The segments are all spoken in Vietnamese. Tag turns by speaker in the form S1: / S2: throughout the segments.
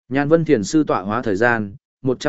S1: Nhàn Vân Thiền sư tọa hóa thời gian,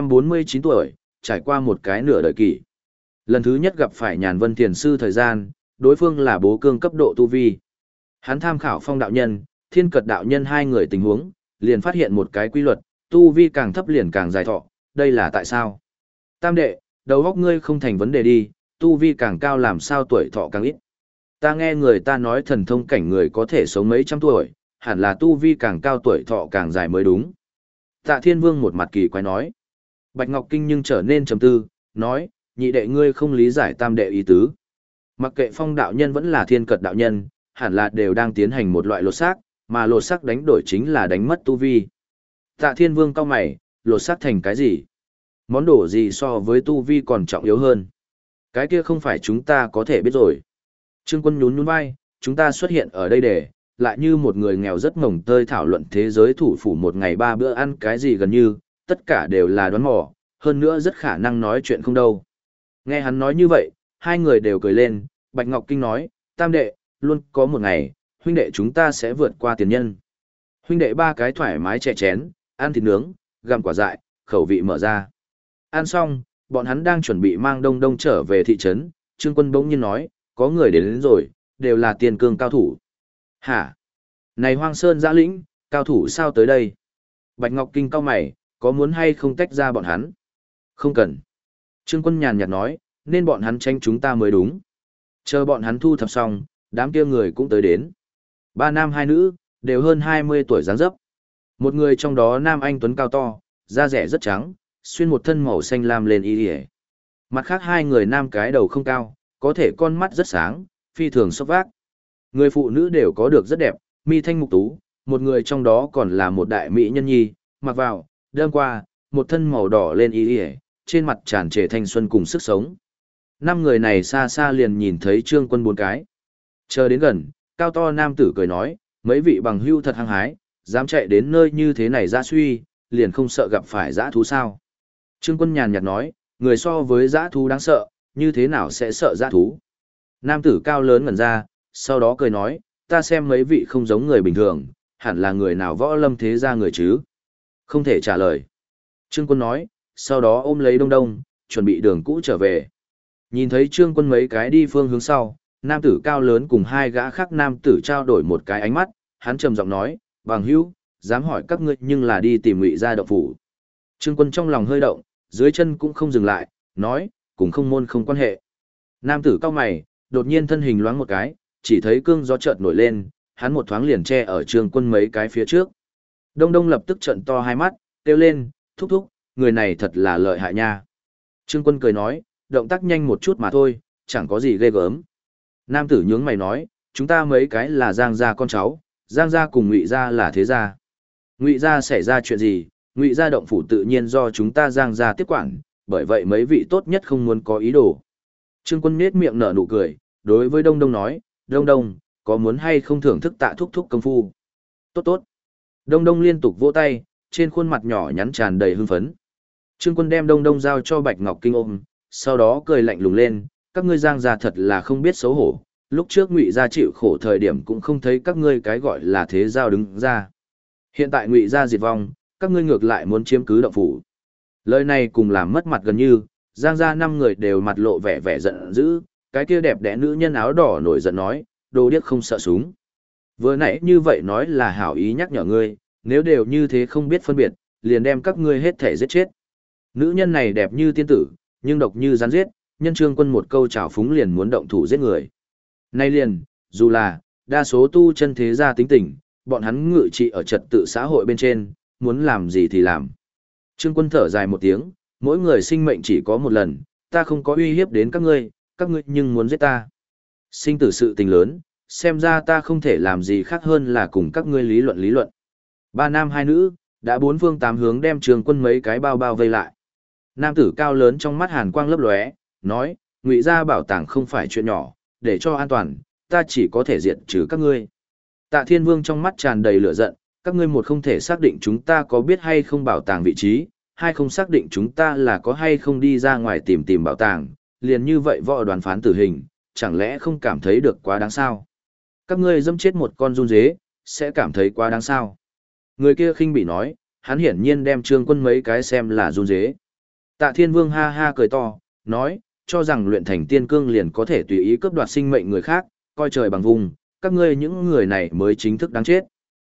S1: 149 tuổi, trải qua một cái nửa đời kỷ. Lần thứ nhất gặp phải Nhàn Vân Thiền sư thời gian, đối phương là bố cương cấp độ tu vi. Hắn tham khảo Phong đạo nhân, Thiên Cật đạo nhân hai người tình huống, liền phát hiện một cái quy luật, tu vi càng thấp liền càng dài thọ, đây là tại sao? Tam đệ, đầu óc ngươi không thành vấn đề đi, tu vi càng cao làm sao tuổi thọ càng ít. Ta nghe người ta nói thần thông cảnh người có thể sống mấy trăm tuổi, hẳn là tu vi càng cao tuổi thọ càng dài mới đúng. Tạ Thiên Vương một mặt kỳ quái nói. Bạch Ngọc Kinh nhưng trở nên trầm tư, nói, nhị đệ ngươi không lý giải tam đệ ý tứ. Mặc kệ Phong đạo nhân vẫn là Thiên Cật đạo nhân, hẳn là đều đang tiến hành một loại lột xác, mà lột xác đánh đổi chính là đánh mất tu vi. Tạ Thiên Vương cau mày, lột xác thành cái gì? Món đồ gì so với tu vi còn trọng yếu hơn? Cái kia không phải chúng ta có thể biết rồi. Trương Quân nhún nhún vai, chúng ta xuất hiện ở đây để, lại như một người nghèo rất mồng tơi thảo luận thế giới thủ phủ một ngày ba bữa ăn cái gì gần như, tất cả đều là đoán mò, hơn nữa rất khả năng nói chuyện không đâu. Nghe hắn nói như vậy, hai người đều cười lên, Bạch Ngọc Kinh nói, tam đệ, luôn có một ngày, huynh đệ chúng ta sẽ vượt qua tiền nhân. Huynh đệ ba cái thoải mái chè chén, ăn thịt nướng, gặm quả dại, khẩu vị mở ra. Ăn xong, bọn hắn đang chuẩn bị mang Đông Đông trở về thị trấn, Trương Quân bỗng nhiên nói, có người đến rồi, đều là tiền cương cao thủ. Hả? Này Hoang Sơn Giã Lĩnh, cao thủ sao tới đây? Bạch Ngọc Kinh cau mày, có muốn hay không tách ra bọn hắn? Không cần. Trương Quân nhàn nhạt nói, nên bọn hắn tranh chúng ta mới đúng. Chờ bọn hắn thu thập xong, đám kia người cũng tới đến. Ba nam hai nữ, đều hơn 20 tuổi dáng dấp. Một người trong đó nam anh tuấn cao to, da rẻ rất trắng, xuyên một thân màu xanh lam lên y y. Mặt khác hai người nam cái đầu không cao, có thể con mắt rất sáng, phi thường sốc vác. Người phụ nữ đều có được rất đẹp, mi thanh mục tú, một người trong đó còn là một đại mỹ nhân nhi, mặc vào, đơm qua, một thân màu đỏ lên y y, trên mặt tràn trề thanh xuân cùng sức sống. Năm người này xa xa liền nhìn thấy Trương Quân bốn cái. Chờ đến gần, cao to nam tử cười nói, mấy vị bằng hưu thật hăng hái, dám chạy đến nơi như thế này ra suy, liền không sợ gặp phải dã thú sao. Trương Quân nhàn nhạt nói, người so với dã thú đáng sợ, như thế nào sẽ sợ dã thú. Nam tử cao lớn ngẩn ra, sau đó cười nói, ta xem mấy vị không giống người bình thường, hẳn là người nào võ lâm thế gia người chứ. Không thể trả lời. Trương Quân nói, sau đó ôm lấy Đông Đông, chuẩn bị đường cũ trở về. Nhìn thấy Trương Quân mấy cái đi phương hướng sau, nam tử cao lớn cùng hai gã khác nam tử trao đổi một cái ánh mắt, hắn trầm giọng nói, bằng hữu, dám hỏi các ngươi nhưng là đi tìm Ngụy gia động phủ. Trương Quân trong lòng hơi động, dưới chân cũng không dừng lại, nói, cùng không môn không quan hệ. Nam tử cao mày, đột nhiên thân hình loáng một cái, chỉ thấy cương gió chợt nổi lên, hắn một thoáng liền che ở Trương Quân mấy cái phía trước. Đông Đông lập tức trợn to hai mắt, kêu lên, thúc thúc, người này thật là lợi hại nha. Trương Quân cười nói, động tác nhanh một chút mà thôi, chẳng có gì ghê gớm. Nam tử nhướng mày nói, chúng ta mấy cái là Giang gia con cháu, Giang gia cùng Ngụy gia là thế gia. Ngụy gia xảy ra chuyện gì, Ngụy gia động phủ tự nhiên do chúng ta Giang gia tiếp quản, bởi vậy mấy vị tốt nhất không muốn có ý đồ. Trương Quân nhếch miệng nở nụ cười, đối với Đông Đông nói, Đông Đông, có muốn hay không thưởng thức Tạ thúc thúc công phu? Tốt tốt. Đông Đông liên tục vỗ tay, trên khuôn mặt nhỏ nhắn tràn đầy hưng phấn. Trương Quân đem Đông Đông giao cho Bạch Ngọc Kinh ôm, sau đó cười lạnh lùng lên, các ngươi Giang gia thật là không biết xấu hổ, lúc trước Ngụy gia chịu khổ thời điểm cũng không thấy các ngươi cái gọi là thế giao đứng ra. Hiện tại Ngụy gia diệt vong, các ngươi ngược lại muốn chiếm cứ động phủ. Lời này cùng làm mất mặt gần như, Giang gia năm người đều mặt lộ vẻ vẻ giận dữ, cái kia đẹp đẽ nữ nhân áo đỏ nổi giận nói, đồ điếc không sợ súng. Vừa nãy như vậy nói là hảo ý nhắc nhở ngươi, nếu đều như thế không biết phân biệt, liền đem các ngươi hết thể giết chết. Nữ nhân này đẹp như tiên tử, nhưng độc như rắn giết, nhân Trương Quân một câu trào phúng liền muốn động thủ giết người. Nay liền, dù là, đa số tu chân thế gia tính tình, bọn hắn ngự trị ở trật tự xã hội bên trên, muốn làm gì thì làm. Trương Quân thở dài một tiếng, mỗi người sinh mệnh chỉ có một lần, ta không có uy hiếp đến các ngươi nhưng muốn giết ta. Sinh tử sự tình lớn, xem ra ta không thể làm gì khác hơn là cùng các ngươi lý luận. Ba nam hai nữ, đã bốn phương tám hướng đem Trương Quân mấy cái bao bao vây lại. Nam tử cao lớn trong mắt hàn quang lấp lóe, nói, Ngụy gia bảo tàng không phải chuyện nhỏ, để cho an toàn, ta chỉ có thể diệt trừ các ngươi. Tạ Thiên Vương trong mắt tràn đầy lửa giận, các ngươi một không thể xác định chúng ta có biết hay không bảo tàng vị trí, hai không xác định chúng ta là có hay không đi ra ngoài tìm bảo tàng, liền như vậy võ đoàn phán tử hình, chẳng lẽ không cảm thấy được quá đáng sao? Các ngươi dẫm chết một con run dế, sẽ cảm thấy quá đáng sao? Người kia khinh bị nói, hắn hiển nhiên đem Trương Quân mấy cái xem là run dế. Tạ Thiên Vương ha ha cười to, nói, cho rằng luyện thành tiên cương liền có thể tùy ý cướp đoạt sinh mệnh người khác, coi trời bằng vùng, các ngươi những người này mới chính thức đáng chết.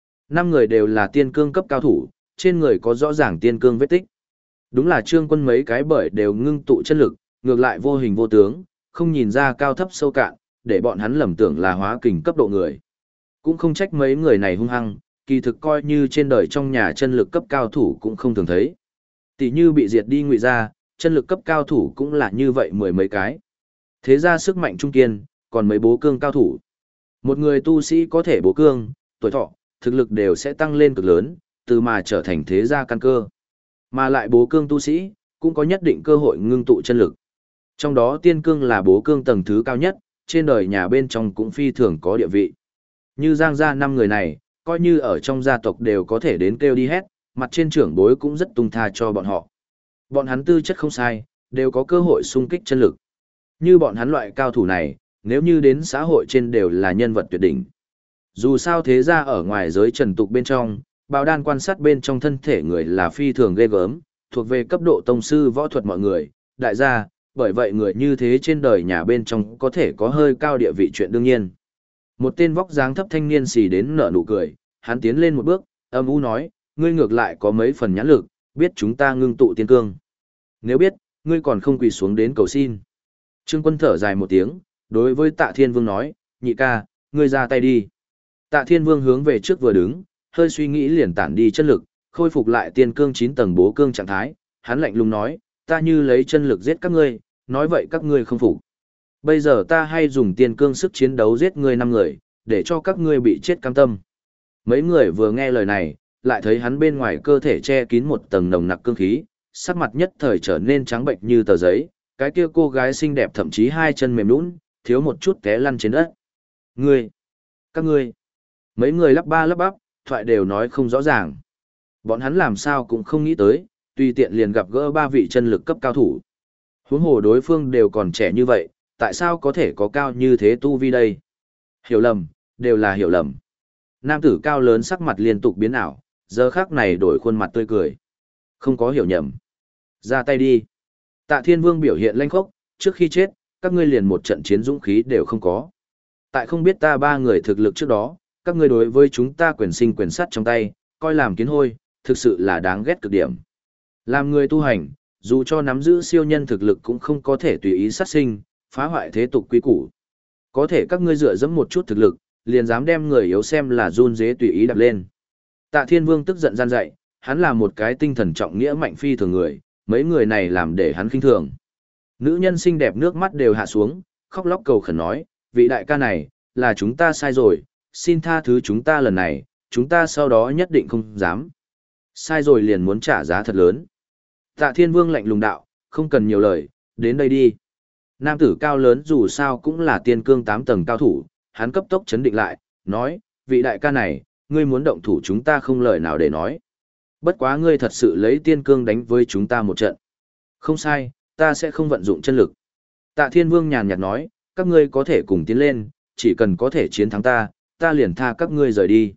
S1: 5 người đều là tiên cương cấp cao thủ, trên người có rõ ràng tiên cương vết tích. Đúng là Trương Quân mấy cái bởi đều ngưng tụ chân lực, ngược lại vô hình vô tướng, không nhìn ra cao thấp sâu cạn, để bọn hắn lầm tưởng là hóa kình cấp độ người. Cũng không trách mấy người này hung hăng, kỳ thực coi như trên đời trong nhà chân lực cấp cao thủ cũng không thường thấy. Tỷ như bị diệt đi Ngụy gia, chân lực cấp cao thủ cũng là như vậy mười mấy cái. Thế ra sức mạnh trung kiên, còn mấy bố cương cao thủ. Một người tu sĩ có thể bố cương, tuổi thọ, thực lực đều sẽ tăng lên cực lớn, từ mà trở thành thế gia căn cơ. Mà lại bố cương tu sĩ, cũng có nhất định cơ hội ngưng tụ chân lực. Trong đó tiên cương là bố cương tầng thứ cao nhất, trên đời nhà bên trong cũng phi thường có địa vị. Như Giang gia 5 người này, coi như ở trong gia tộc đều có thể đến kêu đi hét, mặt trên trưởng bối cũng rất tung tha cho bọn họ. Bọn hắn tư chất không sai, đều có cơ hội xung kích chân lực. Như bọn hắn loại cao thủ này, nếu như đến xã hội trên đều là nhân vật tuyệt đỉnh. Dù sao thế ra ở ngoài giới trần tục bên trong, bào đan quan sát bên trong thân thể người là phi thường ghê gớm, thuộc về cấp độ tông sư võ thuật mọi người, đại gia, bởi vậy người như thế trên đời nhà bên trong có thể có hơi cao địa vị chuyện đương nhiên. Một tên vóc dáng thấp thanh niên xì đến nở nụ cười, hắn tiến lên một bước, âm u nói, ngươi ngược lại có mấy phần nhãn lực, biết chúng ta ngưng tụ tiên cương. Nếu biết, ngươi còn không quỳ xuống đến cầu xin. Trương Quân thở dài một tiếng, đối với Tạ Thiên Vương nói, nhị ca, ngươi ra tay đi. Tạ Thiên Vương hướng về trước vừa đứng, hơi suy nghĩ liền tản đi chân lực, khôi phục lại tiên cương 9 tầng bố cương trạng thái, hắn lạnh lùng nói, ta như lấy chân lực giết các ngươi, nói vậy các ngươi không phục. Bây giờ ta hay dùng tiên cương sức chiến đấu giết ngươi 5 người, để cho các ngươi bị chết cam tâm. Mấy người vừa nghe lời này, lại thấy hắn bên ngoài cơ thể che kín một tầng nồng nặc cương khí, sắc mặt nhất thời trở nên trắng bệnh như tờ giấy, cái kia cô gái xinh đẹp thậm chí hai chân mềm nhũn, thiếu một chút té lăn trên đất. Ngươi, các ngươi, mấy người lắp ba lắp bắp, thoại đều nói không rõ ràng. Bọn hắn làm sao cũng không nghĩ tới, tùy tiện liền gặp gỡ 3 vị chân lực cấp cao thủ. Huống hồ đối phương đều còn trẻ như vậy, tại sao có thể có cao như thế tu vi đây? Hiểu lầm, đều là hiểu lầm. Nam tử cao lớn sắc mặt liên tục biến ảo, giờ khắc này đổi khuôn mặt tươi cười. Không có hiểu nhầm. Ra tay đi. Tạ Thiên Vương biểu hiện lanh khốc, trước khi chết, các ngươi liền một trận chiến dũng khí đều không có. Tại không biết ta 3 người thực lực trước đó, các ngươi đối với chúng ta quyền sinh quyền sát trong tay, coi làm kiến hôi, thực sự là đáng ghét cực điểm. Làm người tu hành, dù cho nắm giữ siêu nhân thực lực cũng không có thể tùy ý sát sinh, phá hoại thế tục quy củ. Có thể các ngươi dựa dẫm một chút thực lực, liền dám đem người yếu xem là run dế tùy ý đạp lên. Tạ Thiên Vương tức giận gian dạy, hắn là một cái tinh thần trọng nghĩa mạnh phi thường người, mấy người này làm để hắn khinh thường. Nữ nhân xinh đẹp nước mắt đều hạ xuống, khóc lóc cầu khẩn nói, vị đại ca này, là chúng ta sai rồi, xin tha thứ chúng ta lần này, chúng ta sau đó nhất định không dám. Sai rồi liền muốn trả giá thật lớn. Tạ Thiên Vương lạnh lùng đạo, không cần nhiều lời, đến đây đi. Nam tử cao lớn dù sao cũng là tiên cương 8 tầng cao thủ, hắn cấp tốc chấn định lại, nói, vị đại ca này, ngươi muốn động thủ chúng ta không lời nào để nói. Bất quá ngươi thật sự lấy tiên cương đánh với chúng ta một trận. Không sai, ta sẽ không vận dụng chân lực. Tạ Thiên Vương nhàn nhạt nói, các ngươi có thể cùng tiến lên, chỉ cần có thể chiến thắng ta, ta liền tha các ngươi rời đi.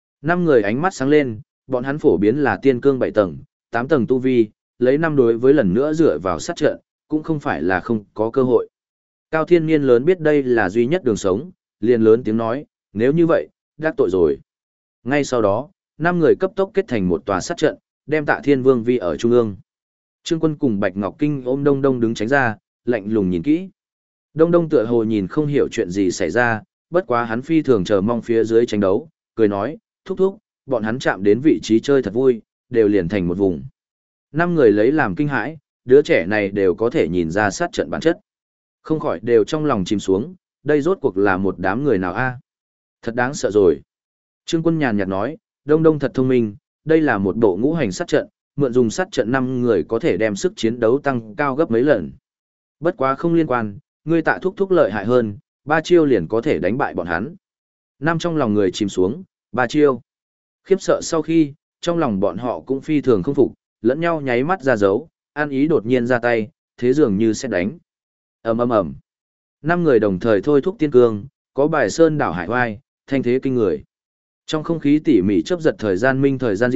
S1: 5 người ánh mắt sáng lên, bọn hắn phổ biến là tiên cương 7 tầng, 8 tầng tu vi, lấy 5 đối với lần nữa dựa vào sát trận, cũng không phải là không có cơ hội. Cao Thiên Niên lớn biết đây là duy nhất đường sống, liền lớn tiếng nói, nếu như vậy, đắc tội rồi. Ngay sau đó, 5 người cấp tốc kết thành một tòa sát trận, đem Tạ Thiên Vương vi ở trung ương. Trương Quân cùng Bạch Ngọc Kinh ôm Đông Đông đứng tránh ra, lạnh lùng nhìn kỹ. Đông Đông tựa hồ nhìn không hiểu chuyện gì xảy ra, bất quá hắn phi thường chờ mong phía dưới tranh đấu, cười nói, thúc thúc, bọn hắn chạm đến vị trí chơi thật vui, đều liền thành một vùng. 5 người lấy làm kinh hãi, đứa trẻ này đều có thể nhìn ra sát trận bản chất. Không khỏi đều trong lòng chìm xuống, đây rốt cuộc là một đám người nào a? Thật đáng sợ rồi. Trương Quân nhàn nhạt nói, Đông Đông thật thông minh, đây là một bộ ngũ hành sát trận, mượn dùng sát trận 5 người có thể đem sức chiến đấu tăng cao gấp mấy lần. Bất quá không liên quan, ngươi Tạ thúc thúc lợi hại hơn, 3 chiêu liền có thể đánh bại bọn hắn. Năm trong lòng người chìm xuống, 3 chiêu. Khiếp sợ sau khi, trong lòng bọn họ cũng phi thường không phục, lẫn nhau nháy mắt ra dấu, an ý đột nhiên ra tay, thế dường như sẽ đánh. Ầm ầm ầm. 5 người đồng thời thôi thúc tiên cương, có bài sơn đảo hải oai, thanh thế kinh người. Trong không khí tỉ mỉ chớp giật thời gian minh thời gian diệt,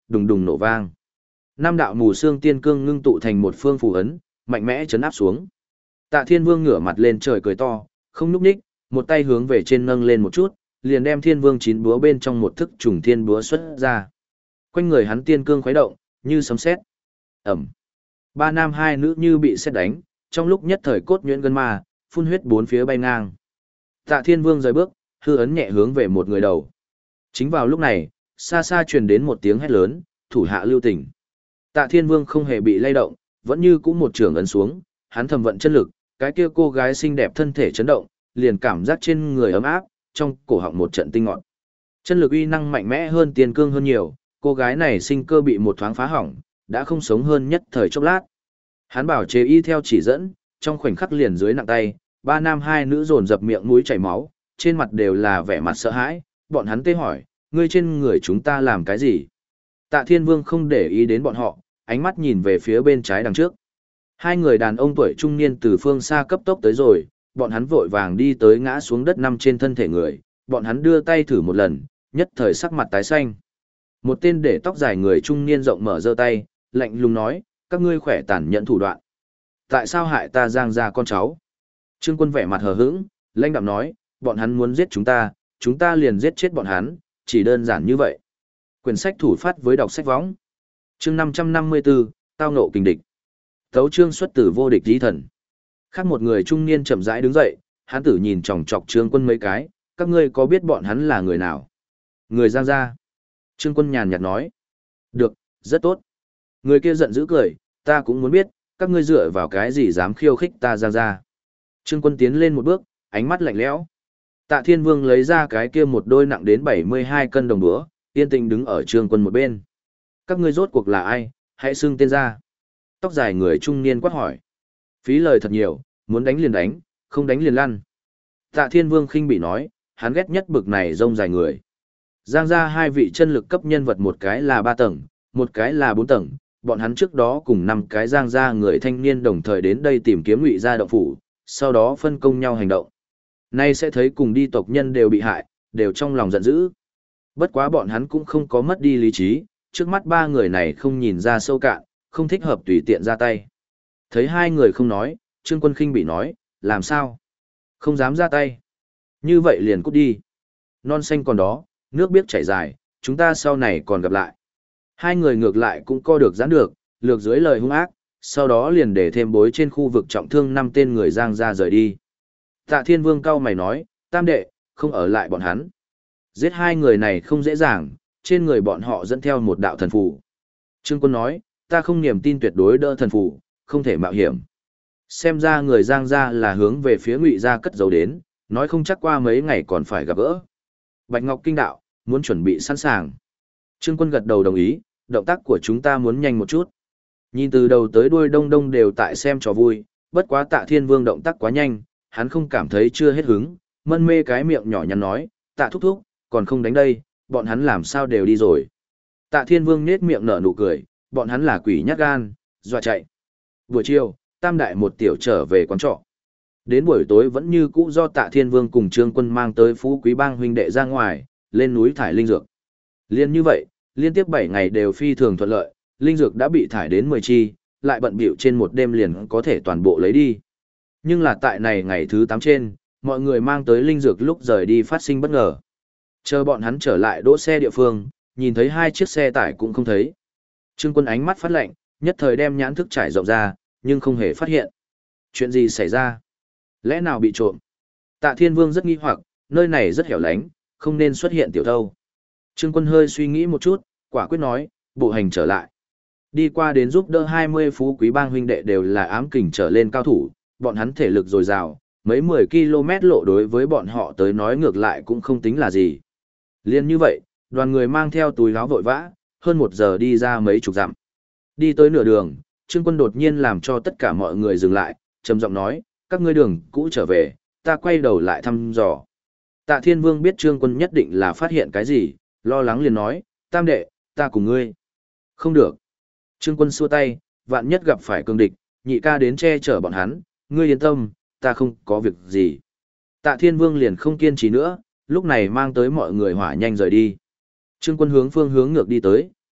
S1: đùng đùng nổ vang. Năm đạo mù xương tiên cương ngưng tụ thành một phương phù ấn, mạnh mẽ chấn áp xuống. Tạ Thiên Vương ngửa mặt lên trời cười to, không nhúc nhích, một tay hướng về trên nâng lên một chút, liền đem Thiên Vương chín búa bên trong một thức trùng thiên búa xuất ra. Quanh người hắn tiên cương khuấy động, như sấm sét. Ầm. Ba nam hai nữ như bị sét đánh, trong lúc nhất thời cốt nhuyễn gân ma, phun huyết bốn phía bay ngang. Tạ Thiên Vương rời bước, hư ấn nhẹ hướng về một người đầu. Chính vào lúc này, xa xa truyền đến một tiếng hét lớn, thủ hạ lưu tình. Tạ Thiên Vương không hề bị lay động, vẫn như cũ một trường ấn xuống, hắn thầm vận chân lực, cái kia cô gái xinh đẹp thân thể chấn động, liền cảm giác trên người ấm áp, trong cổ họng một trận tinh ngọt. Chân lực uy năng mạnh mẽ hơn tiên cương hơn nhiều, cô gái này sinh cơ bị một thoáng phá hỏng, đã không sống hơn nhất thời chốc lát. Hắn bảo chế y theo chỉ dẫn, trong khoảnh khắc liền dưới nặng tay, ba nam hai nữ dồn dập miệng mũi chảy máu, trên mặt đều là vẻ mặt sợ hãi, bọn hắn tê hỏi, ngươi trên người chúng ta làm cái gì? Tạ Thiên Vương không để ý đến bọn họ, ánh mắt nhìn về phía bên trái đằng trước. Hai người đàn ông tuổi trung niên từ phương xa cấp tốc tới rồi, bọn hắn vội vàng đi tới ngã xuống đất nằm trên thân thể người, bọn hắn đưa tay thử một lần, nhất thời sắc mặt tái xanh. Một tên để tóc dài người trung niên rộng mở giơ tay, lạnh lùng nói, các ngươi khỏe tàn nhẫn thủ đoạn. Tại sao hại ta Giang gia con cháu? Trương Quân vẻ mặt hờ hững, lãnh đạm nói, bọn hắn muốn giết chúng ta liền giết chết bọn hắn, chỉ đơn giản như vậy. Quyển sách thủ phát với đọc sách võng. Chương 554, tao ngộ kình địch. Tấu chương xuất từ vô địch chí thần. Khác một người trung niên chậm rãi đứng dậy, hắn tử nhìn chòng chọc Trương Quân mấy cái, các ngươi có biết bọn hắn là người nào? Người Giang gia. Trương Quân nhàn nhạt nói. Được, rất tốt. Người kia giận dữ cười, ta cũng muốn biết, các ngươi dựa vào cái gì dám khiêu khích ta Giang gia. Trương Quân tiến lên một bước, ánh mắt lạnh lẽo. Tạ Thiên Vương lấy ra cái kia một đôi nặng đến 72 cân đồng búa, yên tĩnh đứng ở Trương Quân một bên. Các ngươi rốt cuộc là ai, hãy xưng tên ra. Tóc dài người trung niên quát hỏi. Phí lời thật nhiều, muốn đánh liền đánh, không đánh liền lăn. Tạ Thiên Vương khinh bị nói, hắn ghét nhất bực này rông dài người. Giang gia hai vị chân lực cấp nhân vật, một cái là 3 tầng, một cái là 4 tầng, bọn hắn trước đó cùng 5 cái Giang gia người thanh niên đồng thời đến đây tìm kiếm Ngụy gia động phủ, sau đó phân công nhau hành động. Nay sẽ thấy cùng đi tộc nhân đều bị hại, đều trong lòng giận dữ. Bất quá bọn hắn cũng không có mất đi lý trí, trước mắt ba người này không nhìn ra sâu cạn, không thích hợp tùy tiện ra tay. Thấy hai người không nói, Trương Quân khinh bị nói, làm sao? Không dám ra tay. Như vậy liền cút đi. Non xanh còn đó, nước biếc chảy dài, chúng ta sau này còn gặp lại. Hai người ngược lại cũng co được giãn được, lược dưới lời hung ác, sau đó liền để thêm bối trên khu vực trọng thương 5 tên người Giang gia rời đi. Tạ Thiên Vương cau mày nói, tam đệ, không ở lại bọn hắn. Giết hai người này không dễ dàng, trên người bọn họ dẫn theo một đạo thần phù. Trương Quân nói, ta không niềm tin tuyệt đối đỡ thần phù, không thể mạo hiểm. Xem ra người Giang gia là hướng về phía Ngụy gia cất giấu đến, nói không chắc qua mấy ngày còn phải gặp gỡ. Bạch Ngọc Kinh đạo, muốn chuẩn bị sẵn sàng. Trương Quân gật đầu đồng ý, động tác của chúng ta muốn nhanh một chút. Nhìn từ đầu tới đuôi đông đông đều tại xem trò vui, bất quá Tạ Thiên Vương động tác quá nhanh, hắn không cảm thấy chưa hết hứng, mân mê cái miệng nhỏ nhắn nói, Tạ thúc thúc, còn không đánh đây, bọn hắn làm sao đều đi rồi. Tạ Thiên Vương nhếch miệng nở nụ cười, bọn hắn là quỷ nhát gan, dọa chạy. Buổi chiều, tam đại một tiểu trở về quán trọ. Đến buổi tối vẫn như cũ do Tạ Thiên Vương cùng Trương Quân mang tới Phú Quý Bang huynh đệ ra ngoài, lên núi thải linh dược. Liên như vậy, liên tiếp 7 ngày đều phi thường thuận lợi, linh dược đã bị thải đến 10 chi, lại bận bịu trên một đêm liền có thể toàn bộ lấy đi. Nhưng là tại này ngày thứ 8 trên, mọi người mang tới linh dược lúc rời đi phát sinh bất ngờ. Chờ bọn hắn trở lại đỗ xe địa phương, nhìn thấy 2 chiếc xe tải cũng không thấy. Trương Quân ánh mắt phát lạnh, nhất thời đem nhãn thức trải rộng ra, nhưng không hề phát hiện. Chuyện gì xảy ra? Lẽ nào bị trộm? Tạ Thiên Vương rất nghi hoặc, nơi này rất hẻo lánh, không nên xuất hiện tiểu thâu. Trương Quân hơi suy nghĩ một chút, quả quyết nói, bộ hành trở lại. Đi qua đến giúp đỡ 20 Phú Quý Bang huynh đệ đều là ám kình trở lên cao thủ, bọn hắn thể lực dồi dào, mấy 10 km lộ đối với bọn họ tới nói ngược lại cũng không tính là gì. Liên như vậy, đoàn người mang theo túi áo vội vã, hơn 1 giờ đi ra mấy chục dặm. Đi tới nửa đường, Trương Quân đột nhiên làm cho tất cả mọi người dừng lại, trầm giọng nói, các ngươi đường cũ trở về, ta quay đầu lại thăm dò. Tạ Thiên Vương biết Trương Quân nhất định là phát hiện cái gì, lo lắng liền nói, tam đệ, ta cùng ngươi. Không được. Trương Quân xua tay, vạn nhất gặp phải cường địch, nhị ca đến che chở bọn hắn, ngươi yên tâm, ta không có việc gì. Tạ Thiên Vương liền không kiên trì nữa, lúc này mang tới mọi người hỏa nhanh rời đi. Trương Quân hướng phương hướng ngược đi tới,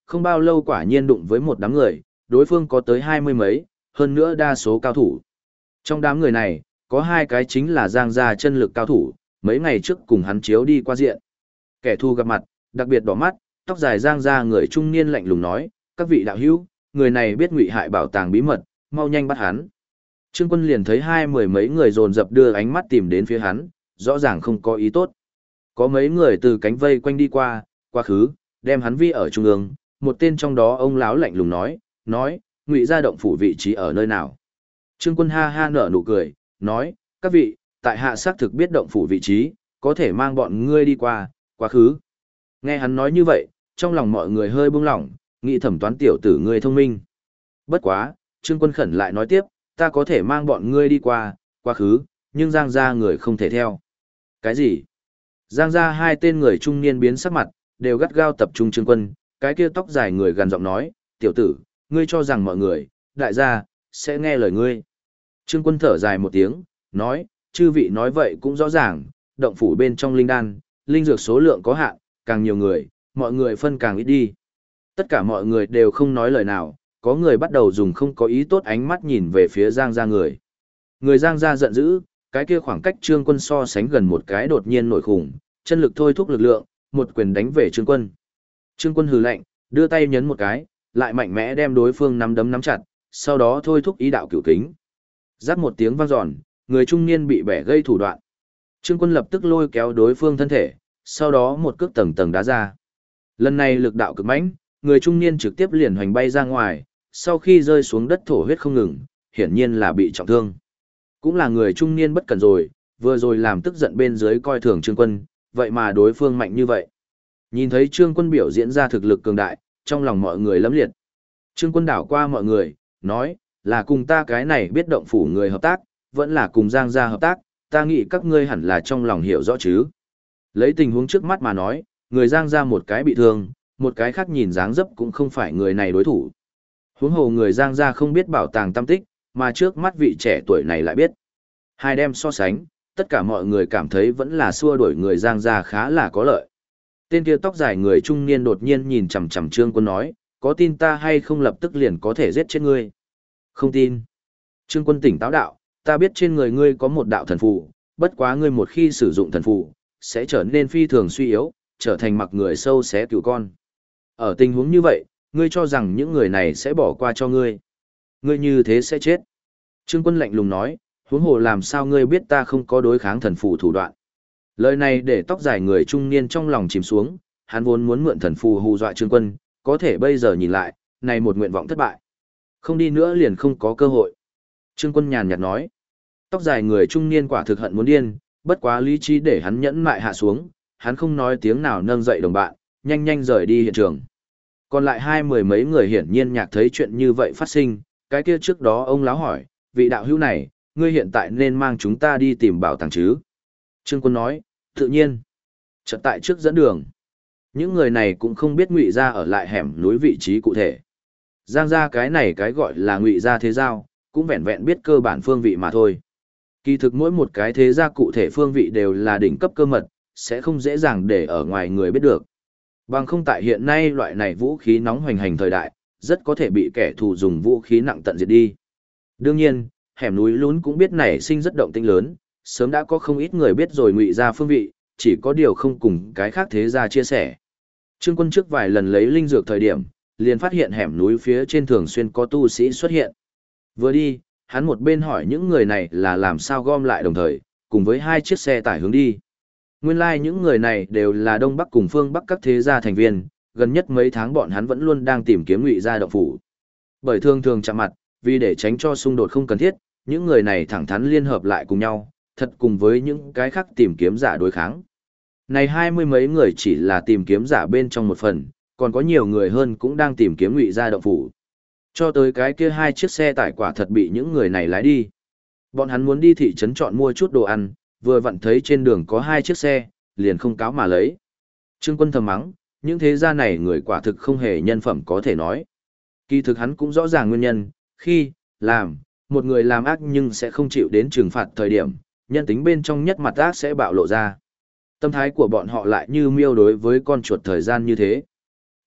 S1: không bao lâu quả nhiên đụng với một đám người, đối phương có tới 20 mấy, hơn nữa đa số cao thủ. Trong đám người này, có 2 cái chính là Giang gia chân lực cao thủ, mấy ngày trước cùng hắn chiếu đi qua diện. Kẻ thù gặp mặt, đặc biệt đỏ mắt, tóc dài Giang gia người trung niên lạnh lùng nói, các vị đạo hữu, người này biết ngụy hại bảo tàng bí mật, mau nhanh bắt hắn. Trương Quân liền thấy 20 mấy người dồn dập đưa ánh mắt tìm đến phía hắn, rõ ràng không có ý tốt. Có mấy người từ cánh vây quanh đi qua, quá khứ, đem hắn vi ở trung ương, một tên trong đó ông lão lạnh lùng nói, ngụy gia động phủ vị trí ở nơi nào. Trương Quân ha ha nở nụ cười, nói, các vị, tại hạ xác thực biết động phủ vị trí, có thể mang bọn ngươi đi qua, quá khứ. Nghe hắn nói như vậy, trong lòng mọi người hơi buông lỏng, nghĩ thẩm toán tiểu tử ngươi thông minh. Bất quá, Trương Quân khẩn lại nói tiếp, ta có thể mang bọn ngươi đi qua, quá khứ, nhưng Giang gia người không thể theo. Cái gì? Giang gia 2 tên người trung niên biến sắc mặt, đều gắt gao tập trung Trương Quân, cái kia tóc dài người gần giọng nói, tiểu tử, ngươi cho rằng mọi người, đại gia, sẽ nghe lời ngươi. Trương Quân thở dài một tiếng, nói, chư vị nói vậy cũng rõ ràng, động phủ bên trong linh đan, linh dược số lượng có hạn, càng nhiều người, mọi người phân càng ít đi. Tất cả mọi người đều không nói lời nào, có người bắt đầu dùng không có ý tốt ánh mắt nhìn về phía Giang gia người. Người Giang gia giận dữ, cái kia khoảng cách Trương Quân so sánh gần một cái đột nhiên nổi khủng, chân lực thôi thúc lực lượng, một quyền đánh về Trương Quân. Trương Quân hừ lạnh, đưa tay nhấn một cái, lại mạnh mẽ đem đối phương nắm chặt, sau đó thôi thúc ý đạo cửu kính. Rắc một tiếng vang dọn, người trung niên bị bẻ gây thủ đoạn. Trương Quân lập tức lôi kéo đối phương thân thể, sau đó một cước tầng tầng đá ra. Lần này lực đạo cực mãnh, người trung niên trực tiếp liền hoành bay ra ngoài, sau khi rơi xuống đất thổ huyết không ngừng, hiển nhiên là bị trọng thương. Cũng là người trung niên bất cẩn rồi, vừa rồi làm tức giận bên dưới coi thường Trương Quân, vậy mà đối phương mạnh như vậy. Nhìn thấy Trương Quân biểu diễn ra thực lực cường đại, trong lòng mọi người lấm liệt. Trương Quân đảo qua mọi người, nói, là cùng ta cái này biết động phủ người hợp tác, vẫn là cùng Giang gia hợp tác, ta nghĩ các ngươi hẳn là trong lòng hiểu rõ chứ. Lấy tình huống trước mắt mà nói, người Giang gia một cái bị thương, một cái khác nhìn dáng dấp cũng không phải người này đối thủ. Huống hồ người Giang gia không biết bảo tàng tâm tích, mà trước mắt vị trẻ tuổi này lại biết. Hai đem so sánh, tất cả mọi người cảm thấy vẫn là xua đuổi người Giang gia khá là có lợi. Tên kia tóc dài người trung niên đột nhiên nhìn chằm chằm Trương Quân nói, có tin ta hay không lập tức liền có thể giết chết ngươi? Không tin. Trương Quân tỉnh táo đạo, ta biết trên người ngươi có một đạo thần phù, bất quá ngươi một khi sử dụng thần phù, sẽ trở nên phi thường suy yếu, trở thành mặc người sâu xé cừu con. Ở tình huống như vậy, ngươi cho rằng những người này sẽ bỏ qua cho ngươi. Ngươi như thế sẽ chết. Trương Quân lạnh lùng nói, huống hồ làm sao ngươi biết ta không có đối kháng thần phù thủ đoạn. Lời này để tóc dài người trung niên trong lòng chìm xuống, hắn vốn muốn mượn thần phù hù dọa Trương Quân, có thể bây giờ nhìn lại, này một nguyện vọng thất bại. Không đi nữa liền không có cơ hội. Trương Quân nhàn nhạt nói, tóc dài người trung niên quả thực hận muốn điên, bất quá lý trí để hắn nhẫn mại hạ xuống, hắn không nói tiếng nào nâng dậy đồng bạn, nhanh nhanh rời đi hiện trường. Còn lại 20 mấy người hiển nhiên nhạc thấy chuyện như vậy phát sinh, cái kia trước đó ông lão hỏi, vị đạo hữu này, ngươi hiện tại nên mang chúng ta đi tìm bảo tàng chứ? Trương Quân nói, tự nhiên. Chợt tại trước dẫn đường. Những người này cũng không biết Ngụy gia ở lại hẻm núi vị trí cụ thể. Giang gia cái này cái gọi là Ngụy gia thế giao, cũng vẹn vẹn biết cơ bản phương vị mà thôi. Kỳ thực mỗi một cái thế gia cụ thể phương vị đều là đỉnh cấp cơ mật, sẽ không dễ dàng để ở ngoài người biết được. Bằng không tại hiện nay loại này vũ khí nóng hoành hành thời đại, rất có thể bị kẻ thù dùng vũ khí nặng tận diệt đi. Đương nhiên, hẻm núi lún cũng biết nảy sinh rất động tĩnh lớn, sớm đã có không ít người biết rồi Ngụy gia phương vị, chỉ có điều không cùng cái khác thế gia chia sẻ. Trương Quân trước vài lần lấy linh dược thời điểm, liền phát hiện hẻm núi phía trên thường xuyên có tu sĩ xuất hiện. Vừa đi, hắn một bên hỏi những người này là làm sao gom lại đồng thời, cùng với 2 chiếc xe tải hướng đi. Nguyên lai những người này đều là Đông Bắc cùng Phương Bắc các thế gia thành viên, gần nhất mấy tháng bọn hắn vẫn luôn đang tìm kiếm Ngụy gia động phủ. Bởi thường thường chạm mặt, vì để tránh cho xung đột không cần thiết, những người này thẳng thắn liên hợp lại cùng nhau, thật cùng với những cái khác tìm kiếm giả đối kháng. Này 20 mấy người chỉ là tìm kiếm giả bên trong một phần, còn có nhiều người hơn cũng đang tìm kiếm Ngụy gia động phủ. Cho tới cái kia 2 chiếc xe tải quả thật bị những người này lái đi. Bọn hắn muốn đi thị trấn chọn mua chút đồ ăn, vừa vặn thấy trên đường có 2 chiếc xe, liền không cáo mà lấy. Trương Quân thầm mắng, những thế gia này người quả thực không hề nhân phẩm có thể nói. Kỳ thực hắn cũng rõ ràng nguyên nhân, khi, một người làm ác nhưng sẽ không chịu đến trừng phạt thời điểm, nhân tính bên trong nhất mặt ác sẽ bạo lộ ra. Tâm thái của bọn họ lại như miêu đối với con chuột thời gian như thế.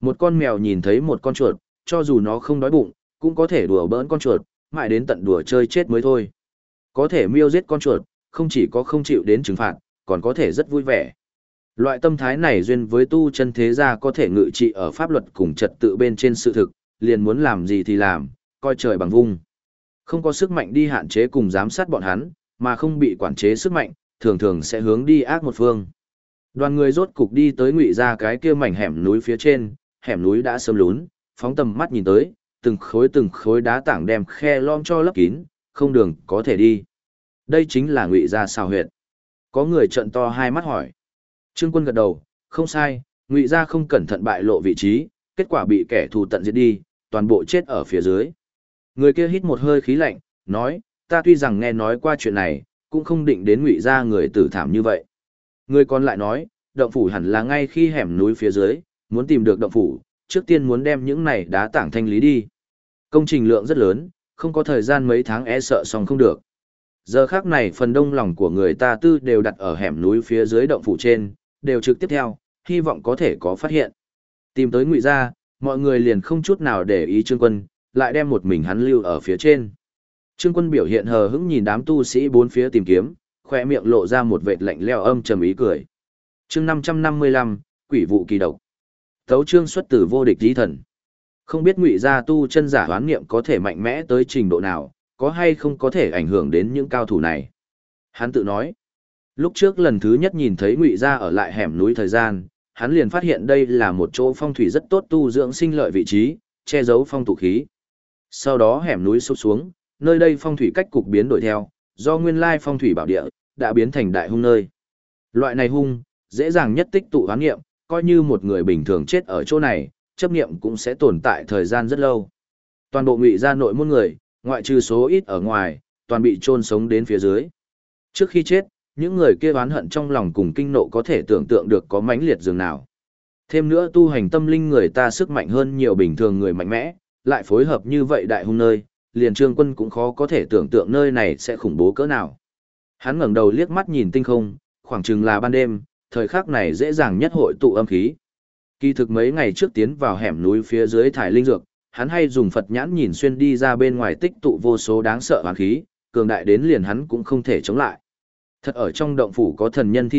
S1: Một con mèo nhìn thấy một con chuột, cho dù nó không đói bụng, cũng có thể đùa bỡn con chuột, mãi đến tận đùa chơi chết mới thôi. Có thể miêu giết con chuột, không chỉ có không chịu đến trừng phạt, còn có thể rất vui vẻ. Loại tâm thái này duyên với tu chân thế gia có thể ngự trị ở pháp luật cùng trật tự bên trên sự thực, liền muốn làm gì thì làm, coi trời bằng vung. Không có sức mạnh đi hạn chế cùng giám sát bọn hắn, mà không bị quản chế sức mạnh, thường thường sẽ hướng đi ác một phương. Đoàn người rốt cục đi tới Ngụy gia cái kia mảnh hẻm núi phía trên, hẻm núi đã sớm lún, phóng tầm mắt nhìn tới, từng khối đá tảng đem khe lom cho lấp kín, không đường có thể đi. Đây chính là Ngụy gia xào huyệt. Có người trợn to hai mắt hỏi. Trương Quân gật đầu, không sai, Ngụy gia không cẩn thận bại lộ vị trí, kết quả bị kẻ thù tận diệt đi, toàn bộ chết ở phía dưới. Người kia hít một hơi khí lạnh, nói, ta tuy rằng nghe nói qua chuyện này, cũng không định đến Ngụy gia người tử thảm như vậy. Người còn lại nói, động phủ hẳn là ngay khi hẻm núi phía dưới, muốn tìm được động phủ, trước tiên muốn đem những này đá tảng thanh lý đi. Công trình lượng rất lớn, không có thời gian mấy tháng e sợ xong không được. Giờ khác này phần đông lòng của người ta tư đều đặt ở hẻm núi phía dưới động phủ trên, đều trực tiếp theo, hy vọng có thể có phát hiện. Tìm tới Ngụy gia, mọi người liền không chút nào để ý Trương Quân, lại đem một mình hắn lưu ở phía trên. Trương Quân biểu hiện hờ hững nhìn đám tu sĩ bốn phía tìm kiếm, khỏe miệng lộ ra một vệt lạnh lẽo âm trầm ý cười. Chương 555, Quỷ vụ kỳ độc. Tấu chương xuất từ vô địch chí thần. Không biết Ngụy gia tu chân giả hoán niệm có thể mạnh mẽ tới trình độ nào, có hay không có thể ảnh hưởng đến những cao thủ này. Hắn tự nói, lúc trước lần thứ nhất nhìn thấy Ngụy gia ở lại hẻm núi thời gian, hắn liền phát hiện đây là một chỗ phong thủy rất tốt tu dưỡng sinh lợi vị trí, che giấu phong tụ khí. Sau đó hẻm núi sụp xuống, nơi đây phong thủy cách cục biến đổi theo, do nguyên lai phong thủy bảo địa, đã biến thành đại hung nơi. Loại này hung, dễ dàng nhất tích tụ hoán niệm, coi như một người bình thường chết ở chỗ này, chấp niệm cũng sẽ tồn tại thời gian rất lâu. Toàn bộ Ngụy gia nội môn người, ngoại trừ số ít ở ngoài, toàn bị chôn sống đến phía dưới. Trước khi chết, những người kia oán hận trong lòng cùng kinh nộ có thể tưởng tượng được có mãnh liệt dường nào. Thêm nữa tu hành tâm linh người ta sức mạnh hơn nhiều bình thường người mạnh mẽ, lại phối hợp như vậy đại hung nơi, liền Trương Quân cũng khó có thể tưởng tượng nơi này sẽ khủng bố cỡ nào. Hắn ngẩng đầu liếc mắt nhìn tinh không, khoảng chừng là ban đêm, thời khắc này dễ dàng nhất hội tụ âm khí. Kỳ thực mấy ngày trước tiến vào hẻm núi phía dưới thải linh dược, hắn hay dùng Phật nhãn nhìn xuyên đi ra bên ngoài tích tụ vô số đáng sợ oán khí, cường đại đến liền hắn cũng không thể chống lại. Thật ở trong động phủ có thần nhân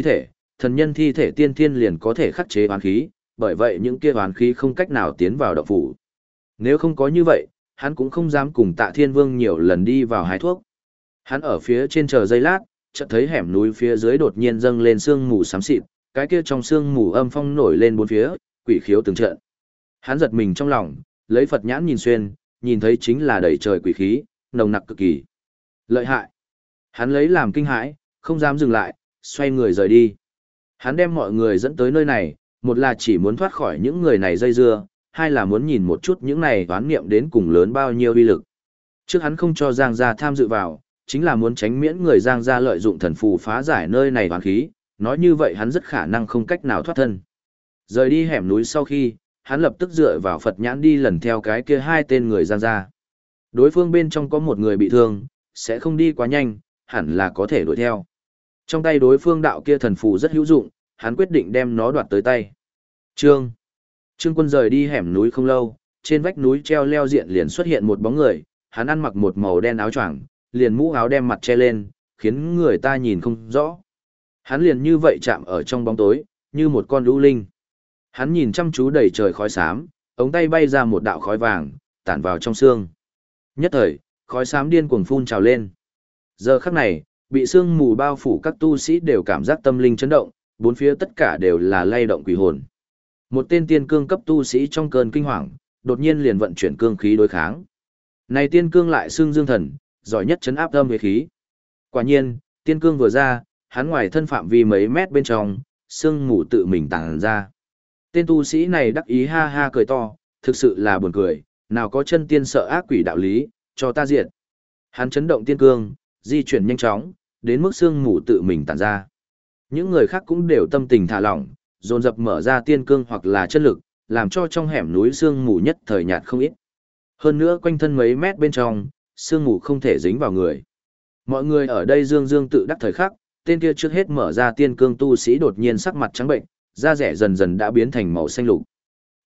S1: thi thể tiên thiên liền có thể khắc chế oán khí, bởi vậy những kia oán khí không cách nào tiến vào động phủ. Nếu không có như vậy, hắn cũng không dám cùng Tạ Thiên Vương nhiều lần đi vào hái thuốc. Hắn ở phía trên chờ giây lát, chợt thấy hẻm núi phía dưới đột nhiên dâng lên sương mù xám xịt, cái kia trong sương mù âm phong nổi lên bốn phía, quỷ khiếu từng trận. Hắn giật mình trong lòng, lấy Phật nhãn nhìn xuyên, nhìn thấy chính là đầy trời quỷ khí, nồng nặc cực kỳ. Lợi hại. Hắn lấy làm kinh hãi, không dám dừng lại, xoay người rời đi. Hắn đem mọi người dẫn tới nơi này, một là chỉ muốn thoát khỏi những người này dây dưa, hai là muốn nhìn một chút những này toán niệm đến cùng lớn bao nhiêu uy lực. Trước hắn không cho Giang gia tham dự vào, chính là muốn tránh miễn người Giang gia lợi dụng thần phù phá giải nơi này toán khí, nói như vậy hắn rất khả năng không cách nào thoát thân. Rời đi hẻm núi sau khi, hắn lập tức dựa vào Phật nhãn đi lần theo cái kia hai tên người Giang gia. Đối phương bên trong có một người bị thương, sẽ không đi quá nhanh, hẳn là có thể đuổi theo. Trong tay đối phương đạo kia thần phù rất hữu dụng, hắn quyết định đem nó đoạt tới tay. Trương Quân rời đi hẻm núi không lâu, trên vách núi treo leo diện liền xuất hiện một bóng người, hắn ăn mặc một màu đen áo choàng, liền mũ áo đem mặt che lên, khiến người ta nhìn không rõ. Hắn liền như vậy chạm ở trong bóng tối, như một con lũ linh. Hắn nhìn chăm chú đầy trời khói xám, ống tay bay ra một đạo khói vàng, tản vào trong xương. Nhất thời, khói xám điên cuồng phun trào lên. Giờ khắc này, bị sương mù bao phủ các tu sĩ đều cảm giác tâm linh chấn động, bốn phía tất cả đều là lay động quỷ hồn. Một tên tiên cương cấp tu sĩ trong cơn kinh hoàng, đột nhiên liền vận chuyển cương khí đối kháng. Này tiên cương lại xưng dương thần, giỏi nhất chấn áp âm với khí. Quả nhiên, tiên cương vừa ra, hắn ngoài thân phạm vi mấy mét bên trong, sương mù tự mình tàng ra. Tên tu sĩ này đắc ý ha ha cười to, thực sự là buồn cười, nào có chân tiên sợ ác quỷ đạo lý, cho ta diệt. Hắn chấn động tiên cương, di chuyển nhanh chóng, đến mức sương mù tự mình tản ra. Những người khác cũng đều tâm tình thả lỏng, dồn dập mở ra tiên cương hoặc là chất lực, làm cho trong hẻm núi sương mù nhất thời nhạt không ít. Hơn nữa quanh thân mấy mét bên trong, sương mù không thể dính vào người. Mọi người ở đây dương dương tự đắc thời khắc, tên kia trước hết mở ra tiên cương tu sĩ đột nhiên sắc mặt trắng bệnh, da rẻ dần dần đã biến thành màu xanh lục.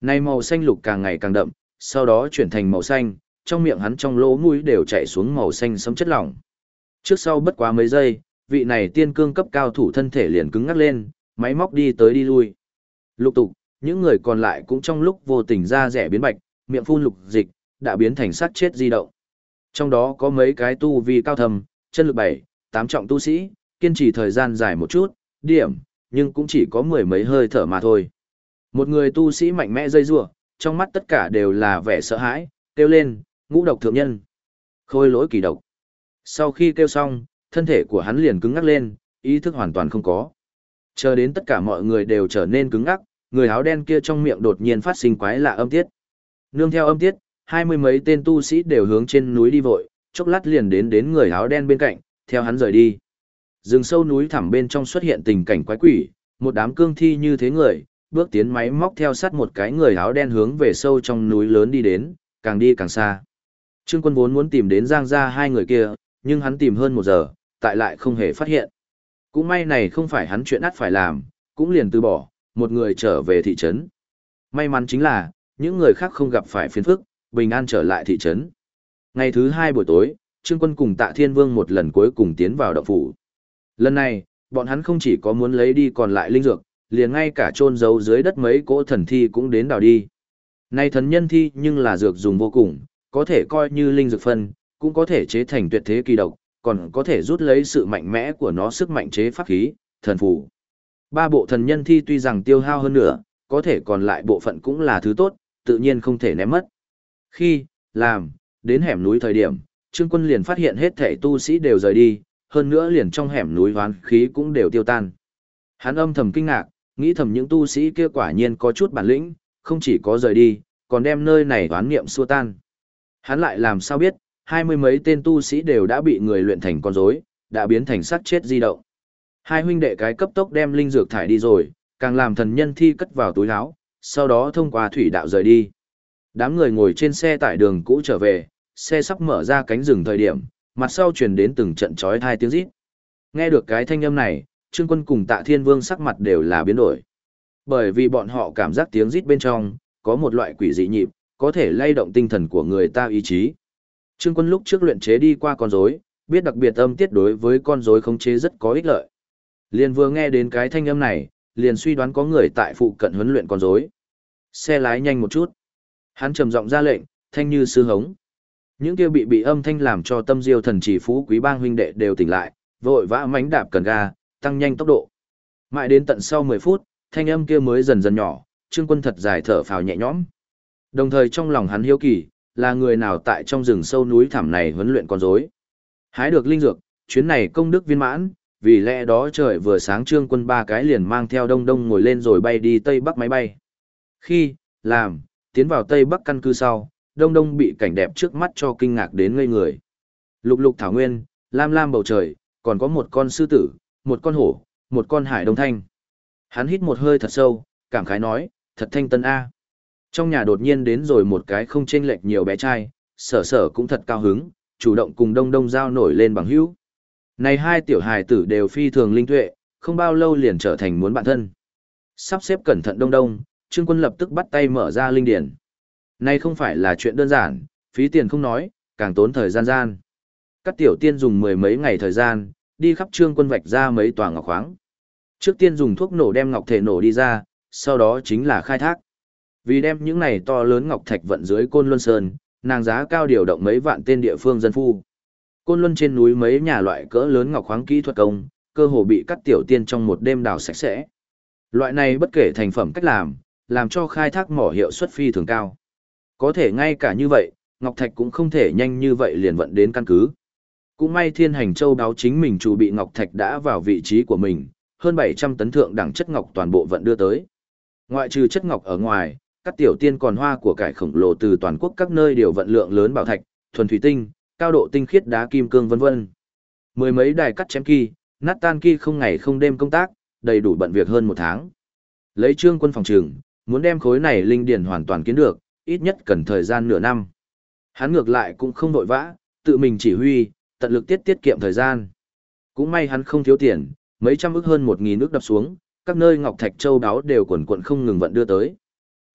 S1: Này màu xanh lục càng ngày càng đậm, sau đó chuyển thành màu xanh, trong miệng hắn trong lỗ mũi đều chảy xuống màu xanh sẫm chất lỏng. Trước sau bất quá mấy giây, vị này tiên cương cấp cao thủ thân thể liền cứng ngắc lên, máy móc đi tới đi lui. Lục tục, những người còn lại cũng trong lúc vô tình da rẻ biến bạch, miệng phun lục dịch, đã biến thành xác chết di động. Trong đó có mấy cái tu vi cao thầm, chân lực 7, 8 trọng tu sĩ, kiên trì thời gian dài một chút, điểm, nhưng cũng chỉ có mười mấy hơi thở mà thôi. Một người tu sĩ mạnh mẽ dây rủa, trong mắt tất cả đều là vẻ sợ hãi, kêu lên, ngũ độc thượng nhân. Khôi lỗi kỳ độc. Sau khi kêu xong, thân thể của hắn liền cứng ngắc lên, ý thức hoàn toàn không có. Chờ đến tất cả mọi người đều trở nên cứng ngắc, người áo đen kia trong miệng đột nhiên phát sinh quái lạ âm tiết. Nương theo âm tiết, 20 mấy tên tu sĩ đều hướng trên núi đi vội, chốc lát liền đến người áo đen bên cạnh, theo hắn rời đi. Rừng sâu núi thẳm bên trong xuất hiện tình cảnh quái quỷ, một đám cương thi như thế người, bước tiến máy móc theo sát một cái người áo đen hướng về sâu trong núi lớn đi đến, càng đi càng xa. Trương Quân vốn muốn tìm đến Giang gia hai người kia, nhưng hắn tìm hơn 1 giờ, tại lại không hề phát hiện. Cũng may này không phải hắn chuyện ắt phải làm, cũng liền từ bỏ, một người trở về thị trấn. May mắn chính là, những người khác không gặp phải phiền phức, bình an trở lại thị trấn. Ngày thứ 2 buổi tối, Trương Quân cùng Tạ Thiên Vương một lần cuối cùng tiến vào động phủ. Lần này, bọn hắn không chỉ có muốn lấy đi còn lại linh dược, liền ngay cả chôn giấu dưới đất mấy cỗ thần thi cũng đến đào đi. Này thần nhân thi nhưng là dược dùng vô cùng, có thể coi như linh dược phân, cũng có thể chế thành tuyệt thế kỳ độc, còn có thể rút lấy sự mạnh mẽ của nó sức mạnh chế pháp khí, thần phù. 3 bộ thần nhân thi tuy rằng tiêu hao hơn nữa, có thể còn lại bộ phận cũng là thứ tốt, tự nhiên không thể ném mất. Khi, làm, đến hẻm núi thời điểm, Trương Quân liền phát hiện hết thảy tu sĩ đều rời đi, hơn nữa liền trong hẻm núi hoán khí cũng đều tiêu tan. Hắn âm thầm kinh ngạc, nghĩ thầm những tu sĩ kia quả nhiên có chút bản lĩnh, không chỉ có rời đi, còn đem nơi này hoán niệm xua tan. Hắn lại làm sao biết, 20 mấy tên tu sĩ đều đã bị người luyện thành con rối, đã biến thành xác chết di động. Hai huynh đệ cái cấp tốc đem linh dược thải đi rồi, càng làm thần nhân thi cất vào túi áo, sau đó thông qua thủy đạo rời đi. Đám người ngồi trên xe tải đường cũ trở về, xe sắp mở ra cánh rừng thời điểm, mặt sau truyền đến từng trận chói tai tiếng rít. Nghe được cái thanh âm này, Trương Quân cùng Tạ Thiên Vương sắc mặt đều là biến đổi. Bởi vì bọn họ cảm giác tiếng rít bên trong có một loại quỷ dị nhịp, có thể lay động tinh thần của người ta ý chí. Trương Quân lúc trước luyện chế đi qua con rối, biết đặc biệt âm tiết đối với con rối khống chế rất có ích lợi. Liền vừa nghe đến cái thanh âm này, liền suy đoán có người tại phụ cận huấn luyện con rối. Xe lái nhanh một chút. Hắn trầm giọng ra lệnh, thanh như sư hống. Những kia bị âm thanh làm cho tâm diêu thần chỉ phú quý bang huynh đệ đều tỉnh lại, vội vã mánh đạp cần ga, tăng nhanh tốc độ. Mãi đến tận sau 10 phút, thanh âm kia mới dần dần nhỏ, Trương Quân thật dài thở phào nhẹ nhõm. Đồng thời trong lòng hắn hiếu kỳ, là người nào tại trong rừng sâu núi thẳm này huấn luyện con rối. Hái được linh dược, chuyến này công đức viên mãn, vì lẽ đó trời vừa sáng Trương Quân 3 cái liền mang theo Đông Đông ngồi lên rồi bay đi Tây Bắc máy bay. Khi, làm, tiến vào Tây Bắc căn cứ sau, Đông Đông bị cảnh đẹp trước mắt cho kinh ngạc đến ngây người. Lục lục thảo nguyên, lam lam bầu trời, còn có một con sư tử, một con hổ, một con hải đông thanh. Hắn hít một hơi thật sâu, cảm khái nói, thật thanh tân a. Trong nhà đột nhiên đến rồi một cái không chênh lệch nhiều bé trai, sở sở cũng thật cao hứng, chủ động cùng Đông Đông giao nổi lên bằng hữu. Này hai tiểu hài tử đều phi thường linh tuệ, không bao lâu liền trở thành muốn bạn thân. Sắp xếp cẩn thận Đông Đông, Trương Quân lập tức bắt tay mở ra linh điển. Này không phải là chuyện đơn giản, phí tiền không nói, càng tốn thời gian. Các tiểu tiên dùng 10 mấy ngày thời gian, đi khắp Trương Quân vạch ra mấy tòa ngọc khoáng. Trước tiên dùng thuốc nổ đem ngọc thể nổ đi ra, sau đó chính là khai thác. Vì đem những này to lớn ngọc thạch vận dưới Côn Luân Sơn, nàng giá cao điều động mấy vạn tên địa phương dân phu. Côn Luân trên núi mấy nhà loại cỡ lớn ngọc khoáng kỹ thuật công, cơ hồ bị các tiểu tiên trong một đêm đào sạch sẽ. Loại này bất kể thành phẩm cách làm cho khai thác mỏ hiệu suất phi thường cao. Có thể ngay cả như vậy, ngọc thạch cũng không thể nhanh như vậy liền vận đến căn cứ. Cũng may Thiên Hành Châu báo chính mình chủ bị ngọc thạch đã vào vị trí của mình, hơn 700 tấn thượng đẳng chất ngọc toàn bộ vận đưa tới. Ngoại trừ chất ngọc ở ngoài, các tiểu tiên còn hoa của cải khổng lồ từ toàn quốc các nơi điều vận lượng lớn bảo thạch, thuần thủy tinh, cao độ tinh khiết đá kim cương vân vân. Mười mấy đài cắt chém kỳ, nát tan kỳ không ngày không đêm công tác, đầy đủ bận việc hơn 1 tháng. Lấy Trương Quân phòng trường, muốn đem khối này linh điển hoàn toàn kiến được, ít nhất cần thời gian nửa năm. Hắn ngược lại cũng không vội vã, tự mình chỉ huy, tận lực tiết kiệm thời gian. Cũng may hắn không thiếu tiền, mấy trăm ức hơn 1.000 ức đập xuống, các nơi ngọc thạch châu đáo đều quần quận không ngừng vận đưa tới.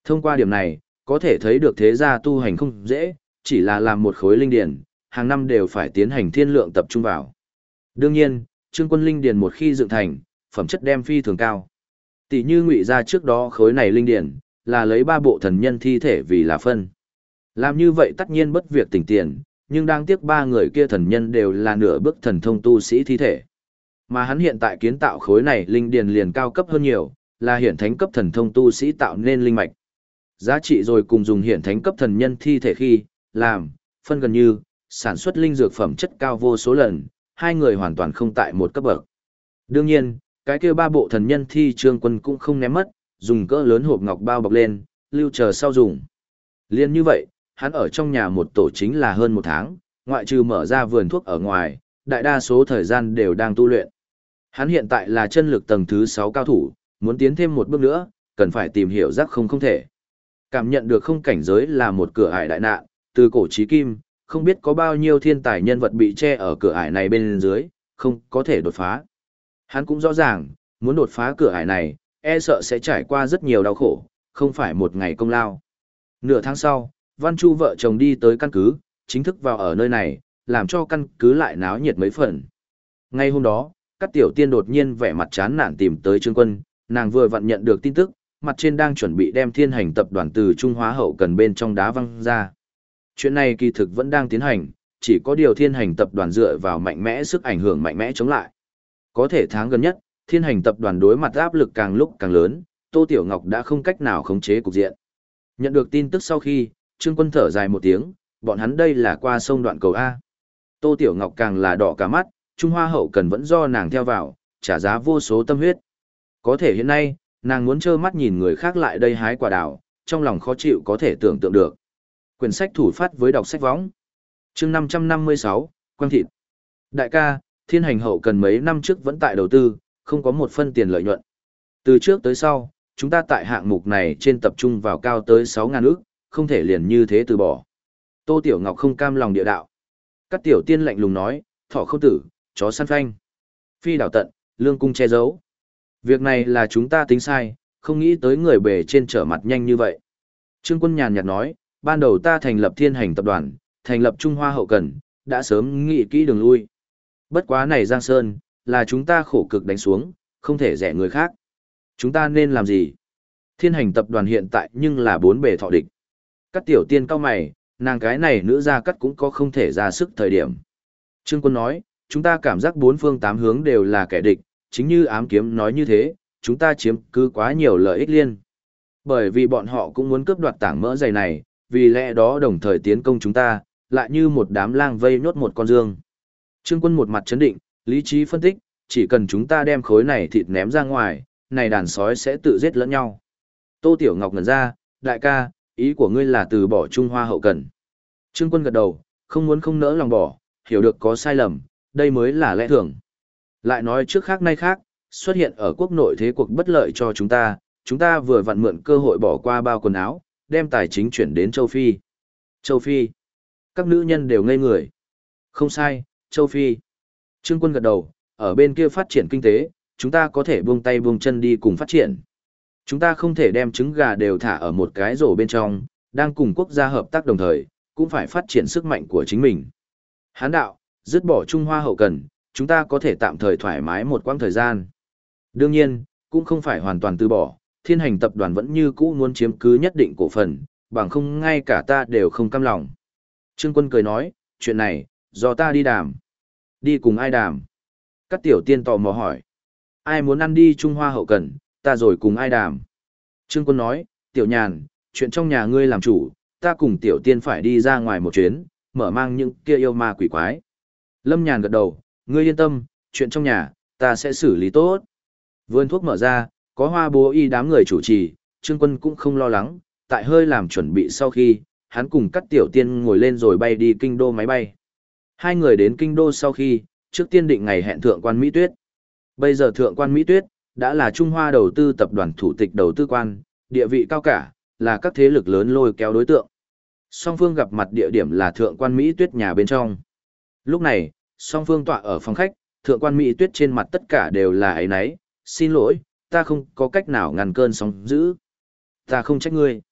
S1: Thông qua điểm này, có thể thấy được thế gia tu hành không dễ, chỉ là làm một khối linh điển, hàng năm đều phải tiến hành thiên lượng tập trung vào. Đương nhiên, Trương Quân linh điển một khi dựng thành, phẩm chất đem phi thường cao. Tỷ như Ngụy gia trước đó khối này linh điển, là lấy 3 bộ thần nhân thi thể vì là phân. Làm như vậy tất nhiên bất việc tỉnh tiền, nhưng đáng tiếc 3 người kia thần nhân đều là nửa bước thần thông tu sĩ thi thể. Mà hắn hiện tại kiến tạo khối này linh điển liền cao cấp hơn nhiều, là hiển thánh cấp thần thông tu sĩ tạo nên linh mạch. Giá trị rồi cùng dùng hiển thánh cấp thần nhân thi thể khi, làm, phân gần như, sản xuất linh dược phẩm chất cao vô số lần, hai người hoàn toàn không tại một cấp bậc. Đương nhiên, cái kia 3 bộ thần nhân thi Trương Quân cũng không ném mất, dùng cỡ lớn hộp ngọc bao bọc lên, lưu chờ sau dùng. Liên như vậy, hắn ở trong nhà một tổ chính là hơn 1 tháng, ngoại trừ mở ra vườn thuốc ở ngoài, đại đa số thời gian đều đang tu luyện. Hắn hiện tại là chân lực tầng thứ 6 cao thủ, muốn tiến thêm một bước nữa, cần phải tìm hiểu giác không thể. Cảm nhận được không cảnh giới là một cửa ải đại nạn, từ cổ chí kim, không biết có bao nhiêu thiên tài nhân vật bị che ở cửa ải này bên dưới, không có thể đột phá. Hắn cũng rõ ràng, muốn đột phá cửa ải này, e sợ sẽ trải qua rất nhiều đau khổ, không phải một ngày công lao. Nửa tháng sau, Văn Chu vợ chồng đi tới căn cứ, chính thức vào ở nơi này, làm cho căn cứ lại náo nhiệt mấy phần. Ngay hôm đó, các tiểu tiên đột nhiên vẻ mặt chán nản tìm tới Trương Quân, nàng vừa vặn nhận được tin tức, mặt trên đang chuẩn bị đem Thiên Hành tập đoàn từ Trung Hóa hậu cần bên trong đá văng ra. Chuyện này kỳ thực vẫn đang tiến hành, chỉ có điều Thiên Hành tập đoàn dựa vào mạnh mẽ sức ảnh hưởng mạnh mẽ chống lại. Có thể tháng gần nhất, Thiên Hành tập đoàn đối mặt áp lực càng lúc càng lớn, Tô Tiểu Ngọc đã không cách nào khống chế cục diện. Nhận được tin tức sau khi, Trương Quân thở dài một tiếng, bọn hắn đây là qua sông đoạn cầu A. Tô Tiểu Ngọc càng là đỏ cả mắt, Trung Hoa hậu cần vẫn do nàng theo vào, trả giá vô số tâm huyết. Có thể hiện nay, nàng muốn trơ mắt nhìn người khác lại đây hái quả đào, trong lòng khó chịu có thể tưởng tượng được. Quyển sách thủ phát với đọc sách võng. Chương 556, Quang thịt. Đại ca, Thiên Hành hậu cần mấy năm trước vẫn tại đầu tư, không có một phân tiền lợi nhuận. Từ trước tới sau, chúng ta tại hạng mục này trên tập trung vào cao tới 6.000 ức, không thể liền như thế từ bỏ. Tô Tiểu Ngọc không cam lòng địa đạo. Các tiểu tiên lạnh lùng nói, thỏ không tử, chó săn phanh. Phi đảo tận, lương cung che giấu. Việc này là chúng ta tính sai, không nghĩ tới người bề trên trở mặt nhanh như vậy. Trương Quân nhàn nhạt nói, ban đầu ta thành lập Thiên Hành tập đoàn, thành lập Trung Hoa hậu cần, đã sớm nghĩ kỹ đường lui. Bất quá này Giang Sơn, là chúng ta khổ cực đánh xuống, không thể rẻ người khác. Chúng ta nên làm gì? Thiên Hành tập đoàn hiện tại nhưng là 4 bề thọ địch. Các tiểu tiên cao mày, nàng cái này nữ gia cắt cũng có không thể ra sức thời điểm. Trương Quân nói, chúng ta cảm giác 4 phương 8 hướng đều là kẻ địch, chính như ám kiếm nói như thế, chúng ta chiếm cứ quá nhiều lợi ích liên. Bởi vì bọn họ cũng muốn cướp đoạt tảng mỡ dày này, vì lẽ đó đồng thời tiến công chúng ta, lại như một đám lang vây nhốt một con dương. Trương Quân một mặt chấn định, lý trí phân tích, chỉ cần chúng ta đem khối này thịt ném ra ngoài, này đàn sói sẽ tự giết lẫn nhau. Tô Tiểu Ngọc ngẩn ra, đại ca, ý của ngươi là từ bỏ Trung Hoa hậu cần. Trương Quân gật đầu, không muốn không nỡ lòng bỏ, hiểu được có sai lầm, đây mới là lẽ thường. Lại nói trước khác nay khác, xuất hiện ở quốc nội thế cuộc bất lợi cho chúng ta vừa vặn mượn cơ hội bỏ qua bao quần áo, đem tài chính chuyển đến châu Phi. Châu Phi. Các nữ nhân đều ngây người. Không sai, châu Phi. Trương Quân gật đầu, ở bên kia phát triển kinh tế, chúng ta có thể buông tay buông chân đi cùng phát triển. Chúng ta không thể đem trứng gà đều thả ở một cái rổ bên trong, đang cùng quốc gia hợp tác đồng thời, cũng phải phát triển sức mạnh của chính mình. Hán đạo, dứt bỏ Trung Hoa hậu cần, chúng ta có thể tạm thời thoải mái một quãng thời gian. Đương nhiên, cũng không phải hoàn toàn từ bỏ, Thiên Hành tập đoàn vẫn như cũ muốn chiếm cứ nhất định cổ phần, bằng không ngay cả ta đều không cam lòng. Trương Quân cười nói, chuyện này, do ta đi đàm. Đi cùng ai đàm? Các tiểu tiên tò mò hỏi. Ai muốn ăn đi Trung Hoa hậu cần, ta rồi cùng ai đàm? Trương Quân nói, tiểu nhàn, chuyện trong nhà ngươi làm chủ, ta cùng tiểu tiên phải đi ra ngoài một chuyến, mở mang những kia yêu ma quỷ quái. Lâm Nhàn gật đầu, ngươi yên tâm, chuyện trong nhà, ta sẽ xử lý tốt. Vườn thuốc mở ra, có Hoa Bố Y đám người chủ trì, Trương Quân cũng không lo lắng, tại hơi làm chuẩn bị sau khi, hắn cùng các tiểu tiên ngồi lên rồi bay đi kinh đô máy bay. Hai người đến kinh đô sau khi, trước tiên định ngày hẹn thượng quan Mỹ Tuyết. Bây giờ thượng quan Mỹ Tuyết, đã là Trung Hoa đầu tư tập đoàn thủ tịch đầu tư quan, địa vị cao cả, là các thế lực lớn lôi kéo đối tượng. Song phương gặp mặt địa điểm là thượng quan Mỹ Tuyết nhà bên trong. Lúc này, song phương tọa ở phòng khách, thượng quan Mỹ Tuyết trên mặt tất cả đều là áy náy, xin lỗi, ta không có cách nào ngăn cơn sóng dữ. Ta không trách ngươi.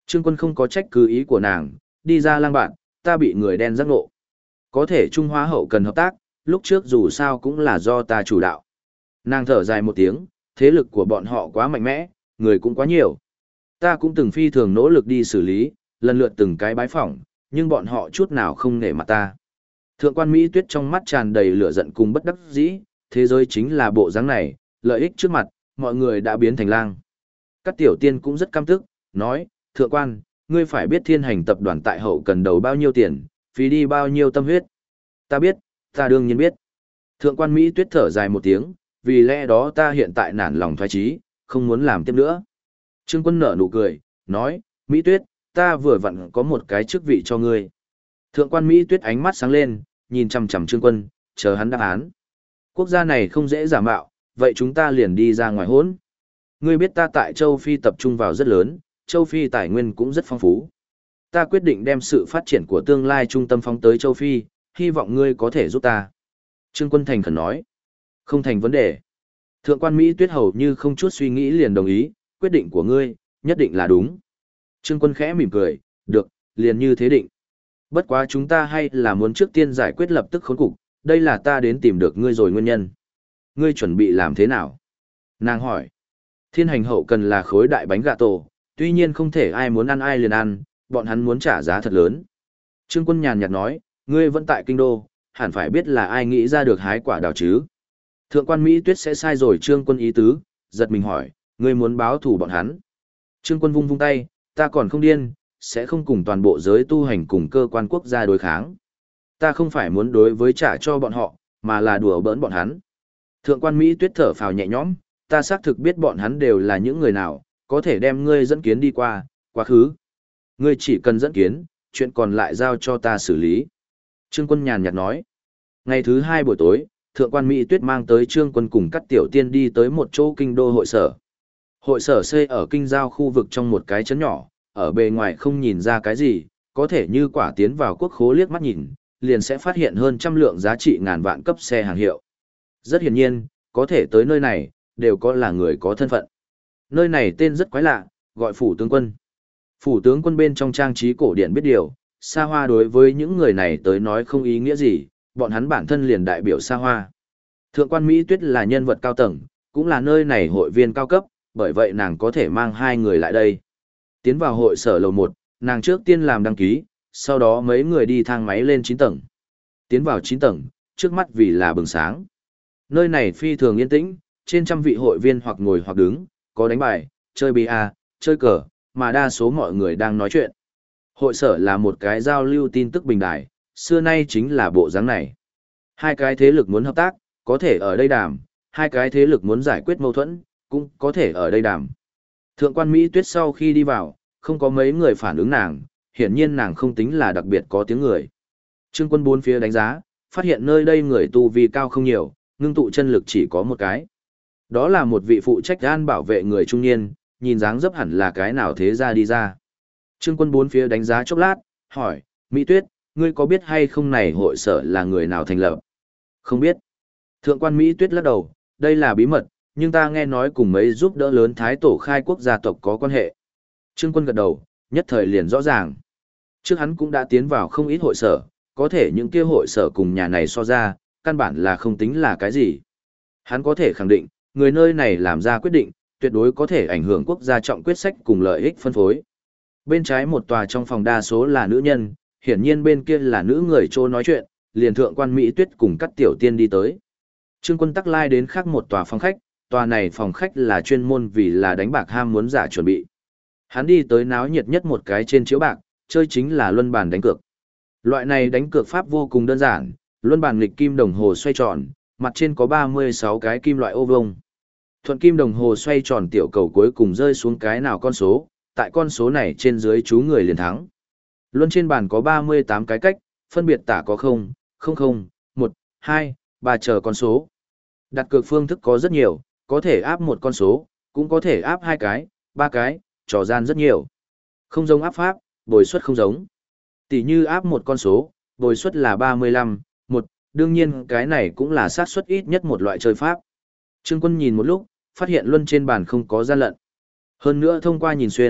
S1: Trương Quân không có trách cứ ý của nàng, đi ra lang bạn, ta bị người đen giác ngộ. Có thể Trung Hoa hậu cần hợp tác, lúc trước dù sao cũng là do ta chủ đạo. Nàng thở dài một tiếng, thế lực của bọn họ quá mạnh mẽ, người cũng quá nhiều. Ta cũng từng phi thường nỗ lực đi xử lý, lần lượt từng cái bái phỏng, nhưng bọn họ chút nào không nể mặt ta. Thượng quan Mỹ Tuyết trong mắt tràn đầy lửa giận cùng bất đắc dĩ, thế giới chính là bộ dáng này, lợi ích trước mặt, mọi người đã biến thành lang. Các tiểu tiên cũng rất căm tức, nói, thượng quan, ngươi phải biết thiên hành tập đoàn tại hậu cần đầu bao nhiêu tiền, phí đi bao nhiêu tâm huyết. Ta biết, ta đương nhiên biết. Thượng quan Mỹ Tuyết thở dài một tiếng, vì lẽ đó ta hiện tại nản lòng thoái chí, không muốn làm tiếp nữa. Trương Quân nở nụ cười, nói, Mỹ Tuyết, ta vừa vặn có một cái chức vị cho ngươi. Thượng quan Mỹ Tuyết ánh mắt sáng lên, nhìn chằm chằm Trương Quân, chờ hắn đáp án. Quốc gia này không dễ giả mạo, vậy chúng ta liền đi ra ngoài hỗn. Ngươi biết ta tại châu Phi tập trung vào rất lớn, châu Phi tài nguyên cũng rất phong phú. Ta quyết định đem sự phát triển của tương lai trung tâm phóng tới châu Phi, hy vọng ngươi có thể giúp ta. Trương Quân thành khẩn nói. Không thành vấn đề. Thượng quan Mỹ Tuyết hầu như không chút suy nghĩ liền đồng ý, quyết định của ngươi, nhất định là đúng. Trương Quân khẽ mỉm cười, được, liền như thế định. Bất quá chúng ta hay là muốn trước tiên giải quyết lập tức khốn cục, đây là ta đến tìm được ngươi rồi nguyên nhân. Ngươi chuẩn bị làm thế nào? Nàng hỏi. Thiên hành hậu cần là khối đại bánh gà tổ, tuy nhiên không thể ai muốn ăn ai liền ăn, bọn hắn muốn trả giá thật lớn. Trương Quân nhàn nhạt nói, ngươi vẫn tại kinh đô, hẳn phải biết là ai nghĩ ra được hái quả đào chứ. Thượng quan Mỹ Tuyết sẽ sai rồi Trương Quân ý tứ, giật mình hỏi, ngươi muốn báo thù bọn hắn. Trương Quân vung vung tay, ta còn không điên, sẽ không cùng toàn bộ giới tu hành cùng cơ quan quốc gia đối kháng. Ta không phải muốn đối với trả cho bọn họ, mà là đùa bỡn bọn hắn. Thượng quan Mỹ Tuyết thở phào nhẹ nhõm, ta xác thực biết bọn hắn đều là những người nào, có thể đem ngươi dẫn kiến đi qua, quá khứ. Ngươi chỉ cần dẫn kiến, chuyện còn lại giao cho ta xử lý. Trương Quân nhàn nhạt nói. Ngày thứ 2 buổi tối, Thượng quan Mỹ Tuyết mang tới Trương Quân cùng các tiểu tiên đi tới một chỗ kinh đô hội sở. Hội sở xây ở kinh giao khu vực trong một cái trấn nhỏ, ở bề ngoài không nhìn ra cái gì, có thể như quả tiến vào quốc khố liếc mắt nhìn, liền sẽ phát hiện hơn trăm lượng giá trị ngàn vạn cấp xe hàng hiệu. Rất hiển nhiên, có thể tới nơi này, đều có là người có thân phận. Nơi này tên rất quái lạ, gọi phủ tướng quân. Phủ tướng quân bên trong trang trí cổ điển biết điều, xa hoa đối với những người này tới nói không ý nghĩa gì, bọn hắn bản thân liền đại biểu xa hoa. Thượng quan Mỹ Tuyết là nhân vật cao tầng, cũng là nơi này hội viên cao cấp, bởi vậy nàng có thể mang 2 người lại đây. Tiến vào hội sở lầu 1, nàng trước tiên làm đăng ký, sau đó mấy người đi thang máy lên 9 tầng. Tiến vào 9 tầng, trước mắt vì là bừng sáng. Nơi này phi thường yên tĩnh, trên trăm vị hội viên hoặc ngồi hoặc đứng, có đánh bài, chơi bia, chơi cờ, mà đa số mọi người đang nói chuyện. Hội sở là một cái giao lưu tin tức bình đài, xưa nay chính là bộ dáng này. 2 cái thế lực muốn hợp tác, có thể ở đây đàm, 2 cái thế lực muốn giải quyết mâu thuẫn, cũng có thể ở đây đàm. Thượng quan Mỹ Tuyết sau khi đi vào, không có mấy người phản ứng nàng, hiển nhiên nàng không tính là đặc biệt có tiếng người. Trương Quân bốn phía đánh giá, phát hiện nơi đây người tu vi cao không nhiều, ngưng tụ chân lực chỉ có một cái. Đó là một vị phụ trách an bảo vệ người trung niên, nhìn dáng dấp hẳn là cái nào thế ra đi ra. Trương Quân bốn phía đánh giá chốc lát, hỏi, Mỹ Tuyết, ngươi có biết hay không này hội sở là người nào thành lập? Không biết. Thượng quan Mỹ Tuyết lắc đầu, đây là bí mật, nhưng ta nghe nói cùng mấy giúp đỡ lớn thái tổ khai quốc gia tộc có quan hệ. Trương Quân gật đầu, nhất thời liền rõ ràng. Trước hắn cũng đã tiến vào không ít hội sở, có thể những kia hội sở cùng nhà này so ra, căn bản là không tính là cái gì. Hắn có thể khẳng định, người nơi này làm ra quyết định, tuyệt đối có thể ảnh hưởng quốc gia trọng quyết sách cùng lợi ích phân phối. Bên trái một tòa trong phòng đa số là nữ nhân, hiển nhiên bên kia là nữ người trô nói chuyện, liền thượng quan Mỹ Tuyết cùng các tiểu tiên đi tới. Trương Quân tắc lai đến khác một tòa phòng khách, tòa này phòng khách là chuyên môn vì là đánh bạc ham muốn giả chuẩn bị. Hắn đi tới náo nhiệt nhất một cái trên chiếu bạc, chơi chính là luân bàn đánh cược. Loại này đánh cược pháp vô cùng đơn giản, luân bàn nghịch kim đồng hồ xoay tròn, mặt trên có 36 cái kim loại ô vuông. Thuận kim đồng hồ xoay tròn tiểu cầu cuối cùng rơi xuống cái nào con số, tại con số này trên dưới chú người liền thắng. Luân trên bàn có 38 cái cách, phân biệt tả có 0, 00, 1, 2, 3 chờ con số. Đặt cược phương thức có rất nhiều, có thể áp một con số, cũng có thể áp 2 cái, 3 cái, trò gian rất nhiều. Không giống áp pháp, bồi suất không giống. Tỷ như áp một con số, bồi suất là 35, 1, đương nhiên cái này cũng là xác suất ít nhất một loại chơi pháp. Trương Quân nhìn một lúc, phát hiện luân trên bàn không có gian lận. Hơn nữa thông qua nhìn xuyên,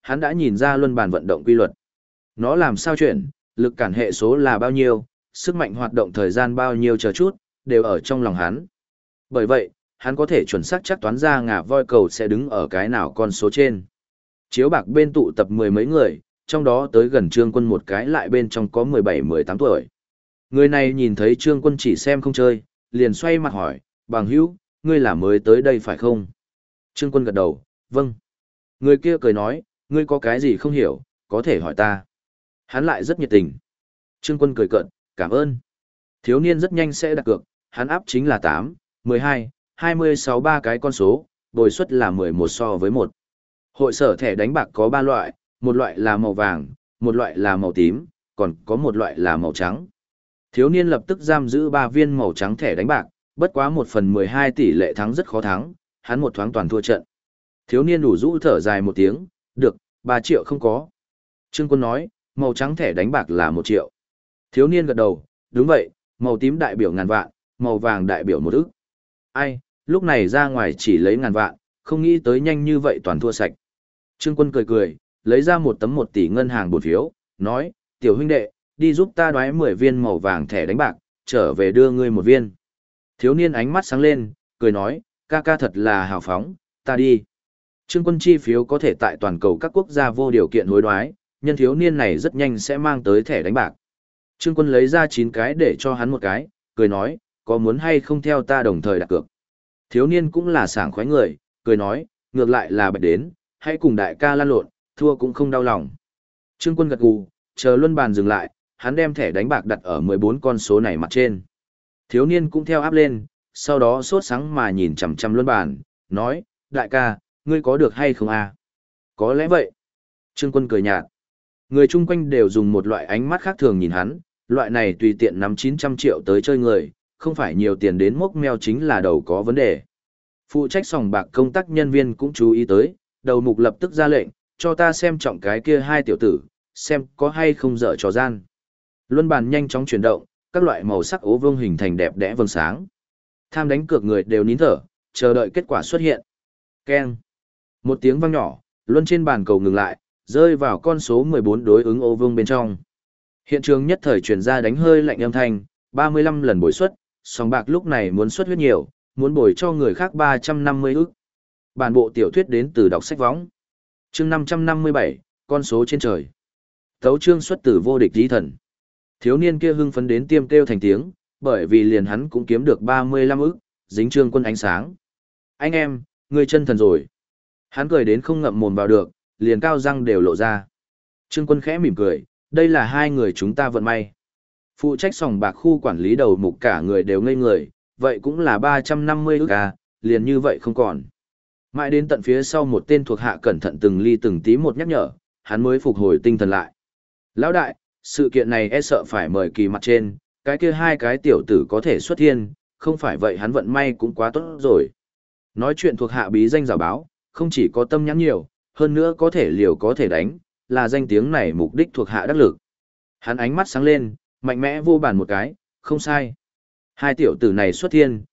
S1: hắn đã nhìn ra luân bàn vận động quy luật. Nó làm sao chuyển, lực cản hệ số là bao nhiêu, sức mạnh hoạt động thời gian bao nhiêu chờ chút, đều ở trong lòng hắn. Bởi vậy, hắn có thể chuẩn xác chắc toán ra ngà voi cầu sẽ đứng ở cái nào con số trên. Chiếu bạc bên tụ tập mười mấy người, trong đó tới gần Trương Quân một cái lại bên trong có 17-18 tuổi. Người này nhìn thấy Trương Quân chỉ xem không chơi, liền xoay mặt hỏi, bằng hữu, ngươi là mới tới đây phải không? Trương Quân gật đầu, vâng. Người kia cười nói, ngươi có cái gì không hiểu, có thể hỏi ta. Hắn lại rất nhiệt tình. Trương Quân cười cợt, cảm ơn. Thiếu niên rất nhanh sẽ đặt cược, hắn áp chính là 8, 12, 26 ba cái con số, bồi suất là 11 so với 1. Hội sở thẻ đánh bạc có 3 loại, một loại là màu vàng, một loại là màu tím, còn có một loại là màu trắng. Thiếu niên lập tức giam giữ 3 viên màu trắng thẻ đánh bạc, bất quá 1/12 tỷ lệ thắng rất khó thắng, hắn một thoáng toàn thua trận. Thiếu niên đủ rũ thở dài một tiếng, được, 3 triệu không có. Trương Quân nói, màu trắng thẻ đánh bạc là 1 triệu. Thiếu niên gật đầu, đúng vậy, màu tím đại biểu ngàn vạn, màu vàng đại biểu 1 ức. Ai, lúc này ra ngoài chỉ lấy ngàn vạn, không nghĩ tới nhanh như vậy toàn thua sạch. Trương Quân cười cười, lấy ra một tấm 1 tỷ ngân hàng bột phiếu, nói, tiểu huynh đệ, đi giúp ta đoái 10 viên màu vàng thẻ đánh bạc, trở về đưa ngươi 1 viên. Thiếu niên ánh mắt sáng lên, cười nói, ca ca thật là hào phóng, ta đi. Trương Quân chi phiếu có thể tại toàn cầu các quốc gia vô điều kiện hối đoái, nhân thiếu niên này rất nhanh sẽ mang tới thẻ đánh bạc. Trương Quân lấy ra 9 cái để cho hắn một cái, cười nói, có muốn hay không theo ta đồng thời đặt cược. Thiếu niên cũng là sảng khoái người, cười nói, ngược lại là bạch đến, hãy cùng đại ca lan lộn, thua cũng không đau lòng. Trương Quân gật gù, chờ luân bàn dừng lại, hắn đem thẻ đánh bạc đặt ở 14 con số này mặt trên. Thiếu niên cũng theo áp lên, sau đó sốt sáng mà nhìn chằm chằm luân bàn, nói, đại ca, ngươi có được hay không à? Có lẽ vậy. Trương Quân cười nhạt. Người chung quanh đều dùng một loại ánh mắt khác thường nhìn hắn, loại này tùy tiện nắm 900 triệu tới chơi người, không phải nhiều tiền đến mốc meo chính là đầu có vấn đề. Phụ trách sòng bạc công tác nhân viên cũng chú ý tới, đầu mục lập tức ra lệnh, cho ta xem trọng cái kia 2 tiểu tử, xem có hay không dở trò gian. Luân bàn nhanh chóng chuyển động, các loại màu sắc ố vương hình thành đẹp đẽ vầng sáng. Tham đánh cược người đều nín thở, chờ đợi kết quả xuất hiện. Keng. Một tiếng vang nhỏ, luân trên bàn cầu ngừng lại, rơi vào con số 14 đối ứng ô vương bên trong. Hiện trường nhất thời truyền ra đánh hơi lạnh âm thanh, 35 lần bồi suất, sòng bạc lúc này muốn suất huyết nhiều, muốn bồi cho người khác 350 ức. Bản bộ tiểu thuyết đến từ đọc sách võng. Chương 557, con số trên trời. Tấu chương xuất từ vô địch di thần. Thiếu niên kia hưng phấn đến tiêm kêu thành tiếng, bởi vì liền hắn cũng kiếm được 35 ức, dính Trương Quân ánh sáng. Anh em, ngươi chân thần rồi. Hắn cười đến không ngậm mồm vào được, liền cao răng đều lộ ra. Trương Quân khẽ mỉm cười, đây là 2 người chúng ta vận may. Phụ trách sòng bạc khu quản lý đầu mục cả người đều ngây người, vậy cũng là 350 ức à, liền như vậy không còn. Mãi đến tận phía sau một tên thuộc hạ cẩn thận từng ly từng tí một nhắc nhở, hắn mới phục hồi tinh thần lại. Lão đại, sự kiện này e sợ phải mời kỳ mặt trên, cái kia 2 cái tiểu tử có thể xuất thiên, không phải vậy hắn vận may cũng quá tốt rồi. Nói chuyện thuộc hạ bí danh giả báo, không chỉ có tâm nhãn nhiều, hơn nữa có thể liều có thể đánh, là danh tiếng này mục đích thuộc hạ đắc lực. Hắn ánh mắt sáng lên, mạnh mẽ vô bàn một cái, không sai. 2 tiểu tử này xuất thiên,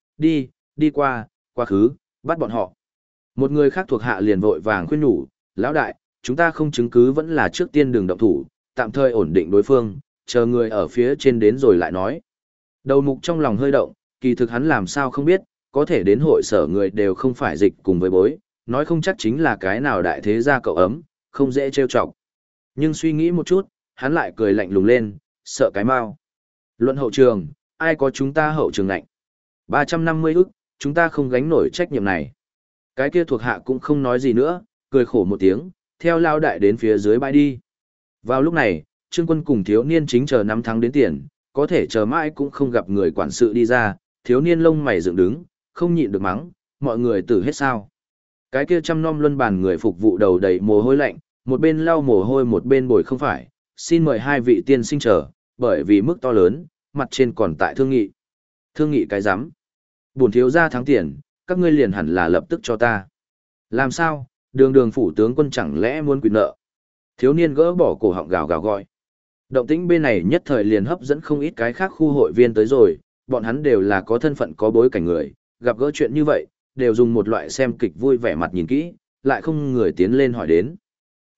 S1: đi qua, quá khứ, bắt bọn họ. Một người khác thuộc hạ liền vội vàng khuyên nhủ, lão đại, chúng ta không chứng cứ vẫn là trước tiên đừng động thủ, tạm thời ổn định đối phương, chờ người ở phía trên đến rồi lại nói. Đầu mục trong lòng hơi động, kỳ thực hắn làm sao không biết, có thể đến hội sở người đều không phải dịch cùng với bối, nói không chắc chính là cái nào đại thế gia cậu ấm, không dễ trêu chọc. Nhưng suy nghĩ một chút, hắn lại cười lạnh lùng lên, sợ cái mau. Luận hậu trường, ai có chúng ta hậu trường lạnh. 350 ức, chúng ta không gánh nổi trách nhiệm này. Cái kia thuộc hạ cũng không nói gì nữa, cười khổ một tiếng, theo lao đại đến phía dưới bãi đi. Vào lúc này, Trương Quân cùng thiếu niên chính chờ nắm thắng đến tiền, có thể chờ mãi cũng không gặp người quản sự đi ra, thiếu niên lông mày dựng đứng, không nhịn được mắng, mọi người tử hết sao. Cái kia chăm nom luân bàn người phục vụ đầu đầy mồ hôi lạnh, một bên lau mồ hôi một bên bồi không phải, xin mời 2 vị tiên sinh chờ, bởi vì mức to lớn, mặt trên còn tại thương nghị. Thương nghị cái rắm Bổn thiếu gia thắng tiền, các ngươi liền hẳn là lập tức cho ta. Làm sao, đường phủ tướng quân chẳng lẽ muốn quyền nợ. Thiếu niên gỡ bỏ cổ họng gào gào gọi. Động tĩnh bên này nhất thời liền hấp dẫn không ít cái khác khu hội viên tới rồi, bọn hắn đều là có thân phận có bối cảnh người, gặp gỡ chuyện như vậy, đều dùng một loại xem kịch vui vẻ mặt nhìn kỹ, lại không người tiến lên hỏi đến.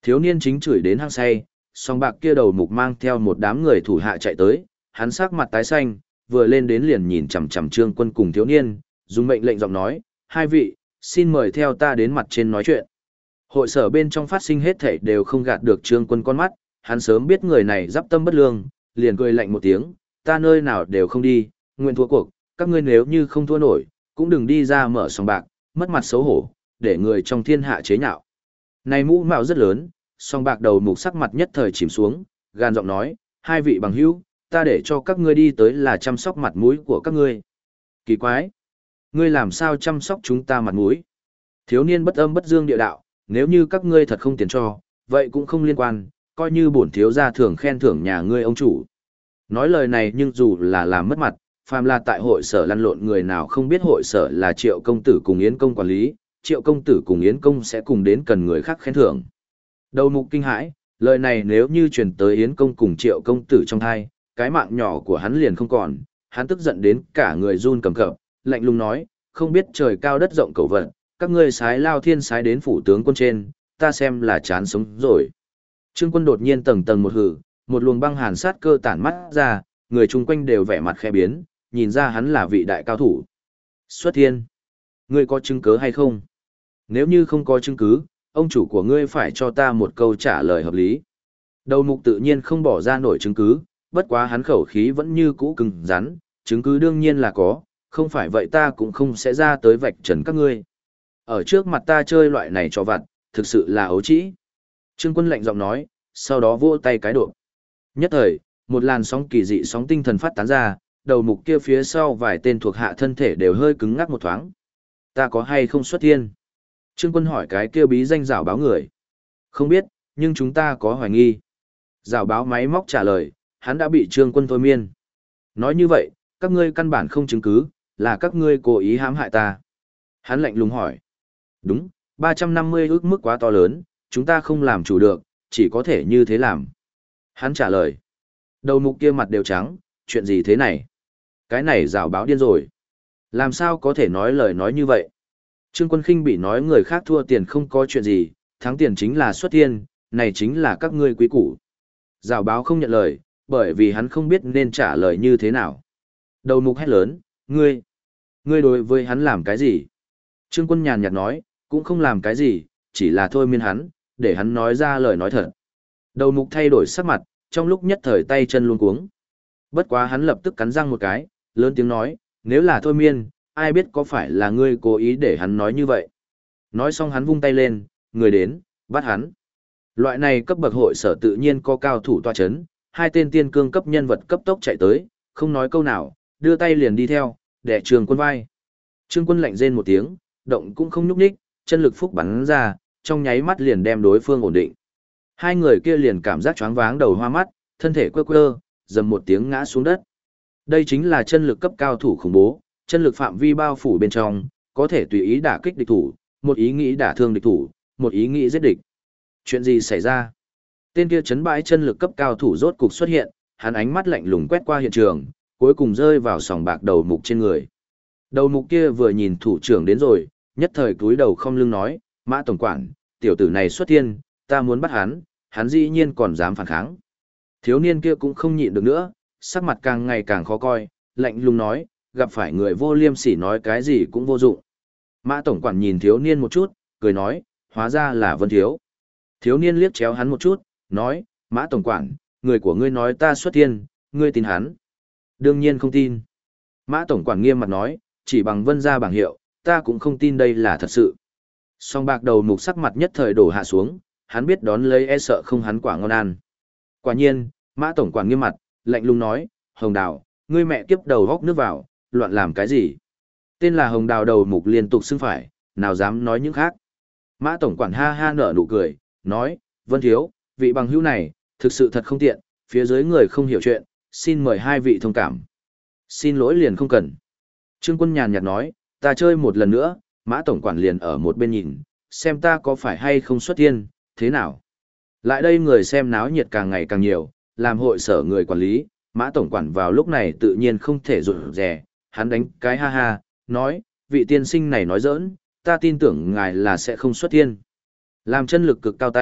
S1: Thiếu niên chính chửi đến hăng say, song bạc kia đầu mục mang theo một đám người thủ hạ chạy tới, hắn sắc mặt tái xanh, vừa lên đến liền nhìn chằm chằm Trương Quân cùng thiếu niên, dùng mệnh lệnh giọng nói, hai vị, xin mời theo ta đến mặt trên nói chuyện. Hội sở bên trong phát sinh hết thảy đều không gạt được Trương Quân con mắt, hắn sớm biết người này giáp tâm bất lương, liền cười lạnh một tiếng, ta nơi nào đều không đi, nguyện thua cuộc, các ngươi nếu như không thua nổi, cũng đừng đi ra mở sòng bạc, mất mặt xấu hổ, để người trong thiên hạ chế nhạo. Này mũ mạo rất lớn, song bạc đầu mục sắc mặt nhất thời chìm xuống, gan giọng nói, hai vị bằng hữu, ta để cho các ngươi đi tới là chăm sóc mặt mũi của các ngươi. Kỳ quái, ngươi làm sao chăm sóc chúng ta mặt mũi? Thiếu niên bất âm bất dương địa đạo, nếu như các ngươi thật không tiền cho, vậy cũng không liên quan, coi như bổn thiếu gia thường khen thưởng nhà ngươi ông chủ. Nói lời này nhưng dù là làm mất mặt, phàm là tại hội sở lăn lộn người nào không biết hội sở là Triệu công tử cùng Yến công quản lý, Triệu công tử cùng Yến công sẽ cùng đến cần người khác khen thưởng. Đầu mục kinh hãi, lời này nếu như truyền tới Yến công cùng Triệu công tử trong thai, cái mạng nhỏ của hắn liền không còn, hắn tức giận đến cả người run cầm cập, lạnh lùng nói, không biết trời cao đất rộng cầu vận, các ngươi sái lao thiên sái đến phủ tướng quân trên, ta xem là chán sống rồi. Trương Quân đột nhiên tầng tầng một hử, một luồng băng hàn sát cơ tản mắt ra, người chung quanh đều vẻ mặt khẽ biến, nhìn ra hắn là vị đại cao thủ. Xuất Thiên, ngươi có chứng cứ hay không? Nếu như không có chứng cứ, ông chủ của ngươi phải cho ta một câu trả lời hợp lý. Đầu mục tự nhiên không bỏ ra nổi chứng cứ, bất quá hắn khẩu khí vẫn như cũ cứng rắn, chứng cứ đương nhiên là có, không phải vậy ta cũng không sẽ ra tới vạch trần các ngươi. Ở trước mặt ta chơi loại này cho vặt, thực sự là ấu trĩ. Trương Quân lạnh giọng nói, sau đó vỗ tay cái độ. Nhất thời, một làn sóng kỳ dị sóng tinh thần phát tán ra, đầu mục kia phía sau vài tên thuộc hạ thân thể đều hơi cứng ngắc một thoáng. Ta có hay không xuất thiên? Trương Quân hỏi cái kia bí danh giảo báo người. Không biết, nhưng chúng ta có hoài nghi. Giảo báo máy móc trả lời, hắn đã bị Trương Quân thôi miên. Nói như vậy, các ngươi căn bản không chứng cứ, là các ngươi cố ý hãm hại ta. Hắn lạnh lùng hỏi. Đúng, 350 ước mức quá to lớn, chúng ta không làm chủ được, chỉ có thể như thế làm. Hắn trả lời. Đầu mục kia mặt đều trắng, chuyện gì thế này? Cái này giảo báo điên rồi. Làm sao có thể nói lời nói như vậy? Trương Quân khinh bị nói người khác thua tiền không có chuyện gì, thắng tiền chính là xuất tiền, này chính là các ngươi quý củ. Giảo báo không nhận lời, bởi vì hắn không biết nên trả lời như thế nào. Đầu mục hét lớn, ngươi đối với hắn làm cái gì? Trương Quân nhàn nhạt nói, cũng không làm cái gì, chỉ là thôi miên hắn, để hắn nói ra lời nói thật. Đầu mục thay đổi sắc mặt, trong lúc nhất thời tay chân luống cuống. Bất quá hắn lập tức cắn răng một cái, lớn tiếng nói, nếu là thôi miên, ai biết có phải là ngươi cố ý để hắn nói như vậy. Nói xong hắn vung tay lên, người đến, bắt hắn. Loại này cấp bậc hội sở tự nhiên có cao thủ tọa chấn, hai tên tiên cương cấp nhân vật cấp tốc chạy tới, không nói câu nào, đưa tay liền đi theo, để Trương Quân vai. Trương Quân lạnh rên một tiếng, động cũng không nhúc nhích, chân lực phúc bắn ra, trong nháy mắt liền đem đối phương ổn định. Hai người kia liền cảm giác choáng váng đầu hoa mắt, thân thể quơ quơ, dầm một tiếng ngã xuống đất. Đây chính là chân lực cấp cao thủ khủng bố, chân lực phạm vi bao phủ bên trong, có thể tùy ý đả kích địch thủ, một ý nghĩ đả thương địch thủ, một ý nghĩ giết địch. Chuyện gì xảy ra? Tên kia chấn bãi chân lực cấp cao thủ rốt cục xuất hiện, hắn ánh mắt lạnh lùng quét qua hiện trường, cuối cùng rơi vào sòng bạc đầu mục trên người. Đầu mục kia vừa nhìn thủ trưởng đến rồi, nhất thời cúi đầu không lưng nói, Mã tổng quản, tiểu tử này xuất thiên, ta muốn bắt hắn, hắn dĩ nhiên còn dám phản kháng. Thiếu niên kia cũng không nhịn được nữa, sắc mặt càng ngày càng khó coi, lạnh lùng nói, gặp phải người vô liêm sỉ nói cái gì cũng vô dụng. Mã tổng quản nhìn thiếu niên một chút, cười nói, hóa ra là Vân Thiếu. Thiếu niên liếc chéo hắn một chút, nói, Mã tổng quản, người của ngươi nói ta xuất thiên, ngươi tin hắn. Đương nhiên không tin. Mã tổng quản nghiêm mặt nói, chỉ bằng Vân gia bảng hiệu, ta cũng không tin đây là thật sự. Song bạc đầu mục sắc mặt nhất thời đổ hạ xuống, hắn biết đón lấy e sợ không hắn quả ngon ăn. Quả nhiên, Mã tổng quản nghiêm mặt, lạnh lùng nói, Hồng Đào, ngươi mẹ kiếp đầu góc nước vào, loạn làm cái gì? Tên là Hồng Đào đầu mục liên tục xưng phải, nào dám nói những khác. Mã tổng quản ha ha nở nụ cười, nói, Vân Thiếu, vị bằng hữu này, thực sự thật không tiện, phía dưới người không hiểu chuyện, xin mời hai vị thông cảm. Xin lỗi liền không cần. Trương Quân nhàn nhạt nói, ta chơi một lần nữa, Mã tổng quản liền ở một bên nhìn, xem ta có phải hay không xuất thiên, thế nào? Lại đây người xem náo nhiệt càng ngày càng nhiều, làm hội sở người quản lý, Mã tổng quản vào lúc này tự nhiên không thể rụt rè, hắn đánh cái ha ha, nói, vị tiên sinh này nói giỡn, ta tin tưởng ngài là sẽ không xuất thiên. Làm chân lực cực cao tay,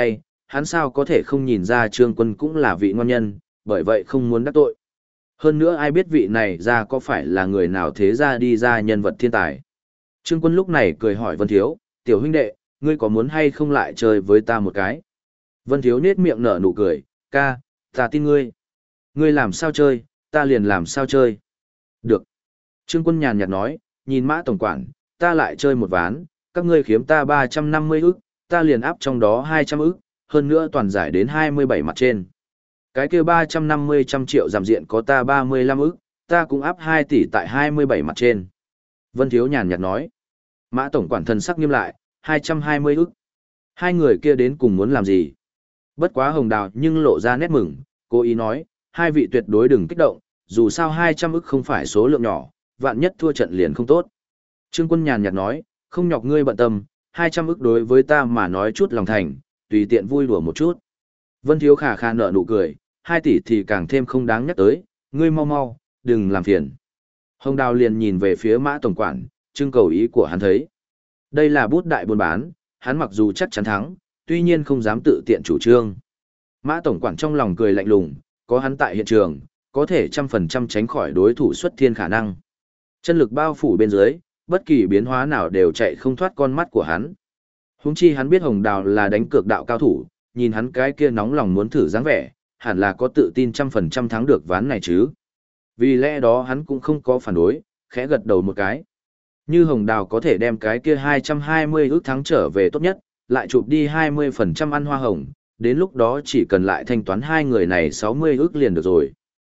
S1: hắn sao có thể không nhìn ra Trương Quân cũng là vị ngon nhân, bởi vậy không muốn đắc tội. Hơn nữa ai biết vị này ra có phải là người nào thế ra đi ra nhân vật thiên tài. Trương Quân lúc này cười hỏi Vân Thiếu, tiểu huynh đệ, ngươi có muốn hay không lại chơi với ta một cái? Vân Thiếu nết miệng nở nụ cười, ca, ta tin ngươi. Ngươi làm sao chơi, ta liền làm sao chơi. Được. Trương Quân nhàn nhạt nói, nhìn Mã tổng quản, ta lại chơi một ván, các ngươi khiếm ta 350 ức, ta liền áp trong đó 200 ức, hơn nữa toàn giải đến 27 mặt trên. Cái kia 350 trăm triệu giảm diện có ta 35 ức, ta cũng áp 2 tỷ tại 27 mặt trên. Vân Thiếu nhàn nhạt nói. Mã tổng quản thần sắc nghiêm lại, 220 ức. Hai người kia đến cùng muốn làm gì? Bất quá Hồng Đào nhưng lộ ra nét mừng, cố ý nói, hai vị tuyệt đối đừng kích động, dù sao 200 ức không phải số lượng nhỏ, vạn nhất thua trận liền không tốt. Trương Quân nhàn nhạt nói, không nhọc ngươi bận tâm, 200 ức đối với ta mà nói chút lòng thành, tùy tiện vui đùa một chút. Vân Thiếu khả khả nở nụ cười, 2 tỷ thì càng thêm không đáng nhắc tới, ngươi mau mau, đừng làm phiền. Hồng Đào liền nhìn về phía Mã tổng quản, trưng cầu ý của hắn thấy. Đây là bút đại buôn bán, hắn mặc dù chắc chắn thắng, tuy nhiên không dám tự tiện chủ trương. Mã tổng quản trong lòng cười lạnh lùng, có hắn tại hiện trường, có thể 100% tránh khỏi đối thủ xuất thiên khả năng. Chân lực bao phủ bên dưới, bất kỳ biến hóa nào đều chạy không thoát con mắt của hắn. Huống chi hắn biết Hồng Đào là đánh cược đạo cao thủ, nhìn hắn cái kia nóng lòng muốn thử dáng vẻ, hẳn là có tự tin 100% thắng được ván này chứ. Vì lẽ đó hắn cũng không có phản đối, khẽ gật đầu một cái. Như Hồng Đào có thể đem cái kia 220 ức thắng trở về tốt nhất, lại chụp đi 20% ăn hoa hồng, đến lúc đó chỉ cần lại thanh toán hai người này 60 ức liền được rồi.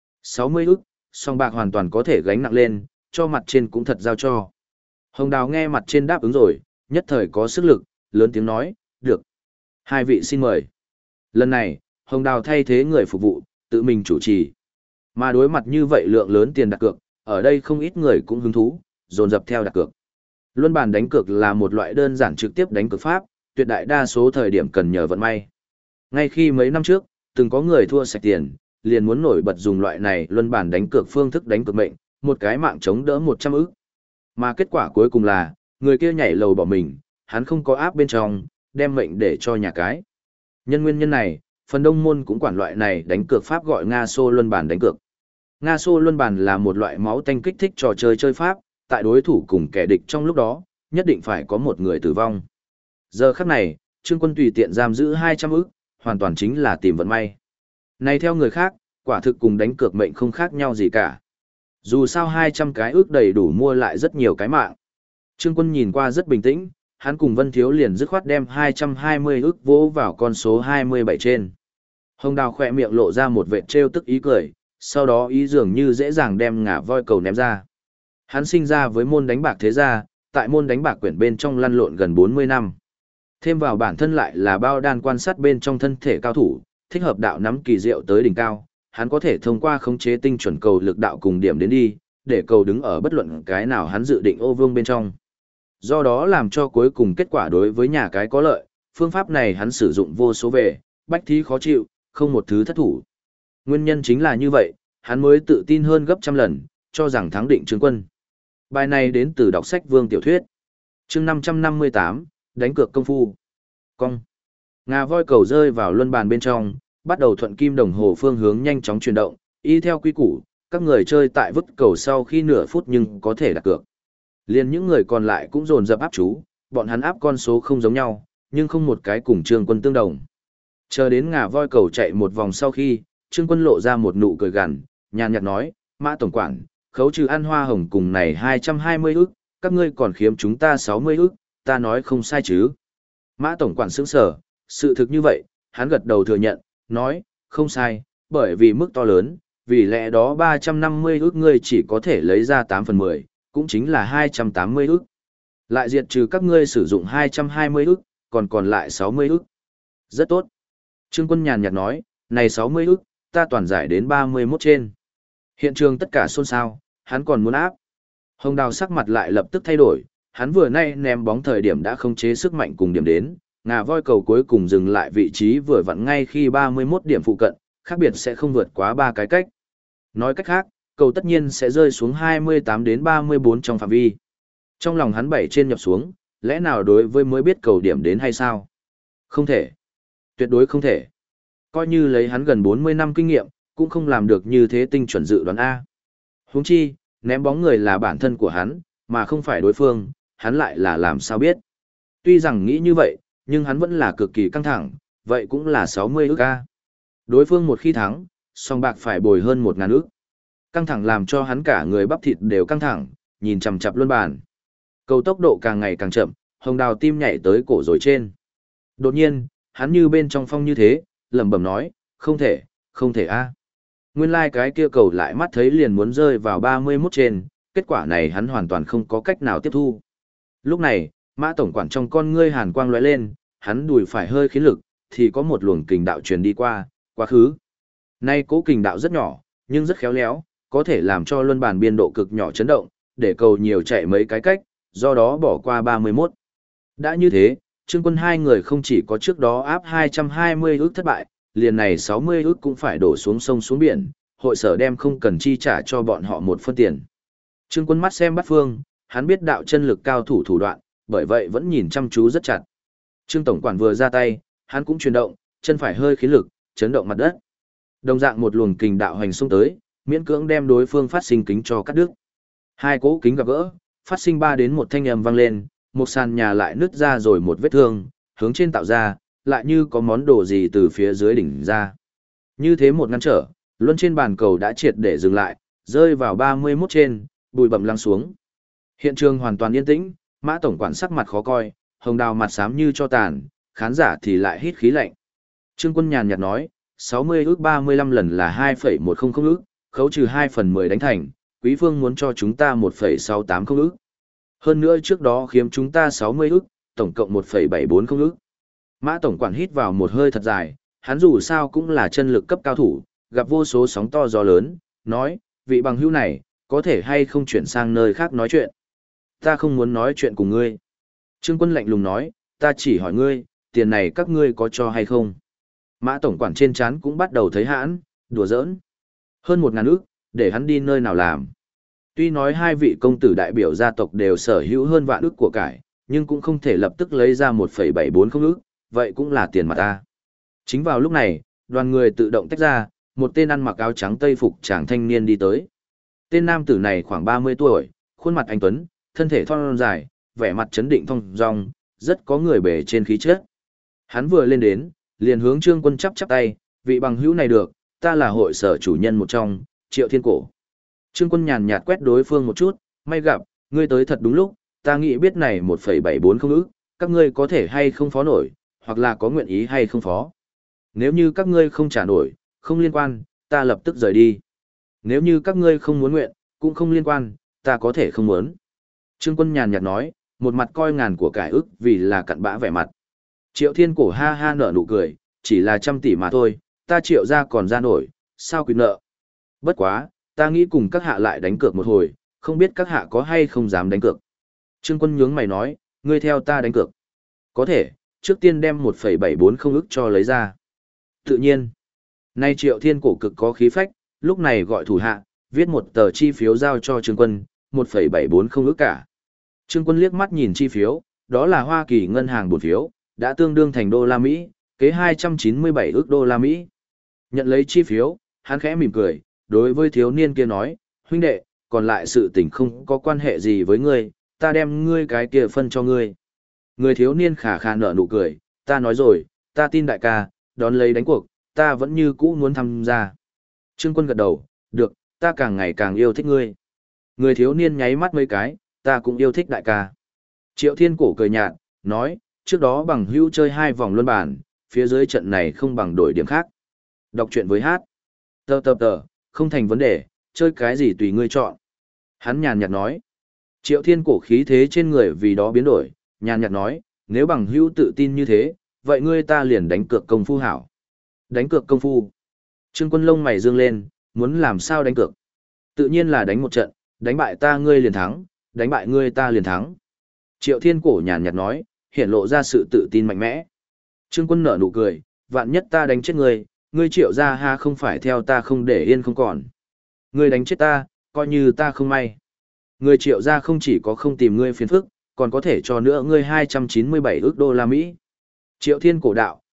S1: 60 ức, song bạc hoàn toàn có thể gánh nặng lên, cho mặt trên cũng thật giao cho. Hồng Đào nghe mặt trên đáp ứng rồi, nhất thời có sức lực, lớn tiếng nói, được. Hai vị xin mời. Lần này, Hồng Đào thay thế người phục vụ, tự mình chủ trì. Mà đối mặt như vậy lượng lớn tiền đặt cược, ở đây không ít người cũng hứng thú, dồn dập theo đặt cược. Luân bàn đánh cược là một loại đơn giản trực tiếp đánh cược pháp, tuyệt đại đa số thời điểm cần nhờ vận may. Ngay khi mấy năm trước, từng có người thua sạch tiền, liền muốn nổi bật dùng loại này luân bàn đánh cược phương thức đánh cược mệnh, một cái mạng chống đỡ 100 ức. Mà kết quả cuối cùng là, người kia nhảy lầu bỏ mình, hắn không có áp bên trong, đem mệnh để cho nhà cái. Nhân nguyên nhân này, phần đông môn cũng quản loại này đánh cược pháp gọi Nga Xô luân bàn đánh cược. Nga Xô luân bàn là một loại máu tanh kích thích trò chơi chơi pháp, tại đối thủ cùng kẻ địch trong lúc đó, nhất định phải có một người tử vong. Giờ khắc này, Trương Quân tùy tiện giam giữ 200 ức, hoàn toàn chính là tìm vận may. Này theo người khác, quả thực cùng đánh cược mệnh không khác nhau gì cả. Dù sao 200 cái ức đầy đủ mua lại rất nhiều cái mạng. Trương Quân nhìn qua rất bình tĩnh, hắn cùng Vân Thiếu liền dứt khoát đem 220 ức vỗ vào con số 27 trên. Hồng Đào khỏe miệng lộ ra một vệt trêu tức ý cười, sau đó ý dường như dễ dàng đem ngả voi cầu ném ra. Hắn sinh ra với môn đánh bạc thế gia, tại môn đánh bạc quyển bên trong lăn lộn gần 40 năm. Thêm vào bản thân lại là bao đan quan sát bên trong thân thể cao thủ, thích hợp đạo nắm kỳ diệu tới đỉnh cao, hắn có thể thông qua khống chế tinh chuẩn cầu lực đạo cùng điểm đến đi, để cầu đứng ở bất luận cái nào hắn dự định ô vương bên trong. Do đó làm cho cuối cùng kết quả đối với nhà cái có lợi, phương pháp này hắn sử dụng vô số về, bách thí khó chịu, không một thứ thất thủ. Nguyên nhân chính là như vậy, hắn mới tự tin hơn gấp trăm lần, cho rằng thắng định Trương Quân. Bài này đến từ đọc sách Vương Tiểu Thuyết. Chương 558, đánh cược công phu. Cong. Ngà voi cầu rơi vào luân bàn bên trong, bắt đầu thuận kim đồng hồ phương hướng nhanh chóng chuyển động, y theo quy củ, các người chơi tại vứt cầu sau khi nửa phút nhưng có thể đặt cược. Liền những người còn lại cũng dồn dập áp chú, bọn hắn áp con số không giống nhau, nhưng không một cái cùng Trương Quân tương đồng. Chờ đến ngà voi cầu chạy một vòng sau khi, Trương Quân lộ ra một nụ cười gằn, nhàn nhạt nói, Mã tổng quản, khấu trừ ăn hoa hồng cùng này 220 ức, các ngươi còn khiếm chúng ta 60 ức, ta nói không sai chứ. Mã tổng quản sững sờ, sự thực như vậy, hắn gật đầu thừa nhận, nói, không sai, bởi vì mức to lớn, vì lẽ đó 350 ức ngươi chỉ có thể lấy ra 8 phần 10, cũng chính là 280 ức. Lại diệt trừ các ngươi sử dụng 220 ức, còn lại 60 ức. Rất tốt. Trương Quân nhàn nhạt nói, này 60 ức, ta toàn giải đến 31 trên. Hiện trường tất cả xôn xao, hắn còn muốn áp. Hồng Đào sắc mặt lại lập tức thay đổi, hắn vừa nay ném bóng thời điểm đã khống chế sức mạnh cùng điểm đến, ngà voi cầu cuối cùng dừng lại vị trí vừa vặn ngay khi 31 điểm phụ cận, khác biệt sẽ không vượt quá 3 cái cách. Nói cách khác, cầu tất nhiên sẽ rơi xuống 28 đến 34 trong phạm vi. Trong lòng hắn bảy trên nhập xuống, lẽ nào đối với mới biết cầu điểm đến hay sao? Không thể. Tuyệt đối không thể. Coi như lấy hắn gần 40 năm kinh nghiệm, cũng không làm được như thế tinh chuẩn dự đoán A. Huống chi, ném bóng người là bản thân của hắn, mà không phải đối phương, hắn lại là làm sao biết. Tuy rằng nghĩ như vậy, nhưng hắn vẫn là cực kỳ căng thẳng, vậy cũng là 60 ức A. Đối phương một khi thắng, song bạc phải bồi hơn 1.000 ức. Căng thẳng làm cho hắn cả người bắp thịt đều căng thẳng, nhìn chằm chằm luân bàn. Cầu tốc độ càng ngày càng chậm, hồng đào tim nhảy tới cổ rồi trên. Đột nhiên, hắn như bên trong phong như thế, lẩm bẩm nói, không thể, không thể a. Nguyên lai cái kia cầu lại mắt thấy liền muốn rơi vào 31 trên, kết quả này hắn hoàn toàn không có cách nào tiếp thu. Lúc này, Mã tổng quản trong con ngươi hàn quang lóe lên, hắn đùi phải hơi khiến lực, thì có một luồng kình đạo truyền đi qua, quá khứ. Nay cố kình đạo rất nhỏ, nhưng rất khéo léo, có thể làm cho luân bàn biên độ cực nhỏ chấn động, để cầu nhiều chạy mấy cái cách, do đó bỏ qua 31. Đã như thế, Trương Quân hai người không chỉ có trước đó áp 220 ước thất bại, liền này 60 ước cũng phải đổ xuống sông xuống biển, hội sở đem không cần chi trả cho bọn họ một phân tiền. Trương Quân mắt xem bắt phương, hắn biết đạo chân lực cao thủ thủ đoạn, bởi vậy vẫn nhìn chăm chú rất chặt. Trương tổng quản vừa ra tay, hắn cũng chuyển động, chân phải hơi khiến lực, chấn động mặt đất. Đồng dạng một luồng kình đạo hành xung tới, miễn cưỡng đem đối phương phát sinh kính cho cắt đứt. Hai cỗ kính gặp gỡ, phát sinh 3 đến 1 thanh âm vang lên, một sàn nhà lại nứt ra rồi một vết thương, hướng trên tạo ra, lại như có món đồ gì từ phía dưới đỉnh ra. Như thế một ngăn trở, luân trên bàn cầu đã triệt để dừng lại, rơi vào 31 trên, bụi bặm lăn xuống. Hiện trường hoàn toàn yên tĩnh, Mã tổng quản sắc mặt khó coi, hồng đào mặt xám như cho tàn, khán giả thì lại hít khí lạnh. Trương Quân nhàn nhạt nói, 60 ước 35 lần là 2,100 ước, khấu trừ 2 phần 10 đánh thành, Quý Phương muốn cho chúng ta 1,680 ước. Hơn nữa trước đó khiếm chúng ta 60 ước, tổng cộng 1,740 ước. Mã tổng quản hít vào một hơi thật dài, hắn dù sao cũng là chân lực cấp cao thủ, gặp vô số sóng to gió lớn, nói, vị bằng hữu này, có thể hay không chuyển sang nơi khác nói chuyện. Ta không muốn nói chuyện cùng ngươi. Trương Quân lạnh lùng nói, ta chỉ hỏi ngươi, tiền này các ngươi có cho hay không? Mã tổng quản trên trán cũng bắt đầu thấy hãn, đùa giỡn. Hơn 1.000 ức, để hắn đi nơi nào làm. Tuy nói hai vị công tử đại biểu gia tộc đều sở hữu hơn vạn ức của cải, nhưng cũng không thể lập tức lấy ra 1,740 ức, vậy cũng là tiền mà ta. Chính vào lúc này, đoàn người tự động tách ra, một tên ăn mặc áo trắng tây phục chàng thanh niên đi tới. Tên nam tử này khoảng 30 tuổi, khuôn mặt anh tuấn, thân thể thon dài, vẻ mặt chấn định thong dong, rất có người bề trên khí chất. Hắn vừa lên đến, liền hướng Trương Quân chắp tay, vị bằng hữu này được, ta là hội sở chủ nhân một trong, Triệu Thiên Cổ. Trương Quân nhàn nhạt quét đối phương một chút, may gặp, ngươi tới thật đúng lúc, ta nghĩ biết này 1,740 ức, các ngươi có thể hay không phó nổi, hoặc là có nguyện ý hay không phó. Nếu như các ngươi không trả nổi, không liên quan, ta lập tức rời đi. Nếu như các ngươi không muốn nguyện, cũng không liên quan, ta có thể không muốn. Trương Quân nhàn nhạt nói, một mặt coi ngàn của cải ức vì là cặn bã vẻ mặt. Triệu Thiên Cổ ha ha nở nụ cười, chỉ là 100 tỷ mà thôi, ta Triệu ra còn ra nổi, sao quyền nợ. Bất quá, ta nghĩ cùng các hạ lại đánh cược một hồi, không biết các hạ có hay không dám đánh cược. Trương Quân nhướng mày nói, ngươi theo ta đánh cược. Có thể, trước tiên đem 1,740 ức cho lấy ra. Tự nhiên, nay Triệu Thiên Cổ cực có khí phách, lúc này gọi thủ hạ, viết một tờ chi phiếu giao cho Trương Quân, 1,740 ức cả. Trương Quân liếc mắt nhìn chi phiếu, đó là Hoa Kỳ ngân hàng bổn phiếu, đã tương đương thành đô la Mỹ, kế 297 ức đô la Mỹ. Nhận lấy chi phiếu, hắn khẽ mỉm cười, đối với thiếu niên kia nói, huynh đệ, còn lại sự tình không có quan hệ gì với ngươi, ta đem ngươi cái kia phân cho ngươi. Người thiếu niên khả khả nở nụ cười, ta nói rồi, ta tin đại ca, đón lấy đánh cuộc, ta vẫn như cũ muốn tham gia. Trương Quân gật đầu, được, ta càng ngày càng yêu thích ngươi. Người thiếu niên nháy mắt mấy cái, ta cũng yêu thích đại ca. Triệu Thiên Cổ cười nhạt, nói, trước đó bằng hữu chơi 2 vòng luân bàn, phía dưới trận này không bằng đổi điểm khác. Đọc truyện với hát. Tờ, không thành vấn đề, chơi cái gì tùy ngươi chọn. Hắn nhàn nhạt nói. Triệu Thiên Cổ khí thế trên người vì đó biến đổi, nhàn nhạt nói, nếu bằng hữu tự tin như thế, vậy ngươi ta liền đánh cược công phu hảo. Đánh cược công phu. Trương Quân lông mày dương lên, muốn làm sao đánh cược. Tự nhiên là đánh một trận, đánh bại ta ngươi liền thắng, đánh bại ngươi ta liền thắng. Triệu Thiên Cổ nhàn nhạt nói, hiện lộ ra sự tự tin mạnh mẽ. Trương Quân nở nụ cười, vạn nhất ta đánh chết ngươi, ngươi Triệu gia ha không phải theo ta không để yên không còn. Ngươi đánh chết ta, coi như ta không may. Ngươi Triệu gia không chỉ có không tìm ngươi phiền phức, còn có thể cho nữa ngươi 297 ức đô la Mỹ. Triệu Thiên Cổ đạo,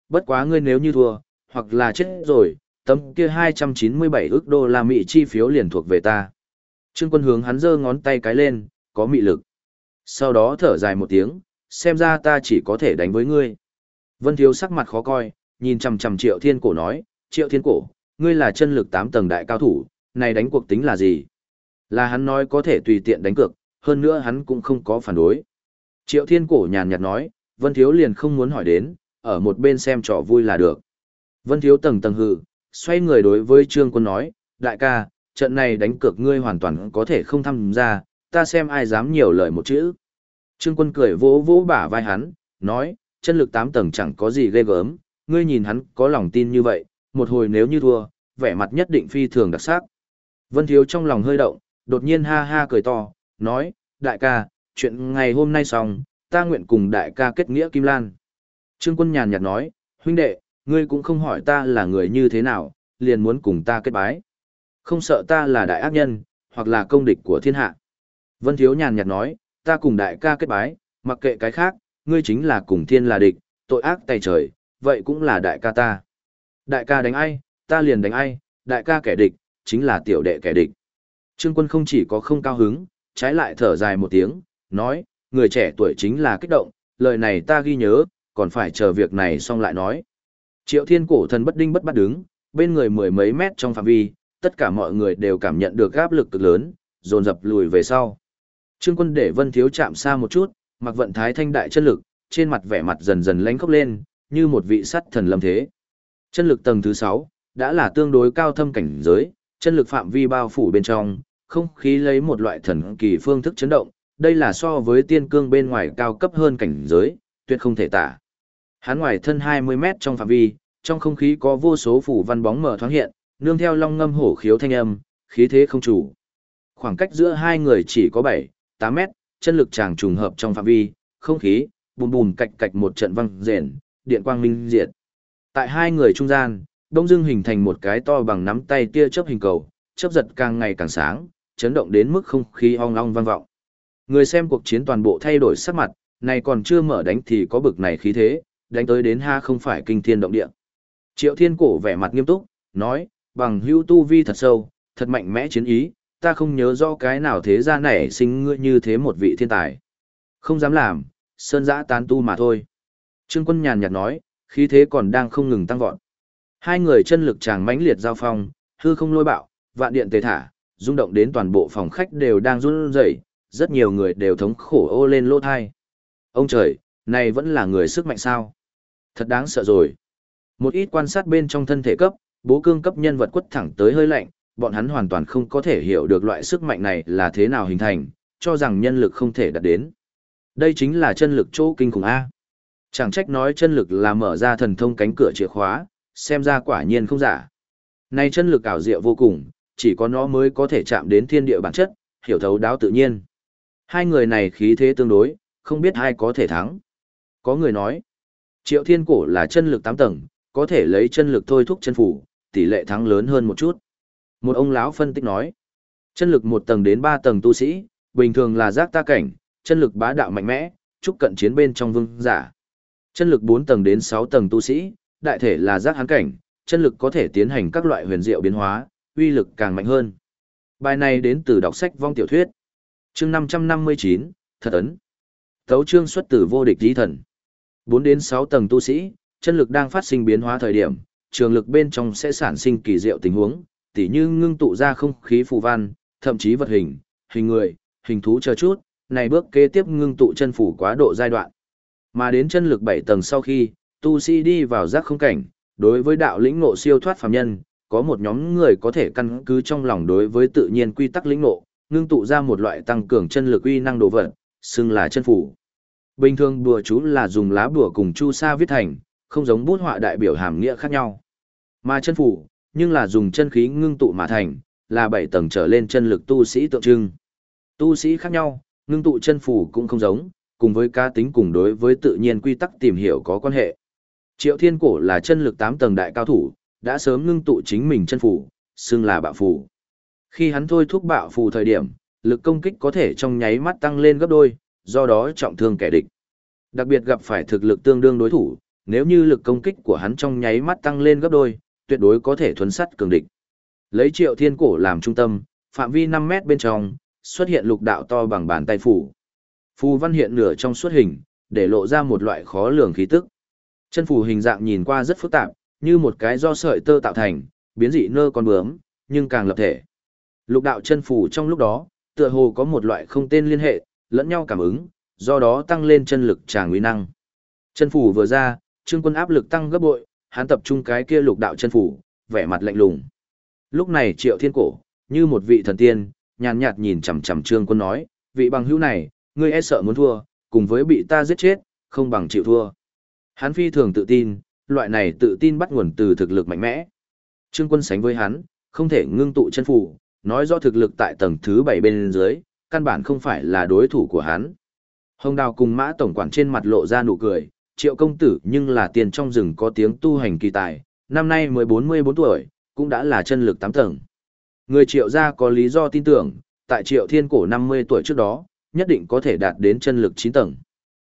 S1: bất quá ngươi nếu như thua, hoặc là chết rồi, tấm kia 297 ức đô la Mỹ chi phiếu liền thuộc về ta. Trương Quân hướng hắn giơ ngón tay cái lên, có mị lực. Sau đó thở dài một tiếng, xem ra ta chỉ có thể đánh với ngươi. Vân Thiếu sắc mặt khó coi, nhìn chằm chằm Triệu Thiên Cổ nói, Triệu Thiên Cổ, ngươi là chân lực 8 tầng đại cao thủ, này đánh cuộc tính là gì? Là hắn nói có thể tùy tiện đánh cược, hơn nữa hắn cũng không có phản đối. Triệu Thiên Cổ nhàn nhạt nói, Vân Thiếu liền không muốn hỏi đến, ở một bên xem trò vui là được. Vân Thiếu tầng tầng hừ, xoay người đối với Trương Quân nói, đại ca, trận này đánh cược ngươi hoàn toàn có thể không tham gia, ta xem ai dám nhiều lời một chữ. Trương Quân cười vỗ vỗ bả vai hắn, nói, chân lực 8 tầng chẳng có gì ghê gớm, ngươi nhìn hắn có lòng tin như vậy, một hồi nếu như thua, vẻ mặt nhất định phi thường đặc sắc. Vân Thiếu trong lòng hơi động, đột nhiên ha ha cười to, nói, đại ca, chuyện ngày hôm nay xong, ta nguyện cùng đại ca kết nghĩa Kim Lan. Trương Quân nhàn nhạt nói, huynh đệ, ngươi cũng không hỏi ta là người như thế nào, liền muốn cùng ta kết bái. Không sợ ta là đại ác nhân, hoặc là công địch của thiên hạ. Vân Thiếu nhàn nhạt nói, ta cùng đại ca kết bái, mặc kệ cái khác, ngươi chính là cùng thiên là địch, tội ác tày trời, vậy cũng là đại ca ta. Đại ca đánh ai, ta liền đánh ai, đại ca kẻ địch, chính là tiểu đệ kẻ địch. Trương Quân không chỉ có không cao hứng, trái lại thở dài một tiếng, nói, người trẻ tuổi chính là kích động, lời này ta ghi nhớ, còn phải chờ việc này xong lại nói. Triệu Thiên Cổ thần bất đinh bất bắt đứng, bên người mười mấy mét trong phạm vi, tất cả mọi người đều cảm nhận được áp lực cực lớn, dồn dập lùi về sau. Trương Quân để Vân Thiếu chạm xa một chút, mặc vận thái thanh đại chân lực, trên mặt vẻ mặt dần dần lánh khóc lên, như một vị sắt thần lâm thế. Chân lực tầng thứ 6, đã là tương đối cao thâm cảnh giới, chân lực phạm vi bao phủ bên trong, không khí lấy một loại thần kỳ phương thức chấn động, đây là so với tiên cương bên ngoài cao cấp hơn cảnh giới, tuyệt không thể tả. Hắn ngoài thân 20 mét trong phạm vi, trong không khí có vô số phủ văn bóng mờ thoáng hiện, nương theo long ngâm hổ khiếu thanh âm, khí thế không chủ. Khoảng cách giữa hai người chỉ có 7-8 mét, chân lực chàng trùng hợp trong phạm vi, không khí, bùm bùm cạch cạch một trận vang rền, điện quang minh diệt. Tại hai người trung gian, đông dưng hình thành một cái to bằng nắm tay tia chớp hình cầu, chớp giật càng ngày càng sáng, chấn động đến mức không khí ong ong vang vọng. Người xem cuộc chiến toàn bộ thay đổi sắc mặt, này còn chưa mở đánh thì có bực này khí thế, đánh tới đến ha không phải kinh thiên động địa. Triệu Thiên Cổ vẻ mặt nghiêm túc, nói, bằng hữu tu vi thật sâu, thật mạnh mẽ chiến ý, ta không nhớ rõ cái nào thế gian này sinh ngươi như thế một vị thiên tài. Không dám làm, sơn dã tán tu mà thôi. Trương Quân nhàn nhạt nói, khí thế còn đang không ngừng tăng vọt. Hai người chân lực chàng mãnh liệt giao phong, hư không lôi bạo, vạn điện tề thả, rung động đến toàn bộ phòng khách đều đang run rẩy, rất nhiều người đều thống khổ ô lên lỗ thai. Ông trời, này vẫn là người sức mạnh sao? Thật đáng sợ rồi. Một ít quan sát bên trong thân thể cấp, bố cương cấp nhân vật quất thẳng tới hơi lạnh, bọn hắn hoàn toàn không có thể hiểu được loại sức mạnh này là thế nào hình thành, cho rằng nhân lực không thể đạt đến. Đây chính là chân lực chỗ kinh khủng A. Chẳng trách nói chân lực là mở ra thần thông cánh cửa chìa khóa, xem ra quả nhiên không giả. Này chân lực ảo diệu vô cùng, chỉ có nó mới có thể chạm đến thiên địa bản chất, hiểu thấu đáo tự nhiên. Hai người này khí thế tương đối, không biết ai có thể thắng. Có người nói, Triệu Thiên Cổ là chân lực 8 tầng, có thể lấy chân lực thôi thúc chân phủ, tỷ lệ thắng lớn hơn một chút. Một ông lão phân tích nói, chân lực 1 tầng đến 3 tầng tu sĩ, bình thường là giác ta cảnh, chân lực bá đạo mạnh mẽ, trúc cận chiến bên trong vương giả. Chân lực 4 tầng đến 6 tầng tu sĩ, đại thể là giác hán cảnh, chân lực có thể tiến hành các loại huyền diệu biến hóa, uy lực càng mạnh hơn. Bài này đến từ đọc sách vong tiểu thuyết. Chương 559, thật ấn. Tấu chương xuất từ vô địch chí thần. 4 đến 6 tầng tu sĩ, chân lực đang phát sinh biến hóa thời điểm, trường lực bên trong sẽ sản sinh kỳ diệu tình huống, tỉ như ngưng tụ ra không khí phù văn, thậm chí vật hình, hình người, hình thú chờ chút, này bước kế tiếp ngưng tụ chân phủ quá độ giai đoạn. Mà đến chân lực 7 tầng sau khi, tu sĩ đi vào giác không cảnh, đối với đạo lĩnh ngộ siêu thoát phàm nhân, có một nhóm người có thể căn cứ trong lòng đối với tự nhiên quy tắc lĩnh ngộ, ngưng tụ ra một loại tăng cường chân lực uy năng đồ vật, xưng là chân phủ. Bình thường bùa chú là dùng lá bùa cùng chu sa viết thành, không giống bút họa đại biểu hàm nghĩa khác nhau. Mà chân phủ, nhưng là dùng chân khí ngưng tụ mà thành, là 7 tầng trở lên chân lực tu sĩ tượng trưng. Tu sĩ khác nhau, ngưng tụ chân phủ cũng không giống, cùng với cá tính cùng đối với tự nhiên quy tắc tìm hiểu có quan hệ. Triệu Thiên Cổ là chân lực 8 tầng đại cao thủ, đã sớm ngưng tụ chính mình chân phủ, xưng là bạo phù. Khi hắn thôi thúc bạo phù thời điểm, lực công kích có thể trong nháy mắt tăng lên gấp đôi, do đó trọng thương kẻ địch. Đặc biệt gặp phải thực lực tương đương đối thủ, nếu như lực công kích của hắn trong nháy mắt tăng lên gấp đôi, tuyệt đối có thể thuấn sắt cường địch. Lấy Triệu Thiên Cổ làm trung tâm, phạm vi 5 mét bên trong, xuất hiện lục đạo to bằng bàn tay phủ. Phù văn hiện nửa trong suốt hình, để lộ ra một loại khó lường khí tức. Chân phù hình dạng nhìn qua rất phức tạp, như một cái do sợi tơ tạo thành, biến dị nơ con bướm, nhưng càng lập thể. Lục đạo chân phù trong lúc đó, tựa hồ có một loại không tên liên hệ, lẫn nhau cảm ứng, do đó tăng lên chân lực tràng uy năng. Chân phù vừa ra, Trương Quân áp lực tăng gấp bội, hắn tập trung cái kia lục đạo chân phù, vẻ mặt lạnh lùng. Lúc này Triệu Thiên Cổ, như một vị thần tiên, nhàn nhạt nhìn chằm chằm Trương Quân nói, vị bằng hữu này, ngươi e sợ muốn thua, cùng với bị ta giết chết, không bằng chịu thua. Hắn phi thường tự tin, loại này tự tin bắt nguồn từ thực lực mạnh mẽ. Trương Quân sánh với hắn, không thể ngưng tụ chân phù, nói rõ thực lực tại tầng thứ 7 bên dưới, căn bản không phải là đối thủ của hắn. Hồng Đào cùng Mã tổng quản trên mặt lộ ra nụ cười, Triệu công tử nhưng là tiền trong rừng có tiếng tu hành kỳ tài, năm nay mới 44 tuổi, cũng đã là chân lực 8 tầng. Người Triệu gia có lý do tin tưởng, tại Triệu Thiên Cổ 50 tuổi trước đó, nhất định có thể đạt đến chân lực 9 tầng.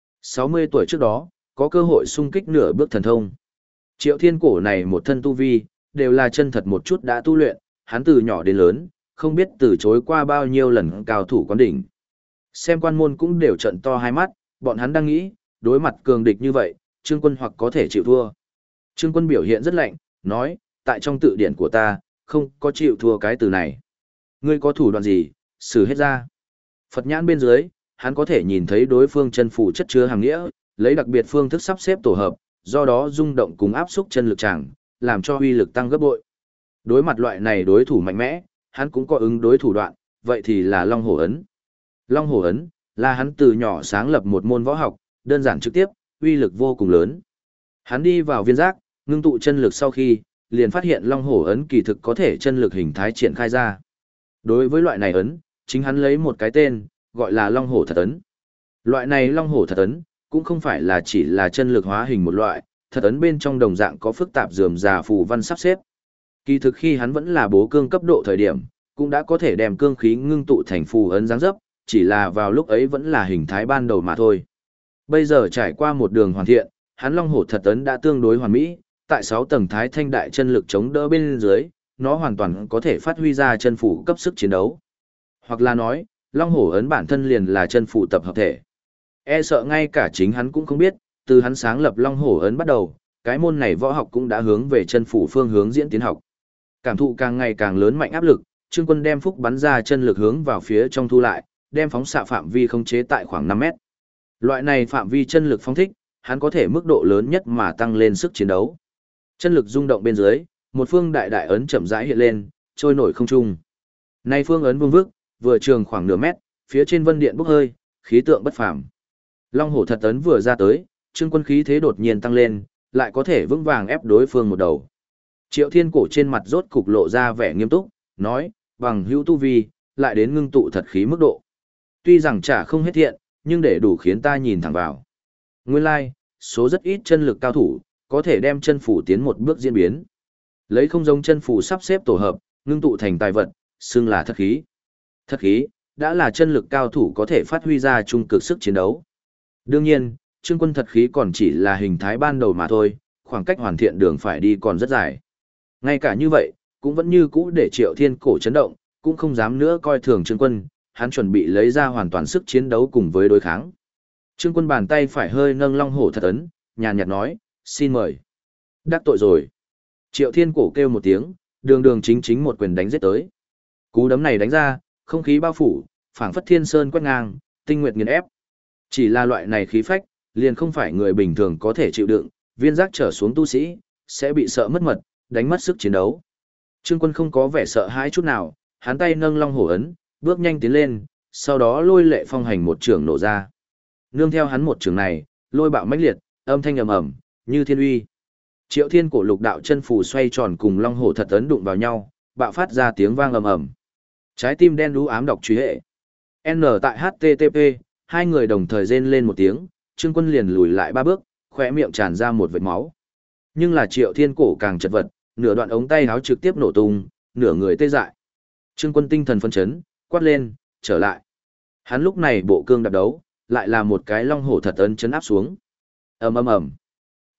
S1: 60 tuổi trước đó, có cơ hội xung kích nửa bước thần thông. Triệu Thiên Cổ này một thân tu vi, đều là chân thật một chút đã tu luyện, hắn từ nhỏ đến lớn, không biết từ chối qua bao nhiêu lần cao thủ quán đỉnh. Xem quan môn cũng đều trận to hai mắt, bọn hắn đang nghĩ, đối mặt cường địch như vậy, Trương Quân hoặc có thể chịu thua. Trương Quân biểu hiện rất lạnh, nói, tại trong tự điển của ta, không có chịu thua cái từ này. Ngươi có thủ đoạn gì, xử hết ra. Phật nhãn bên dưới, hắn có thể nhìn thấy đối phương chân phủ chất chứa hàng nghĩa, lấy đặc biệt phương thức sắp xếp tổ hợp, do đó rung động cùng áp xúc chân lực chàng, làm cho uy lực tăng gấp bội. Đối mặt loại này đối thủ mạnh mẽ, hắn cũng có ứng đối thủ đoạn, vậy thì là Long Hổ Ấn. Long Hổ Ấn là hắn từ nhỏ sáng lập một môn võ học, đơn giản trực tiếp, uy lực vô cùng lớn. Hắn đi vào viên giác, ngưng tụ chân lực sau khi, liền phát hiện Long Hổ Ấn kỳ thực có thể chân lực hình thái triển khai ra. Đối với loại này ấn, chính hắn lấy một cái tên, gọi là Long Hổ Thật Ấn. Loại này Long Hổ Thật Ấn, cũng không phải là chỉ là chân lực hóa hình một loại, thật ấn bên trong đồng dạng có phức tạp rườm rà phù văn sắp xếp. Kỳ thực khi hắn vẫn là bố cương cấp độ thời điểm, cũng đã có thể đem cương khí ngưng tụ thành phù ấn dáng dấp, chỉ là vào lúc ấy vẫn là hình thái ban đầu mà thôi. Bây giờ trải qua một đường hoàn thiện, hắn Long Hổ Thật Ấn đã tương đối hoàn mỹ, tại 6 tầng thái thanh đại chân lực chống đỡ bên dưới, nó hoàn toàn có thể phát huy ra chân phủ cấp sức chiến đấu. Hoặc là nói, Long Hổ Ấn bản thân liền là chân phủ tập hợp thể. E sợ ngay cả chính hắn cũng không biết, từ hắn sáng lập Long Hổ Ấn bắt đầu, cái môn này võ học cũng đã hướng về chân phủ phương hướng diễn tiến học. Cảm thụ càng ngày càng lớn mạnh áp lực, Trương Quân đem phúc bắn ra chân lực hướng vào phía trong thu lại, đem phóng xạ phạm vi khống chế tại khoảng 5 mét. Loại này phạm vi chân lực phóng thích, hắn có thể mức độ lớn nhất mà tăng lên sức chiến đấu. Chân lực rung động bên dưới, một phương đại đại ấn chậm rãi hiện lên, trôi nổi không trung. Nay phương ấn vuông vức, vừa trường khoảng nửa mét, phía trên vân điện bốc hơi, khí tượng bất phàm. Long Hổ Thật Ấn vừa ra tới, Trương Quân khí thế đột nhiên tăng lên, lại có thể vững vàng ép đối phương một đầu. Triệu Thiên Cổ trên mặt rốt cục lộ ra vẻ nghiêm túc, nói, bằng hữu tu vi, lại đến ngưng tụ thật khí mức độ. Tuy rằng chả không hết thiện, nhưng để đủ khiến ta nhìn thẳng vào. Nguyên lai, số rất ít chân lực cao thủ, có thể đem chân phủ tiến một bước diễn biến. Lấy không giống chân phủ sắp xếp tổ hợp, ngưng tụ thành tài vật, xưng là thật khí. Thật khí, đã là chân lực cao thủ có thể phát huy ra trung cực sức chiến đấu. Đương nhiên, Trương Quân thật khí còn chỉ là hình thái ban đầu mà thôi, khoảng cách hoàn thiện đường phải đi còn rất dài. Ngay cả như vậy, cũng vẫn như cũ để Triệu Thiên Cổ chấn động, cũng không dám nữa coi thường Trương Quân, hắn chuẩn bị lấy ra hoàn toàn sức chiến đấu cùng với đối kháng. Trương Quân bàn tay phải hơi nâng Long Hổ Thật Ấn, nhàn nhạt nói, xin mời. Đắc tội rồi. Triệu Thiên Cổ kêu một tiếng, đường đường chính chính một quyền đánh giết tới. Cú đấm này đánh ra, không khí bao phủ, phảng phất thiên sơn quét ngang, tinh nguyệt nghiền ép. Chỉ là loại này khí phách, liền không phải người bình thường có thể chịu đựng, viên giác trở xuống tu sĩ, sẽ bị sợ mất mật, đánh mất sức chiến đấu. Trương Quân không có vẻ sợ hãi chút nào, hắn tay nâng Long Hổ Ấn, bước nhanh tiến lên, sau đó lôi lệ phong hành một trường nổ ra. Nương theo hắn một trường này, lôi bạo mãnh liệt, âm thanh ầm ầm, như thiên uy. Triệu Thiên Cổ lục đạo chân phù xoay tròn cùng Long Hổ Thật Ấn đụng vào nhau, bạo phát ra tiếng vang ầm ầm. Trái tim đen đú ám đọc truy hệ. N tại HTTP, hai người đồng thời rên lên một tiếng, Trương Quân liền lùi lại 3 bước, khóe miệng tràn ra một vệt máu. Nhưng là Triệu Thiên Cổ càng chật vật, nửa đoạn ống tay áo trực tiếp nổ tung, nửa người tê dại. Trương Quân tinh thần phấn chấn, quát lên, trở lại. Hắn lúc này bộ cương đạp đấu, lại là một cái Long Hổ Thật Ấn chấn áp xuống. Ầm ầm ầm.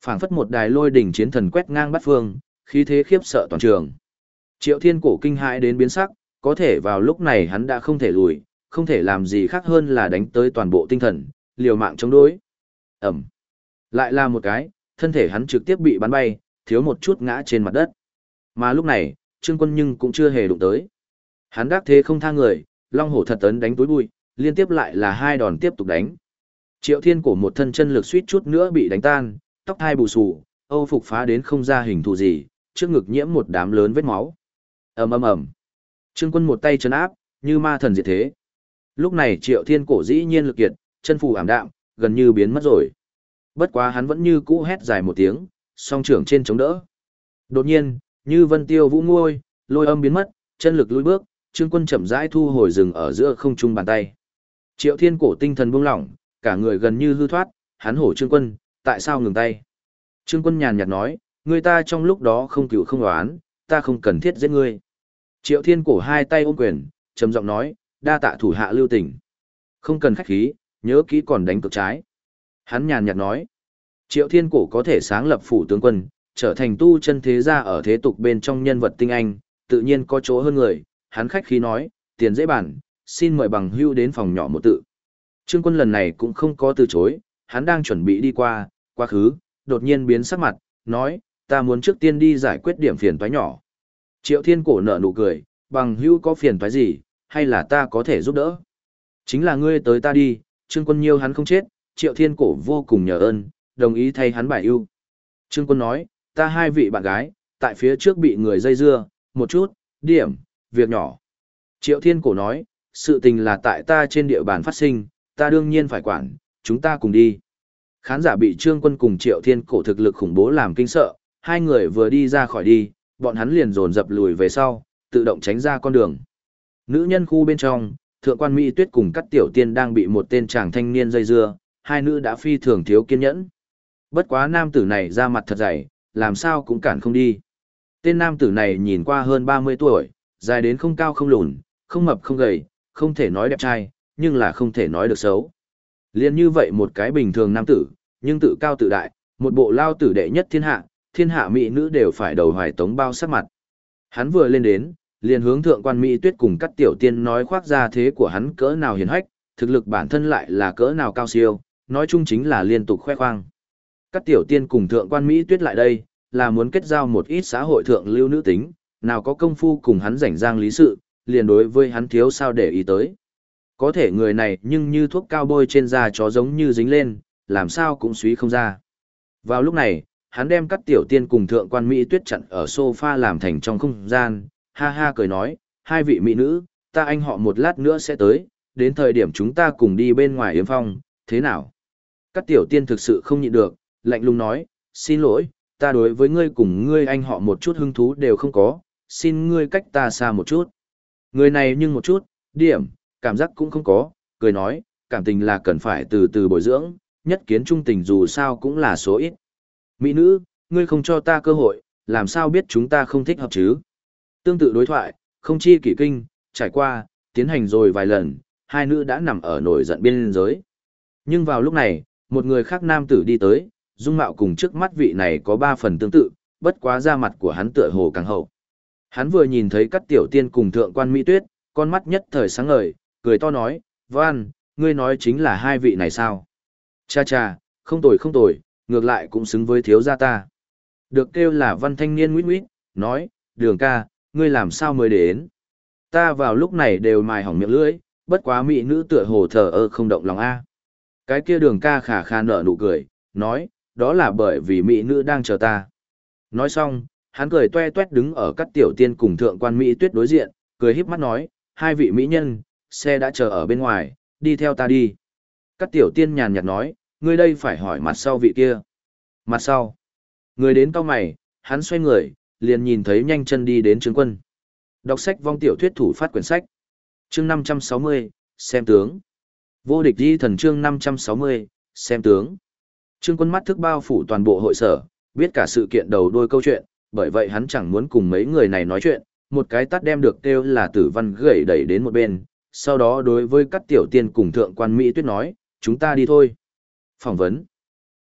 S1: Phảng phất một đài lôi đỉnh chiến thần quét ngang bát phương, khí thế khiếp sợ toàn trường. Triệu Thiên Cổ kinh hãi đến biến sắc, có thể vào lúc này hắn đã không thể lùi, không thể làm gì khác hơn là đánh tới toàn bộ tinh thần, liều mạng chống đối. Ẩm. Lại là một cái, thân thể hắn trực tiếp bị bắn bay, thiếu một chút ngã trên mặt đất. Mà lúc này, Trương Quân nhưng cũng chưa hề đụng tới. Hắn đắc thế không tha người, long hổ thật tấn đánh túi bụi, liên tiếp lại là hai đòn tiếp tục đánh. Triệu Thiên Cổ một thân chân lực suýt chút nữa bị đánh tan, tóc hai bù xù, âu phục phá đến không ra hình thù gì, trước ngực nhiễm một đám lớn vết máu. Ầm ầm ầm. Trương Quân một tay trấn áp, như ma thần diệt thế. Lúc này Triệu Thiên Cổ dĩ nhiên lực kiệt, chân phù ảm đạm, gần như biến mất rồi. Bất quá hắn vẫn như cũ hét dài một tiếng, song trưởng trên chống đỡ. Đột nhiên, như vân tiêu vũ ngôi, lôi âm biến mất, chân lực lùi bước, Trương Quân chậm rãi thu hồi dừng ở giữa không trung bàn tay. Triệu Thiên Cổ tinh thần buông lỏng, cả người gần như hư thoát, hắn hổ Trương Quân, tại sao ngừng tay? Trương Quân nhàn nhạt nói, người ta trong lúc đó không cựu không oán, ta không cần thiết giết ngươi. Triệu Thiên Cổ hai tay ôm quyền, trầm giọng nói, đa tạ thủ hạ lưu tình. Không cần khách khí, nhớ kỹ còn đánh cực trái. Hắn nhàn nhạt nói, Triệu Thiên Cổ có thể sáng lập phủ tướng quân, trở thành tu chân thế gia ở thế tục bên trong nhân vật tinh anh, tự nhiên có chỗ hơn người. Hắn khách khí nói, tiền dễ bản, xin mời bằng hưu đến phòng nhỏ một tự. Trương Quân lần này cũng không có từ chối, hắn đang chuẩn bị đi qua, quá khứ, đột nhiên biến sắc mặt, nói, ta muốn trước tiên đi giải quyết điểm phiền toái nhỏ. Triệu Thiên Cổ nở nụ cười, bằng hưu có phiền toái gì, hay là ta có thể giúp đỡ? Chính là ngươi tới ta đi, Trương Quân nhiêu hắn không chết, Triệu Thiên Cổ vô cùng nhờ ơn, đồng ý thay hắn bài ưu. Trương Quân nói, ta hai vị bạn gái, tại phía trước bị người dây dưa, một chút, điểm, việc nhỏ. Triệu Thiên Cổ nói, sự tình là tại ta trên địa bàn phát sinh, ta đương nhiên phải quản, chúng ta cùng đi. Khán giả bị Trương Quân cùng Triệu Thiên Cổ thực lực khủng bố làm kinh sợ, hai người vừa đi ra khỏi đi, bọn hắn liền dồn dập lùi về sau, tự động tránh ra con đường. Nữ nhân khu bên trong, Thượng quan Mỹ Tuyết cùng Cát Tiểu Tiên đang bị một tên chàng thanh niên dây dưa, hai nữ đã phi thường thiếu kiên nhẫn. Bất quá nam tử này ra mặt thật dày, làm sao cũng cản không đi. Tên nam tử này nhìn qua hơn 30 tuổi, dài đến không cao không lùn, không mập không gầy, không thể nói đẹp trai, nhưng là không thể nói được xấu. Liên như vậy một cái bình thường nam tử, nhưng tự cao tự đại, một bộ lao tử đệ nhất thiên hạ mỹ nữ đều phải đầu hoài tống bao sắc mặt. Hắn vừa lên đến, liền hướng Thượng quan Mỹ Tuyết cùng Cát Tiểu Tiên nói khoác ra thế của hắn cỡ nào hiển hách, thực lực bản thân lại là cỡ nào cao siêu, nói chung chính là liên tục khoe khoang. Cát Tiểu Tiên cùng Thượng quan Mỹ Tuyết lại đây, là muốn kết giao một ít xã hội thượng lưu nữ tính, nào có công phu cùng hắn rảnh rang lý sự, liền đối với hắn thiếu sao để ý tới. Có thể người này nhưng như thuốc cao bôi trên da chó giống như dính lên, làm sao cũng suý không ra. Vào lúc này, hắn đem Cát Tiểu Tiên cùng Thượng quan Mỹ Tuyết chặn ở sofa làm thành trong không gian, ha ha cười nói, hai vị mỹ nữ, ta anh họ một lát nữa sẽ tới, đến thời điểm chúng ta cùng đi bên ngoài yếm phong, thế nào? Cát Tiểu Tiên thực sự không nhịn được, lạnh lùng nói, xin lỗi, ta đối với ngươi cùng ngươi anh họ một chút hứng thú đều không có, xin ngươi cách ta xa một chút. Người này nhưng một chút, điểm, cảm giác cũng không có, cười nói, cảm tình là cần phải từ từ bồi dưỡng, nhất kiến trung tình dù sao cũng là số ít. Mỹ nữ, ngươi không cho ta cơ hội, làm sao biết chúng ta không thích hợp chứ? Tương tự đối thoại, không chi kỷ kinh, trải qua, tiến hành rồi vài lần, hai nữ đã nằm ở nổi giận biên giới. Nhưng vào lúc này, một người khác nam tử đi tới, dung mạo cùng trước mắt vị này có 3 phần tương tự, bất quá da mặt của hắn tựa hồ càng hậu. Hắn vừa nhìn thấy Cát Tiểu Tiên cùng Thượng quan Mỹ Tuyết, con mắt nhất thời sáng ngời, cười to nói, Văn, ngươi nói chính là hai vị này sao? Cha cha, không tồi, ngược lại cũng xứng với thiếu gia ta. Được kêu là Văn thanh niên nguyết nguyết, nói, Đường ca, ngươi làm sao mới đến? Ta vào lúc này đều mài hỏng miệng lưỡi, bất quá mỹ nữ tựa hồ thờ ơ không động lòng a. Cái kia Đường ca khả khả nở nụ cười, nói, đó là bởi vì mỹ nữ đang chờ ta. Nói xong, hắn cười toe toét đứng ở Cát Tiểu Tiên cùng Thượng quan Mỹ Tuyết đối diện, cười híp mắt nói, hai vị mỹ nhân, xe đã chờ ở bên ngoài, đi theo ta đi. Cát Tiểu Tiên nhàn nhạt nói, ngươi đây phải hỏi mặt sau vị kia. Mặt sau. Người đến cau mày, hắn xoay người, liền nhìn thấy nhanh chân đi đến Trương Quân. Đọc sách vong tiểu thuyết thủ phát quyển sách. Chương 560, xem tướng. Vô địch di thần chương 560, xem tướng. Trương Quân mắt thức bao phủ toàn bộ hội sở, biết cả sự kiện đầu đuôi câu chuyện, bởi vậy hắn chẳng muốn cùng mấy người này nói chuyện, một cái tát đem được kêu là Tử Văn gẩy đẩy đến một bên, sau đó đối với Cát Tiểu Tiên cùng Thượng quan Mỹ Tuyết nói, chúng ta đi thôi. Phỏng vấn.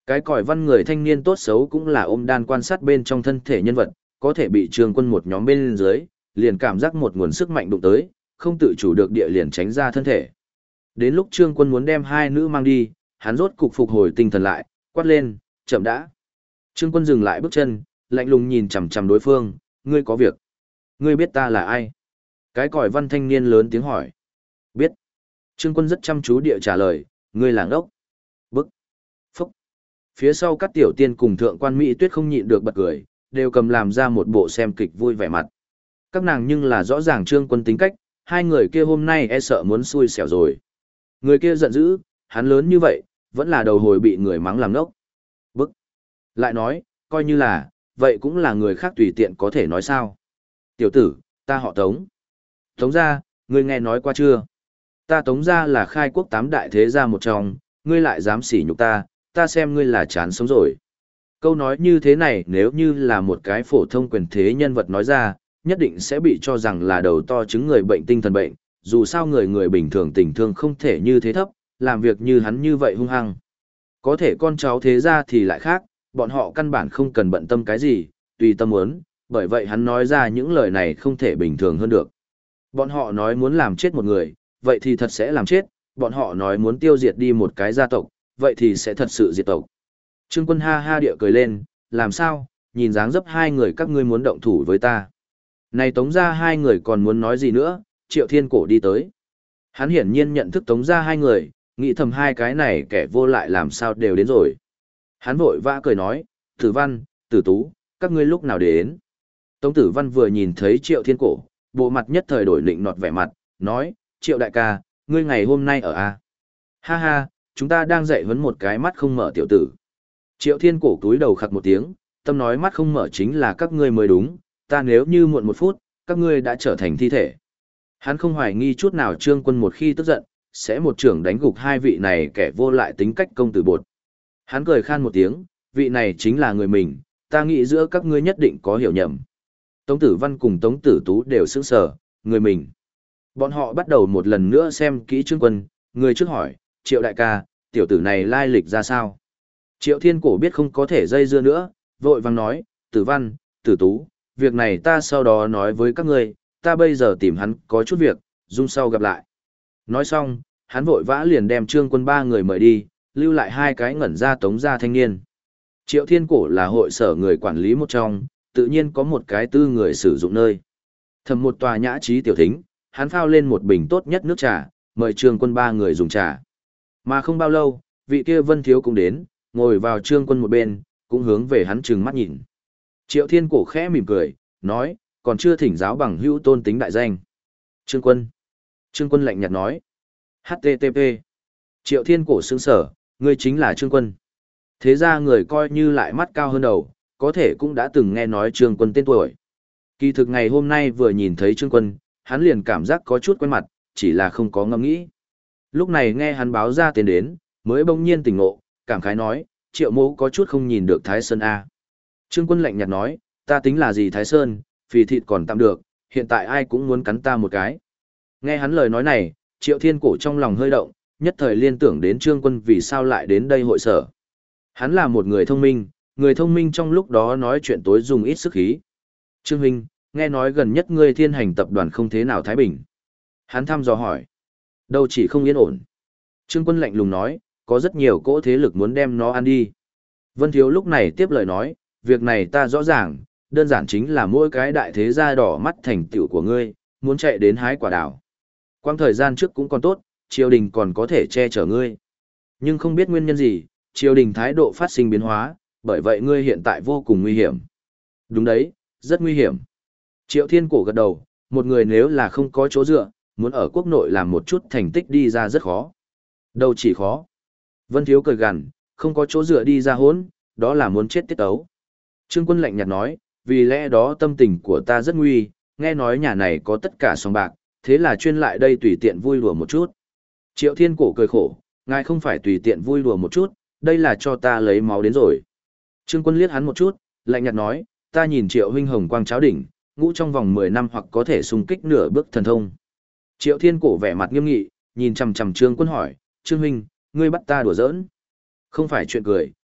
S1: Cái còi văn người thanh niên tốt xấu cũng là ôm đan quan sát bên trong thân thể nhân vật, có thể bị Trương Quân một nhóm bên dưới, liền cảm giác một nguồn sức mạnh đụng tới, không tự chủ được địa liền tránh ra thân thể. Đến lúc Trương Quân muốn đem hai nữ mang đi, hắn rốt cục phục hồi tinh thần lại, quát lên, chậm đã. Trương Quân dừng lại bước chân, lạnh lùng nhìn chằm chằm đối phương, ngươi có việc. Ngươi biết ta là ai? Cái còi văn thanh niên lớn tiếng hỏi. Biết. Trương Quân rất chăm chú địa trả lời, ngươi là ngốc. Bức. Phúc. Phía sau các tiểu tiên cùng thượng quan Mỹ Tuyết không nhịn được bật cười, đều cầm làm ra một bộ xem kịch vui vẻ mặt. Các nàng nhưng là rõ ràng Trương Quân tính cách, hai người kia hôm nay e sợ muốn xui xẻo rồi. Người kia giận dữ, hắn lớn như vậy, vẫn là đầu hồi bị người mắng làm ngốc. Bức. Lại nói, coi như là, vậy cũng là người khác tùy tiện có thể nói sao. Tiểu tử, ta họ Tống. Tống gia, ngươi nghe nói qua chưa? Ta Tống gia là khai quốc tám đại thế gia một trong, ngươi lại dám sỉ nhục ta xem ngươi là chán sống rồi. Câu nói như thế này nếu như là một cái phổ thông quyền thế nhân vật nói ra, nhất định sẽ bị cho rằng là đầu to chứng người bệnh tinh thần bệnh, dù sao người bình thường tình thương không thể như thế thấp, làm việc như hắn như vậy hung hăng. Có thể con cháu thế gia thì lại khác, bọn họ căn bản không cần bận tâm cái gì, tùy tâm muốn, bởi vậy hắn nói ra những lời này không thể bình thường hơn được. Bọn họ nói muốn làm chết một người, vậy thì thật sẽ làm chết, bọn họ nói muốn tiêu diệt đi một cái gia tộc, vậy thì sẽ thật sự diệt tộc. Trương Quân ha ha địa cười lên, làm sao, nhìn dáng dấp hai người các ngươi muốn động thủ với ta. Này Tống gia hai người còn muốn nói gì nữa, Triệu Thiên Cổ đi tới. Hắn hiển nhiên nhận thức Tống gia hai người, nghĩ thầm hai cái này kẻ vô lại làm sao đều đến rồi. Hắn vội vã cười nói, Tử Văn, Tử Tú, các ngươi lúc nào đến. Tống Tử Văn vừa nhìn thấy Triệu Thiên Cổ, bộ mặt nhất thời đổi lịnh nọt vẻ mặt, nói, Triệu đại ca, ngươi ngày hôm nay ở A. Ha ha, chúng ta đang dạy huấn một cái mắt không mở tiểu tử. Triệu Thiên Cổ túi đầu khặc một tiếng, tâm nói mắt không mở chính là các ngươi mới đúng, ta nếu như muộn một phút, các ngươi đã trở thành thi thể. Hắn không hoài nghi chút nào Trương Quân một khi tức giận, sẽ một trưởng đánh gục hai vị này kẻ vô lại tính cách công tử bột. Hắn cười khan một tiếng, vị này chính là người mình, ta nghĩ giữa các ngươi nhất định có hiểu nhầm. Tống Tử Văn cùng Tống Tử Tú đều sững sờ, người mình. Bọn họ bắt đầu một lần nữa xem kỹ Trương Quân, người trước hỏi, Triệu đại ca, tiểu tử này lai lịch ra sao? Triệu Thiên Cổ biết không có thể dây dưa nữa, vội vàng nói, Tử Văn, Tử Tú, việc này ta sau đó nói với các ngươi, ta bây giờ tìm hắn có chút việc, dung sau gặp lại. Nói xong, hắn vội vã liền đem Trương Quân ba người mời đi, lưu lại hai cái ngẩn ra Tống gia thanh niên. Triệu Thiên Cổ là hội sở người quản lý một trong, tự nhiên có một cái tư người sử dụng nơi. Thầm một tòa nhã trí tiểu thính, hắn phao lên một bình tốt nhất nước trà, mời Trương Quân ba người dùng trà. Mà không bao lâu, vị kia Vân Thiếu cũng đến, ngồi vào Trương Quân một bên, cũng hướng về hắn trừng mắt nhìn. Triệu Thiên Cổ khẽ mỉm cười, nói, còn chưa thỉnh giáo bằng hữu tôn tính đại danh. Trương Quân. Trương Quân lạnh nhạt nói. HTTP. Triệu Thiên Cổ sững sở, ngươi chính là Trương Quân. Thế ra người coi như lại mắt cao hơn đầu, có thể cũng đã từng nghe nói Trương Quân tên tuổi. Kỳ thực ngày hôm nay vừa nhìn thấy Trương Quân, hắn liền cảm giác có chút quen mặt, chỉ là không có ngẫm nghĩ. Lúc này nghe hắn báo ra tên đến, mới bỗng nhiên tỉnh ngộ, cảm khái nói, Triệu mô có chút không nhìn được Thái Sơn A. Trương Quân lạnh nhạt nói, ta tính là gì Thái Sơn, phì thịt còn tạm được, hiện tại ai cũng muốn cắn ta một cái. Nghe hắn lời nói này, Triệu Thiên Cổ trong lòng hơi động, nhất thời liên tưởng đến Trương Quân vì sao lại đến đây hội sở. Hắn là một người thông minh trong lúc đó nói chuyện tối dùng ít sức khí. Trương huynh, nghe nói gần nhất ngươi Thiên Hành tập đoàn không thế nào thái bình. Hắn thăm dò hỏi. Đâu chỉ không yên ổn. Trương Quân lạnh lùng nói, có rất nhiều cỗ thế lực muốn đem nó ăn đi. Vân Thiếu lúc này tiếp lời nói, việc này ta rõ ràng, đơn giản chính là mỗi cái đại thế gia đỏ mắt thành tựu của ngươi, muốn chạy đến hái quả đào. Quang thời gian trước cũng còn tốt, triều đình còn có thể che chở ngươi. Nhưng không biết nguyên nhân gì, triều đình thái độ phát sinh biến hóa, bởi vậy ngươi hiện tại vô cùng nguy hiểm. Đúng đấy, rất nguy hiểm. Triệu Thiên Cổ gật đầu, một người nếu là không có chỗ dựa, muốn ở quốc nội làm một chút thành tích đi ra rất khó. Đâu chỉ khó. Vân Thiếu cười gằn, không có chỗ dựa đi ra hốn, đó là muốn chết tiết ấu. Trương Quân lạnh nhạt nói, vì lẽ đó tâm tình của ta rất nguy, nghe nói nhà này có tất cả sòng bạc, thế là chuyên lại đây tùy tiện vui đùa một chút. Triệu Thiên Cổ cười khổ, ngài không phải tùy tiện vui đùa một chút, đây là cho ta lấy máu đến rồi. Trương Quân liếc hắn một chút, lạnh nhạt nói, ta nhìn Triệu huynh hồng quang cháo đỉnh, ngũ trong vòng 10 năm hoặc có thể xung kích nửa bước thần thông. Triệu Thiên Cổ vẻ mặt nghiêm nghị, nhìn chằm chằm Trương Quân hỏi, Trương huynh, ngươi bắt ta đùa giỡn? Không phải chuyện cười,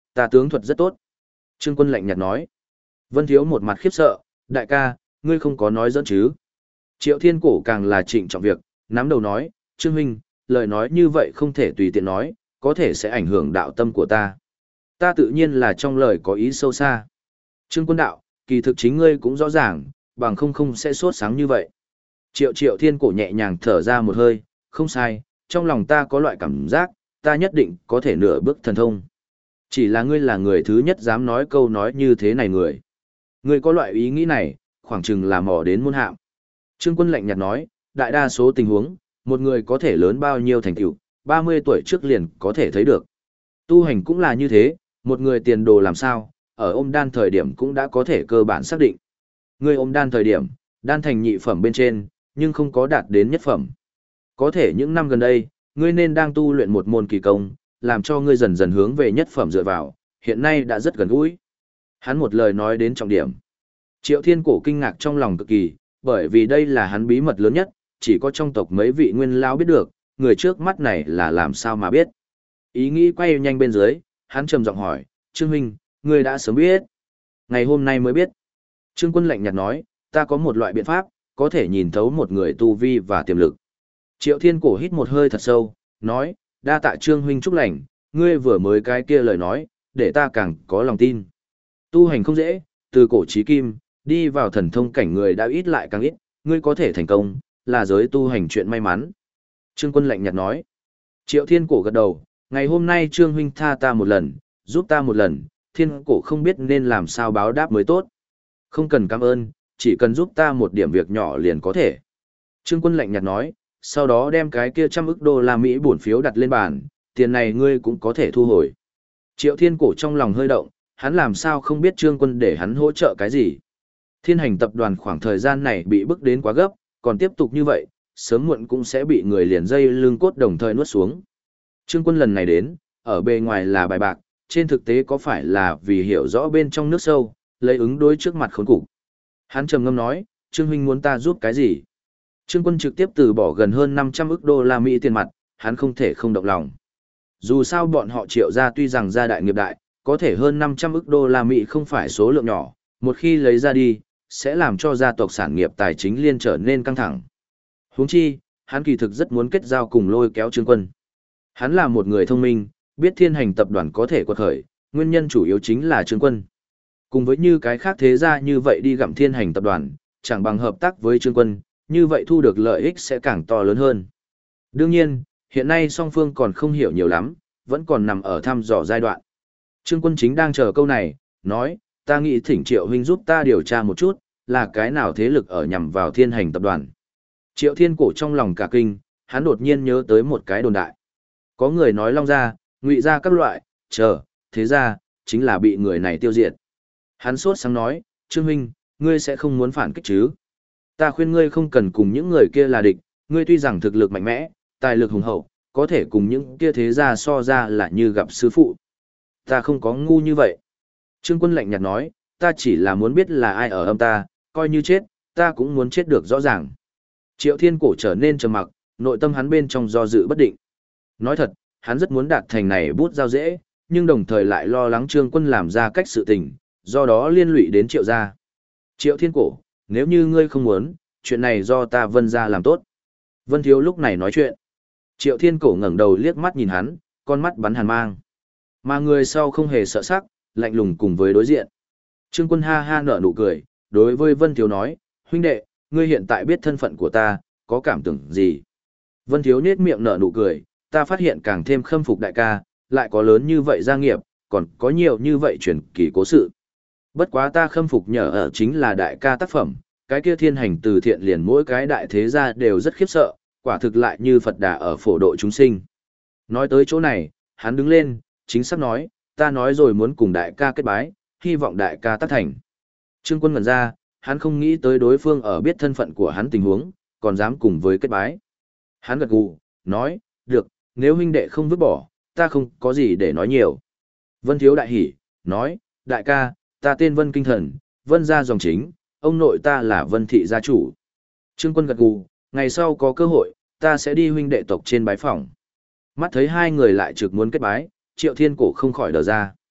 S1: Ta tướng thuật rất tốt. Trương Quân lạnh nhạt nói. Vân Thiếu một mặt khiếp sợ, đại ca, ngươi không có nói dẫn chứ. Triệu Thiên Cổ càng là trịnh trọng việc, nắm đầu nói, Trương Huynh, lời nói như vậy không thể tùy tiện nói, có thể sẽ ảnh hưởng đạo tâm của ta. Ta tự nhiên là trong lời có ý sâu xa. Trương Quân đạo, kỳ thực chính ngươi cũng rõ ràng, bằng không sẽ sốt sáng như vậy. Triệu Thiên Cổ nhẹ nhàng thở ra một hơi, không sai, trong lòng ta có loại cảm giác, ta nhất định có thể nửa bước thần thông. Chỉ là ngươi là người thứ nhất dám nói câu nói như thế này người. Ngươi có loại ý nghĩ này, khoảng chừng là mò đến muôn hạm. Trương Quân lạnh nhạt nói, đại đa số tình huống, một người có thể lớn bao nhiêu thành tựu, 30 tuổi trước liền có thể thấy được. Tu hành cũng là như thế, một người tiền đồ làm sao, ở ôm đan thời điểm cũng đã có thể cơ bản xác định. Ngươi ôm đan thời điểm, đan thành nhị phẩm bên trên, nhưng không có đạt đến nhất phẩm. Có thể những năm gần đây, ngươi nên đang tu luyện một môn kỳ công, làm cho ngươi dần dần hướng về nhất phẩm dựa vào, hiện nay đã rất gần gũi. Hắn một lời nói đến trọng điểm. Triệu Thiên Cổ kinh ngạc trong lòng cực kỳ, bởi vì đây là hắn bí mật lớn nhất, chỉ có trong tộc mấy vị nguyên lão biết được, người trước mắt này là làm sao mà biết. Ý nghĩ quay nhanh bên dưới, hắn trầm giọng hỏi, Trương Huynh, ngươi đã sớm biết. Ngày hôm nay mới biết. Trương Quân lạnh nhạt nói, ta có một loại biện pháp, có thể nhìn thấu một người tu vi và tiềm lực. Triệu Thiên Cổ hít một hơi thật sâu, nói, đa tạ Trương Huynh chúc lành, ngươi vừa mới cái kia lời nói, để ta càng có lòng tin. Tu hành không dễ, từ cổ chí kim, đi vào thần thông cảnh người đã ít lại càng ít, ngươi có thể thành công, là giới tu hành chuyện may mắn. Trương Quân lạnh nhạt nói. Triệu Thiên Cổ gật đầu, ngày hôm nay Trương Huynh tha ta một lần, giúp ta một lần, Thiên Cổ không biết nên làm sao báo đáp mới tốt. Không cần cảm ơn, chỉ cần giúp ta một điểm việc nhỏ liền có thể. Trương Quân lạnh nhạt nói, sau đó đem cái kia $100 ức bổn phiếu đặt lên bàn, tiền này ngươi cũng có thể thu hồi. Triệu Thiên Cổ trong lòng hơi động, hắn làm sao không biết Trương Quân để hắn hỗ trợ cái gì. Thiên Hành tập đoàn khoảng thời gian này bị bức đến quá gấp, còn tiếp tục như vậy, sớm muộn cũng sẽ bị người liền dây lưng cốt đồng thời nuốt xuống. Trương Quân lần này đến, ở bề ngoài là bài bạc, trên thực tế có phải là vì hiểu rõ bên trong nước sâu, lấy ứng đối trước mặt khốn cục. Hắn trầm ngâm nói, Trương Huynh muốn ta giúp cái gì? Trương Quân trực tiếp từ bỏ gần hơn $500 ức tiền mặt, hắn không thể không động lòng. Dù sao bọn họ Triệu gia tuy rằng gia đại nghiệp đại, có thể hơn $500 ức không phải số lượng nhỏ, một khi lấy ra đi, sẽ làm cho gia tộc sản nghiệp tài chính liên trở nên căng thẳng. Huống chi, hắn kỳ thực rất muốn kết giao cùng lôi kéo Trương Quân. Hắn là một người thông minh, biết Thiên Hành tập đoàn có thể quật khởi, nguyên nhân chủ yếu chính là Trương Quân. Cùng với như cái khác thế gia như vậy đi gặm Thiên Hành tập đoàn, chẳng bằng hợp tác với Trương Quân, như vậy thu được lợi ích sẽ càng to lớn hơn. Đương nhiên, hiện nay song phương còn không hiểu nhiều lắm, vẫn còn nằm ở thăm dò giai đoạn. Trương Quân chính đang chờ câu này, nói, ta nghĩ thỉnh Triệu Huynh giúp ta điều tra một chút, là cái nào thế lực ở nhằm vào Thiên Hành tập đoàn. Triệu Thiên Cổ trong lòng cả kinh, hắn đột nhiên nhớ tới một cái đồn đại. Có người nói Long gia, Ngụy gia các loại, thế ra, chính là bị người này tiêu diệt. Hắn sốt sáng nói, Trương Huynh, ngươi sẽ không muốn phản kích chứ? Ta khuyên ngươi không cần cùng những người kia là địch, ngươi tuy rằng thực lực mạnh mẽ, tài lực hùng hậu, có thể cùng những kia thế gia so ra là như gặp sư phụ. Ta không có ngu như vậy. Trương Quân lạnh nhạt nói, ta chỉ là muốn biết là ai ở âm ta, coi như chết, ta cũng muốn chết được rõ ràng. Triệu Thiên Cổ trở nên trầm mặc, nội tâm hắn bên trong do dự bất định. Nói thật, hắn rất muốn đạt thành này bút giao dễ, nhưng đồng thời lại lo lắng Trương Quân làm ra cách sự tình, do đó liên lụy đến Triệu gia. Triệu Thiên Cổ, nếu như ngươi không muốn, chuyện này do ta Vân gia làm tốt. Vân Thiếu lúc này nói chuyện. Triệu Thiên Cổ ngẩng đầu liếc mắt nhìn hắn, con mắt bắn hàn mang. Mà người sau không hề sợ sắc, lạnh lùng cùng với đối diện. Trương Quân ha ha nở nụ cười, đối với Vân Thiếu nói, huynh đệ, ngươi hiện tại biết thân phận của ta, có cảm tưởng gì? Vân Thiếu nết miệng nở nụ cười, ta phát hiện càng thêm khâm phục đại ca, lại có lớn như vậy gia nghiệp, còn có nhiều như vậy truyền kỳ cố sự. Bất quá ta khâm phục nhờ ở chính là đại ca tác phẩm, cái kia Thiên Hành từ thiện liền mỗi cái đại thế gia đều rất khiếp sợ, quả thực lại như Phật Đà ở phổ độ chúng sinh. Nói tới chỗ này, hắn đứng lên, chính xác nói, ta nói rồi muốn cùng đại ca kết bái, hy vọng đại ca tác thành. Trương Quân ngẩn ra, hắn không nghĩ tới đối phương ở biết thân phận của hắn tình huống, còn dám cùng với kết bái. Hắn gật gù, nói, được, nếu huynh đệ không vứt bỏ, ta không có gì để nói nhiều. Vân Thiếu đại hỉ, nói, đại ca, ta tên Vân Kinh Thần, Vân gia dòng chính, ông nội ta là Vân thị gia chủ. Trương Quân gật gù, ngày sau có cơ hội, ta sẽ đi huynh đệ tộc trên bái phỏng. Mắt thấy hai người lại trực muốn kết bái, Triệu Thiên Cổ không khỏi đờ ra.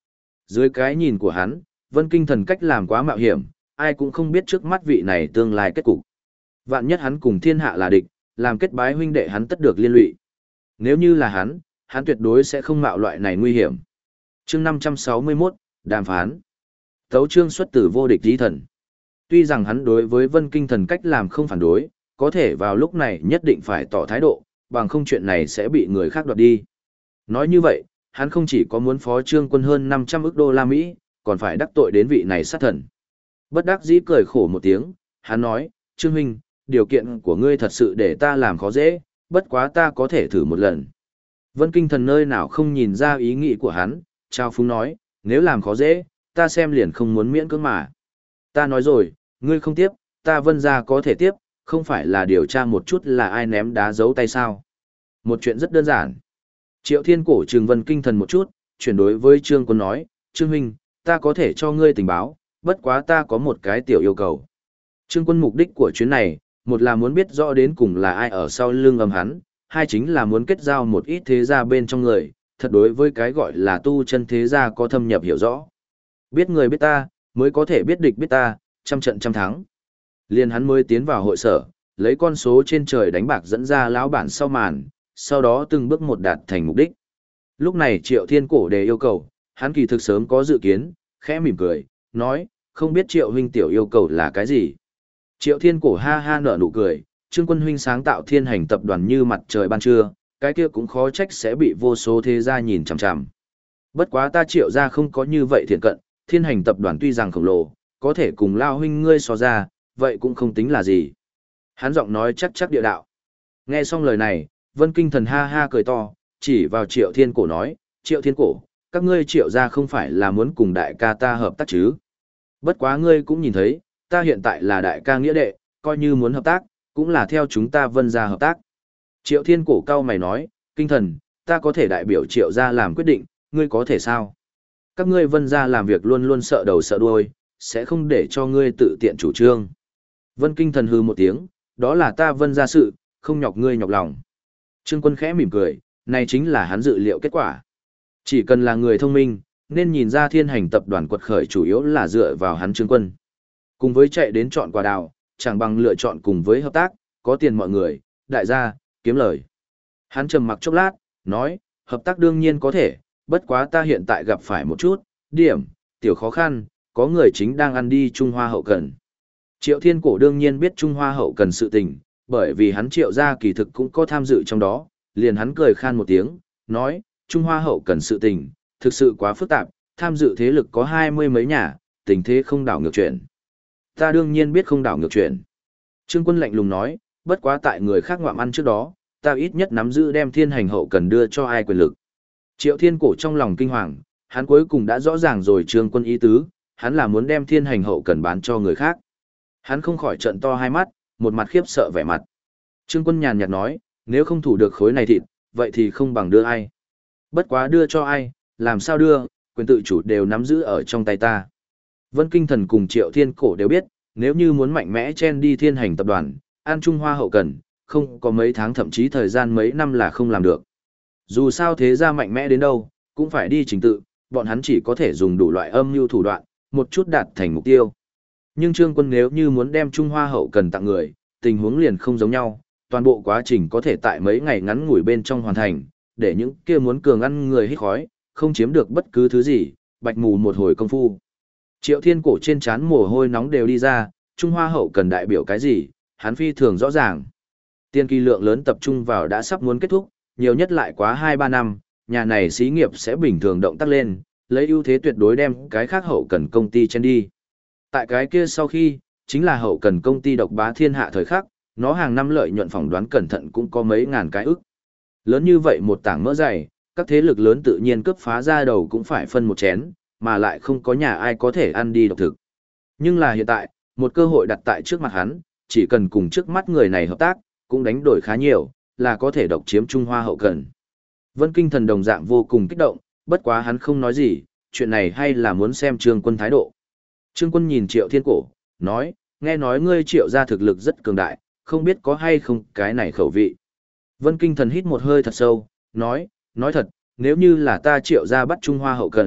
S1: Dưới cái nhìn của hắn, Vân Kinh Thần cách làm quá mạo hiểm, ai cũng không biết trước mắt vị này tương lai kết cục. Vạn nhất hắn cùng thiên hạ là địch, làm kết bái huynh đệ hắn tất được liên lụy. Nếu như là hắn tuyệt đối sẽ không mạo loại này nguy hiểm. Chương 561, đàm phán. Tấu chương xuất từ vô địch chí thần. Tuy rằng hắn đối với Vân Kinh Thần cách làm không phản đối, có thể vào lúc này nhất định phải tỏ thái độ, bằng không chuyện này sẽ bị người khác đoạt đi. Nói như vậy, hắn không chỉ có muốn phó trương quân hơn 500 ức đô la Mỹ, còn phải đắc tội đến vị này sát thần. Bất đắc dĩ cười khổ một tiếng, hắn nói, Trương huynh, điều kiện của ngươi thật sự để ta làm khó dễ, bất quá ta có thể thử một lần. Vân Kinh Thần nơi nào không nhìn ra ý nghĩ của hắn, trao phúng nói, nếu làm khó dễ, ta xem liền không muốn miễn cưỡng mà. Ta nói rồi, ngươi không tiếp, ta Vân gia có thể tiếp, không phải là điều tra một chút là ai ném đá giấu tay sao. Một chuyện rất đơn giản. Triệu Thiên Cổ trừng Vân Kinh Thần một chút, chuyển đối với Trương Quân nói, Trương huynh, ta có thể cho ngươi tình báo, bất quá ta có một cái tiểu yêu cầu. Trương Quân mục đích của chuyến này, một là muốn biết rõ đến cùng là ai ở sau lưng âm hắn, hai chính là muốn kết giao một ít thế gia bên trong người, thật đối với cái gọi là tu chân thế gia có thâm nhập hiểu rõ. Biết người biết ta, mới có thể biết địch biết ta, trăm trận trăm thắng. Liên hắn mới tiến vào hội sở, lấy con số trên trời đánh bạc dẫn ra lão bản sau màn, sau đó từng bước một đạt thành mục đích. Lúc này Triệu Thiên Cổ đề yêu cầu, hắn kỳ thực sớm có dự kiến, khẽ mỉm cười, nói, không biết Triệu huynh tiểu yêu cầu là cái gì. Triệu Thiên Cổ ha ha nở nụ cười, Trương Quân huynh sáng tạo thiên hành tập đoàn như mặt trời ban trưa, cái kia cũng khó trách sẽ bị vô số thế gia nhìn chằm chằm. Bất quá ta Triệu gia không có như vậy thiện cận, thiên hành tập đoàn tuy rằng khổng lồ, có thể cùng lao huynh ngươi so ra, vậy cũng không tính là gì. Hắn giọng nói chắc chắc địa đạo. Nghe xong lời này, Vân Kinh Thần ha ha cười to, chỉ vào Triệu Thiên Cổ nói, Triệu Thiên Cổ, các ngươi Triệu gia không phải là muốn cùng đại ca ta hợp tác chứ. Bất quá ngươi cũng nhìn thấy, ta hiện tại là đại ca nghĩa đệ, coi như muốn hợp tác, cũng là theo chúng ta Vân gia hợp tác. Triệu Thiên Cổ cao mày nói, Kinh Thần, ta có thể đại biểu Triệu gia làm quyết định, ngươi có thể sao? Các ngươi Vân gia làm việc luôn luôn sợ đầu sợ đuôi, sẽ không để cho ngươi tự tiện chủ trương. Vân Kinh Thần hừ một tiếng, đó là ta Vân gia sự, không nhọc ngươi nhọc lòng. Trương Quân khẽ mỉm cười, này chính là hắn dự liệu kết quả. Chỉ cần là người thông minh, nên nhìn ra thiên hành tập đoàn quật khởi chủ yếu là dựa vào hắn Trương Quân. Cùng với chạy đến chọn quả đào, chẳng bằng lựa chọn cùng với hợp tác, có tiền mọi người, đại gia, kiếm lời. Hắn trầm mặc chốc lát, nói, hợp tác đương nhiên có thể, bất quá ta hiện tại gặp phải một chút, tiểu khó khăn, có người chính đang ăn đi Trung Hoa hậu cần. Triệu Thiên Cổ đương nhiên biết Trung Hoa hậu cần sự tình, bởi vì hắn Triệu gia kỳ thực cũng có tham dự trong đó, liền hắn cười khan một tiếng, nói, Trung Hoa hậu cần sự tình, thực sự quá phức tạp, tham dự thế lực có 20 mấy nhà, tình thế không đảo ngược chuyển. Ta đương nhiên biết không đảo ngược chuyển. Trương Quân lạnh lùng nói, bất quá tại người khác ngoạm ăn trước đó, ta ít nhất nắm giữ đem thiên hành hậu cần đưa cho ai quyền lực. Triệu Thiên Cổ trong lòng kinh hoàng, hắn cuối cùng đã rõ ràng rồi Trương Quân ý tứ, hắn là muốn đem thiên hành hậu cần bán cho người khác. Hắn không khỏi trợn to hai mắt, một mặt khiếp sợ vẻ mặt. Trương Quân nhàn nhạt nói, nếu không thủ được khối này thịt, vậy thì không bằng đưa ai. Bất quá đưa cho ai, làm sao đưa, quyền tự chủ đều nắm giữ ở trong tay ta. Vân Kinh Thần cùng Triệu Thiên Cổ đều biết, nếu như muốn mạnh mẽ chen đi thiên hành tập đoàn, an Trung Hoa hậu cần, không có mấy tháng thậm chí thời gian mấy năm là không làm được. Dù sao thế gia mạnh mẽ đến đâu, cũng phải đi trình tự, bọn hắn chỉ có thể dùng đủ loại âm mưu thủ đoạn, một chút đạt thành mục tiêu. Nhưng Trương Quân nếu như muốn đem Trung Hoa hậu cần tặng người, tình huống liền không giống nhau, toàn bộ quá trình có thể tại mấy ngày ngắn ngủi bên trong hoàn thành, để những kia muốn cường ăn người hít khói, không chiếm được bất cứ thứ gì, bạch mù một hồi công phu. Triệu Thiên Cổ trên trán mồ hôi nóng đều đi ra, Trung Hoa hậu cần đại biểu cái gì, hắn phi thường rõ ràng. Tiên kỳ lượng lớn tập trung vào đã sắp muốn kết thúc, nhiều nhất lại quá 2-3 năm, nhà này xí nghiệp sẽ bình thường động tác lên, lấy ưu thế tuyệt đối đem cái khác hậu cần công ty chen đi. Tại cái kia sau khi, chính là hậu cần công ty độc bá thiên hạ thời khắc, nó hàng năm lợi nhuận phỏng đoán cẩn thận cũng có mấy ngàn cái ức. Lớn như vậy một tảng mỡ dày, các thế lực lớn tự nhiên cướp phá ra đầu cũng phải phân một chén, mà lại không có nhà ai có thể ăn đi độc thực. Nhưng là hiện tại, một cơ hội đặt tại trước mặt hắn, chỉ cần cùng trước mắt người này hợp tác, cũng đánh đổi khá nhiều, là có thể độc chiếm Trung Hoa hậu cần. Vân Kinh Thần đồng dạng vô cùng kích động, bất quá hắn không nói gì, chuyện này hay là muốn xem Trương Quân thái độ. Trương Quân nhìn Triệu Thiên Cổ, nói, nghe nói ngươi Triệu gia thực lực rất cường đại, không biết có hay không cái này khẩu vị. Vân Kinh Thần hít một hơi thật sâu, nói thật, nếu như là ta Triệu gia bắt Trung Hoa hậu cần,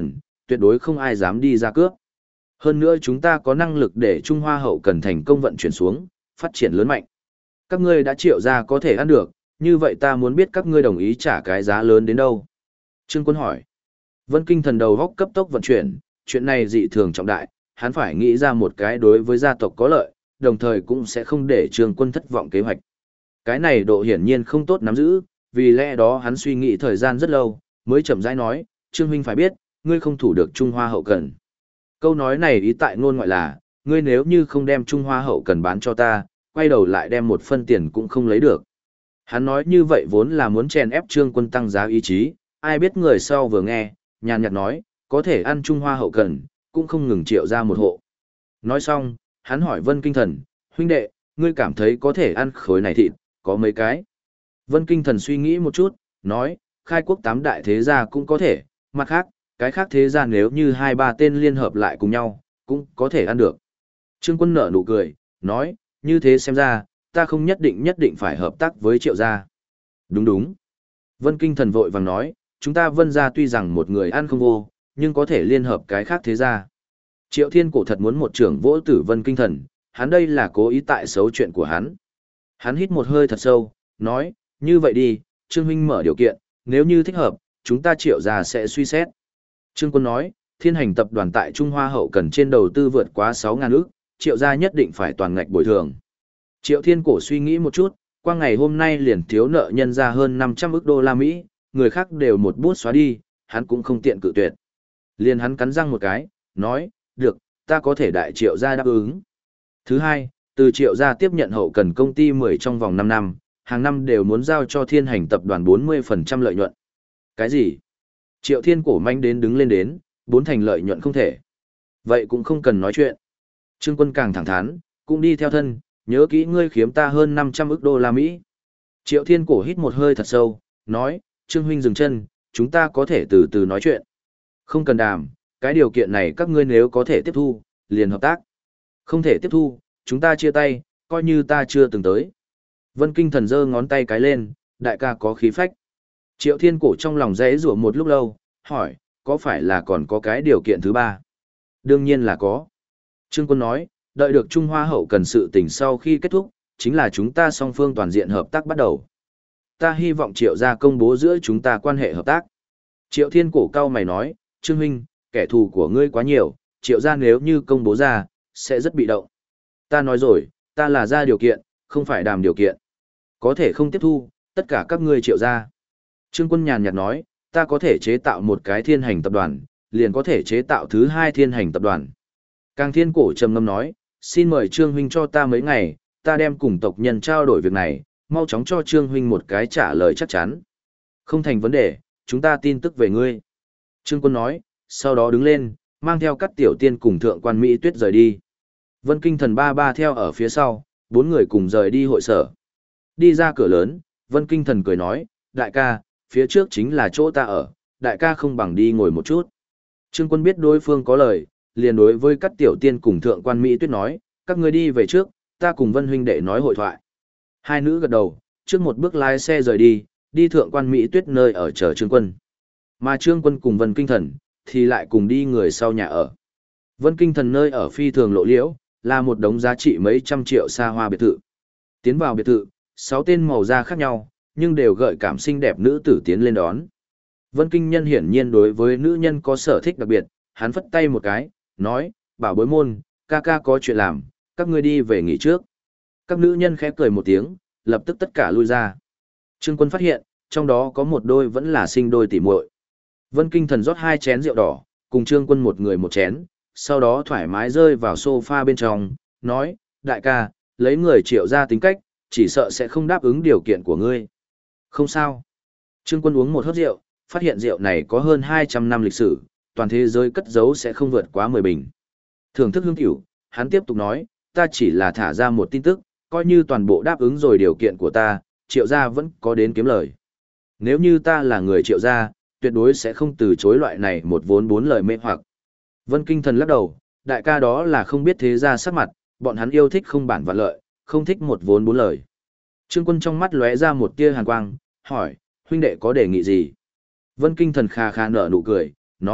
S1: tuyệt đối không ai dám đi ra cướp. Hơn nữa chúng ta có năng lực để Trung Hoa hậu cần thành công vận chuyển xuống, phát triển lớn mạnh. Các ngươi đã Triệu gia có thể ăn được, như vậy ta muốn biết các ngươi đồng ý trả cái giá lớn đến đâu. Trương Quân hỏi. Vân Kinh Thần đầu góc cấp tốc vận chuyển, chuyện này dị thường trọng đại, hắn phải nghĩ ra một cái đối với gia tộc có lợi, đồng thời cũng sẽ không để Trương Quân thất vọng kế hoạch. Cái này độ hiển nhiên không tốt nắm giữ, vì lẽ đó hắn suy nghĩ thời gian rất lâu, mới chậm rãi nói, Trương huynh phải biết, ngươi không thủ được Trung Hoa hậu cần. Câu nói này ý tại ngôn ngoại là, ngươi nếu như không đem Trung Hoa hậu cần bán cho ta, quay đầu lại đem một phân tiền cũng không lấy được. Hắn nói như vậy vốn là muốn chèn ép Trương Quân tăng giá ý chí, ai biết người sau vừa nghe, nhàn nhạt nói, có thể ăn Trung Hoa hậu cần, cũng không ngừng Triệu ra một hộ. Nói xong, hắn hỏi Vân Kinh Thần, huynh đệ, ngươi cảm thấy có thể ăn khối này thịt, có mấy cái? Vân Kinh Thần suy nghĩ một chút, nói, khai quốc 8 đại thế gia cũng có thể, mặt khác, cái khác thế gia nếu như 2-3 tên liên hợp lại cùng nhau, cũng có thể ăn được. Trương Quân nở nụ cười, nói, như thế xem ra, ta không nhất định phải hợp tác với Triệu gia. Đúng đúng. Vân Kinh Thần vội vàng nói, chúng ta Vân gia tuy rằng một người ăn không vô, nhưng có thể liên hợp cái khác thế gia. Triệu Thiên Cổ thật muốn một trưởng vỗ tử Vân Kinh Thần, hắn đây là cố ý tại xấu chuyện của hắn. Hắn hít một hơi thật sâu, nói, như vậy đi, Trương huynh mở điều kiện, nếu như thích hợp, chúng ta Triệu gia sẽ suy xét. Trương Quân nói, Thiên Hành tập đoàn tại Trung Hoa hậu cần trên đầu tư vượt quá 6.000 ức, Triệu gia nhất định phải toàn ngạch bồi thường. Triệu Thiên Cổ suy nghĩ một chút, qua ngày hôm nay liền thiếu nợ nhân ra hơn 500 ức đô la Mỹ, người khác đều một bút xóa đi, hắn cũng không tiện cự tuyệt. Liền hắn cắn răng một cái, nói, được, ta có thể đại Triệu gia đáp ứng. Thứ hai, từ Triệu gia tiếp nhận hậu cần công ty 10 trong vòng 5 năm, hàng năm đều muốn giao cho Thiên Hành tập đoàn 40% lợi nhuận. Cái gì? Triệu Thiên Cổ manh đến đứng lên đến, 4 thành lợi nhuận không thể. Vậy cũng không cần nói chuyện. Trương Quân càng thẳng thắn, cũng đi theo thân, nhớ kỹ ngươi khiếm ta hơn 500 ức đô la Mỹ. Triệu Thiên Cổ hít một hơi thật sâu, nói, Trương huynh dừng chân, chúng ta có thể từ từ nói chuyện. Không cần đàm, cái điều kiện này các ngươi nếu có thể tiếp thu, liền hợp tác. Không thể tiếp thu, chúng ta chia tay, coi như ta chưa từng tới. Vân Kinh Thần giơ ngón tay cái lên, đại ca có khí phách. Triệu Thiên Cổ trong lòng rẽ rủa một lúc lâu, hỏi, có phải là còn có cái điều kiện thứ ba? Đương nhiên là có. Trương Quân nói, đợi được Trung Hoa hậu cần sự tình sau khi kết thúc, chính là chúng ta song phương toàn diện hợp tác bắt đầu. Ta hy vọng Triệu gia công bố giữa chúng ta quan hệ hợp tác. Triệu Thiên Cổ cao mày nói, Trương huynh, kẻ thù của ngươi quá nhiều, Triệu gia nếu như công bố ra, sẽ rất bị động. Ta nói rồi, ta là ra điều kiện, không phải đàm điều kiện. Có thể không tiếp thu, tất cả các ngươi Triệu gia. Trương Quân nhàn nhạt nói, ta có thể chế tạo một cái Thiên Hành tập đoàn, liền có thể chế tạo thứ hai Thiên Hành tập đoàn. Càng Thiên Cổ trầm ngâm nói, xin mời Trương huynh cho ta mấy ngày, ta đem cùng tộc nhân trao đổi việc này, mau chóng cho Trương huynh một cái trả lời chắc chắn. Không thành vấn đề, chúng ta tin tức về ngươi. Trương Quân nói, sau đó đứng lên, mang theo các tiểu tiên cùng thượng quan Mỹ Tuyết rời đi. Vân Kinh Thần ba ba theo ở phía sau, 4 người cùng rời đi hội sở. Đi ra cửa lớn, Vân Kinh Thần cười nói, đại ca, phía trước chính là chỗ ta ở, đại ca không bằng đi ngồi một chút. Trương Quân biết đối phương có lời, liền đối với các tiểu tiên cùng thượng quan Mỹ Tuyết nói, các ngươi đi về trước, ta cùng Vân huynh đệ nói hội thoại. Hai nữ gật đầu, trước một bước lái xe rời đi, đi thượng quan Mỹ Tuyết nơi ở chờ Trương Quân. Mà Trương Quân cùng Vân Kinh Thần, thì lại cùng đi người sau nhà ở. Vân Kinh Thần nơi ở phi thường lộ liễu, là một đống giá trị mấy trăm triệu xa hoa biệt thự. Tiến vào biệt thự, 6 tên màu da khác nhau, nhưng đều gợi cảm xinh đẹp nữ tử tiến lên đón. Vân Kinh Nhân hiển nhiên đối với nữ nhân có sở thích đặc biệt, hắn phất tay một cái, nói, bảo bối môn, ca ca có chuyện làm, các ngươi đi về nghỉ trước. Các nữ nhân khẽ cười một tiếng, lập tức tất cả lui ra. Trương Quân phát hiện, trong đó có một đôi vẫn là sinh đôi tỉ muội. Vân Kinh Thần rót 2 chén rượu đỏ, cùng Trương Quân một người một chén, sau đó thoải mái rơi vào sofa bên trong, nói, đại ca, lấy người Triệu ra tính cách, chỉ sợ sẽ không đáp ứng điều kiện của ngươi. Không sao. Trương Quân uống một hớp rượu, phát hiện rượu này có hơn 200 năm lịch sử, toàn thế giới cất giấu sẽ không vượt quá 10 bình. Thưởng thức hương tiểu, hắn tiếp tục nói, ta chỉ là thả ra một tin tức, coi như toàn bộ đáp ứng rồi điều kiện của ta, Triệu gia vẫn có đến kiếm lời. Nếu như ta là người Triệu gia, tuyệt đối sẽ không từ chối loại này một vốn 4 lời mê hoặc. Vân Kinh Thần lắc đầu, đại ca đó là không biết thế gia sắc mặt, bọn hắn yêu thích không bản vạn lợi, không thích một vốn 4 lời. Trương Quân trong mắt lóe ra một tia hàn quang, hỏi, huynh đệ có đề nghị gì? Vân Kinh Thần khà khà nở nụ cười, nói,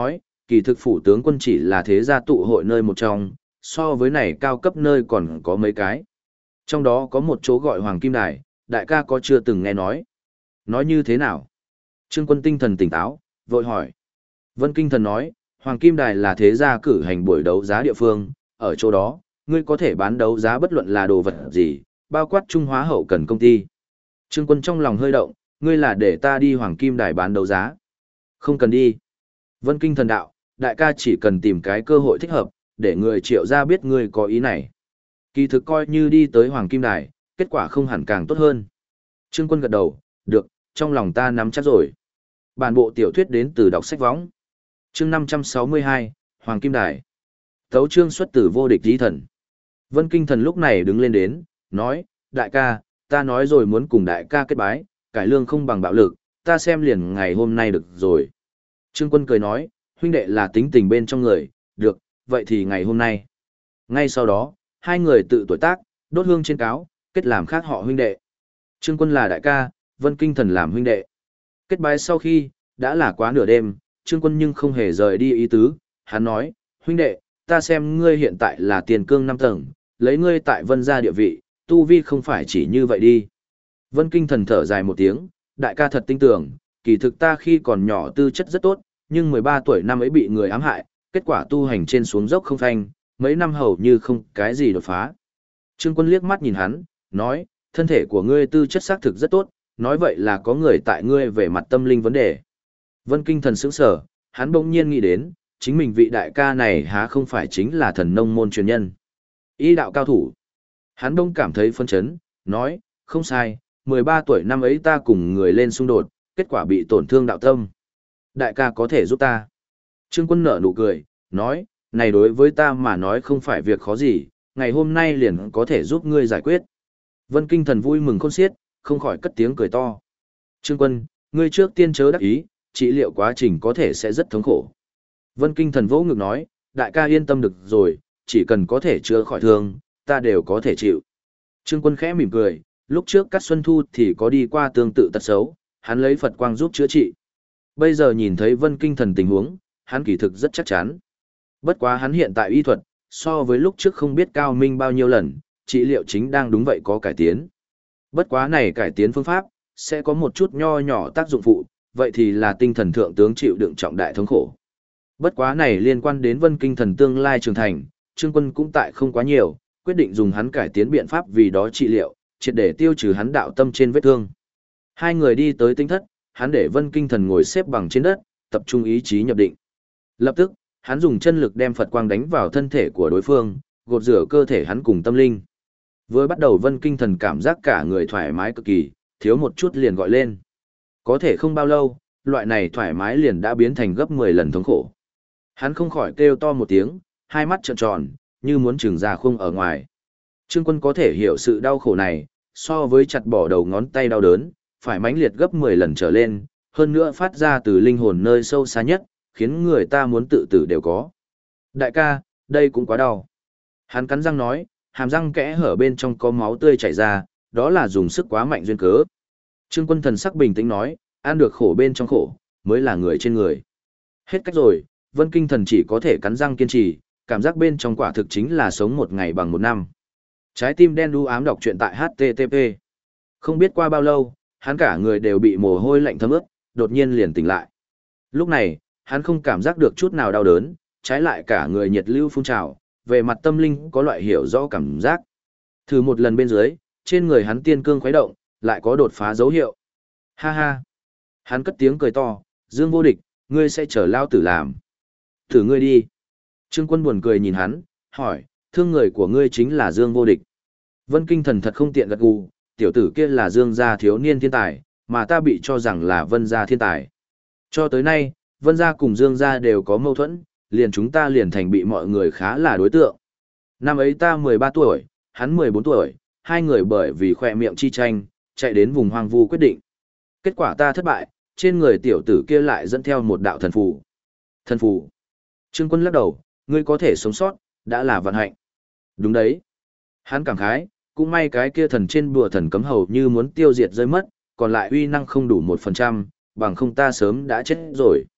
S1: kỳ thực phủ tướng quân chỉ là thế gia tụ hội nơi một trong, so với này cao cấp nơi còn có mấy cái. Trong đó có một chỗ gọi Hoàng Kim Đài, đại ca có chưa từng nghe nói. Nói như thế nào? Trương Quân tinh thần tỉnh táo, vội hỏi. Vân Kinh Thần nói, Hoàng Kim Đài là thế gia cử hành buổi đấu giá địa phương, ở chỗ đó, ngươi có thể bán đấu giá bất luận là đồ vật gì, bao quát Trung Hóa hậu cần công ty. Trương Quân trong lòng hơi động, ngươi là để ta đi Hoàng Kim Đài bán đấu giá. Không cần đi. Vân Kinh Thần đạo, đại ca chỉ cần tìm cái cơ hội thích hợp, để người Triệu gia biết ngươi có ý này. Kỳ thực coi như đi tới Hoàng Kim Đài, kết quả không hẳn càng tốt hơn. Trương Quân gật đầu, được, trong lòng ta nắm chắc rồi. Bản bộ tiểu thuyết đến từ đọc sách võng. Chương 562, Hoàng Kim Đài. Tấu chương xuất từ vô địch chí thần. Vân Kinh Thần lúc này đứng lên đến, nói, đại ca, ta nói rồi muốn cùng đại ca kết bái, cải lương không bằng bạo lực, ta xem liền ngày hôm nay được rồi. Trương Quân cười nói, huynh đệ là tính tình bên trong người, được, vậy thì ngày hôm nay. Ngay sau đó, hai người tự tuổi tác, đốt hương trên cáo, kết làm khác họ huynh đệ. Trương Quân là đại ca, Vân Kinh Thần làm huynh đệ. Kết bái sau khi, đã là quá nửa đêm, Trương Quân nhưng không hề rời đi ý tứ, hắn nói, huynh đệ, ta xem ngươi hiện tại là tiền cương 5 tầng, lấy ngươi tại Vân gia địa vị, tu vi không phải chỉ như vậy đi. Vân Kinh Thần thở dài một tiếng, đại ca thật tin tưởng, kỳ thực ta khi còn nhỏ tư chất rất tốt, nhưng 13 tuổi năm ấy bị người ám hại, kết quả tu hành trên xuống dốc không phanh, mấy năm hầu như không cái gì đột phá. Trương Quân liếc mắt nhìn hắn, nói, thân thể của ngươi tư chất xác thực rất tốt, nói vậy là có người tại ngươi về mặt tâm linh vấn đề. Vân Kinh Thần sững sờ, hắn bỗng nhiên nghĩ đến, chính mình vị đại ca này há không phải chính là thần nông môn truyền nhân. Y đạo cao thủ. Hắn đông cảm thấy phân chấn, nói, không sai, 13 tuổi năm ấy ta cùng người lên xung đột, kết quả bị tổn thương đạo tâm. Đại ca có thể giúp ta. Trương Quân nở nụ cười, nói, này đối với ta mà nói không phải việc khó gì, ngày hôm nay liền có thể giúp ngươi giải quyết. Vân Kinh Thần vui mừng khôn xiết, không khỏi cất tiếng cười to. Trương Quân, ngươi trước tiên chớ đắc ý, trị liệu quá trình có thể sẽ rất thống khổ. Vân Kinh Thần vỗ ngực nói, đại ca yên tâm được rồi, chỉ cần có thể chữa khỏi thương, ta đều có thể chịu. Trương Quân khẽ mỉm cười, lúc trước Cát Xuân Thu thì có đi qua tương tự tật xấu, hắn lấy Phật quang giúp chữa trị. Bây giờ nhìn thấy Vân Kinh Thần tình huống, hắn kỳ thực rất chắc chắn. Bất quá hắn hiện tại y thuật, so với lúc trước không biết cao minh bao nhiêu lần, trị liệu chính đang đúng vậy có cải tiến. Bất quá này cải tiến phương pháp, sẽ có một chút nho nhỏ tác dụng phụ, vậy thì là tinh thần thượng tướng chịu đựng trọng đại thống khổ. Bất quá này liên quan đến Vân Kinh Thần tương lai trưởng thành, Trương Quân cũng tại không quá nhiều, quyết định dùng hắn cải tiến biện pháp vì đó trị liệu, triệt để tiêu trừ hắn đạo tâm trên vết thương. Hai người đi tới tinh thất, hắn để Vân Kinh Thần ngồi xếp bằng trên đất, tập trung ý chí nhập định. Lập tức, hắn dùng chân lực đem Phật quang đánh vào thân thể của đối phương, gột rửa cơ thể hắn cùng tâm linh. Vừa bắt đầu Vân Kinh Thần cảm giác cả người thoải mái cực kỳ, thiếu một chút liền gọi lên. Có thể không bao lâu, loại này thoải mái liền đã biến thành gấp 10 lần thống khổ. Hắn không khỏi kêu to một tiếng, hai mắt trợn tròn, như muốn trừng ra khung ở ngoài. Trương Quân có thể hiểu sự đau khổ này, so với chặt bỏ đầu ngón tay đau đớn, phải mãnh liệt gấp 10 lần trở lên, hơn nữa phát ra từ linh hồn nơi sâu xa nhất, khiến người ta muốn tự tử đều có. Đại ca, đây cũng quá đau. Hắn cắn răng nói, hàm răng kẽ hở bên trong có máu tươi chảy ra, đó là dùng sức quá mạnh duyên cớ. Trương Quân thần sắc bình tĩnh nói, ăn được khổ bên trong khổ, mới là người trên người. Hết cách rồi, Vân Kinh Thần chỉ có thể cắn răng kiên trì, cảm giác bên trong quả thực chính là sống một ngày bằng một năm. Trái tim đen đu ám đọc truyện tại HTTP. Không biết qua bao lâu, hắn cả người đều bị mồ hôi lạnh thấm ướt, đột nhiên liền tỉnh lại. Lúc này, hắn không cảm giác được chút nào đau đớn, trái lại cả người nhiệt lưu phun trào, về mặt tâm linh có loại hiểu rõ cảm giác. Thử một lần bên dưới, trên người hắn tiên cương khuấy động, lại có đột phá dấu hiệu. Ha ha! Hắn cất tiếng cười to, Dương vô địch, ngươi sẽ chờ lao tử làm. Thử ngươi đi. Trương Quân buồn cười nhìn hắn, hỏi, thương người của ngươi chính là Dương vô địch. Vân Kinh Thần thật không tiện gật gù, tiểu tử kia là Dương gia thiếu niên thiên tài, mà ta bị cho rằng là Vân gia thiên tài. Cho tới nay, Vân gia cùng Dương gia đều có mâu thuẫn, liền chúng ta liền thành bị mọi người khá là đối tượng. Năm ấy ta 13 tuổi, hắn 14 tuổi, hai người bởi vì khỏe miệng chi tranh, chạy đến vùng hoang vu quyết định. Kết quả ta thất bại, trên người tiểu tử kia lại dẫn theo một đạo thần phù. Thần phù. Trương Quân lắc đầu, ngươi có thể sống sót, đã là vận hạnh. Đúng đấy. Hắn cảm khái, cũng may cái kia thần trên bùa thần cấm hầu như muốn tiêu diệt rơi mất, còn lại uy năng không đủ 1%, bằng không ta sớm đã chết rồi.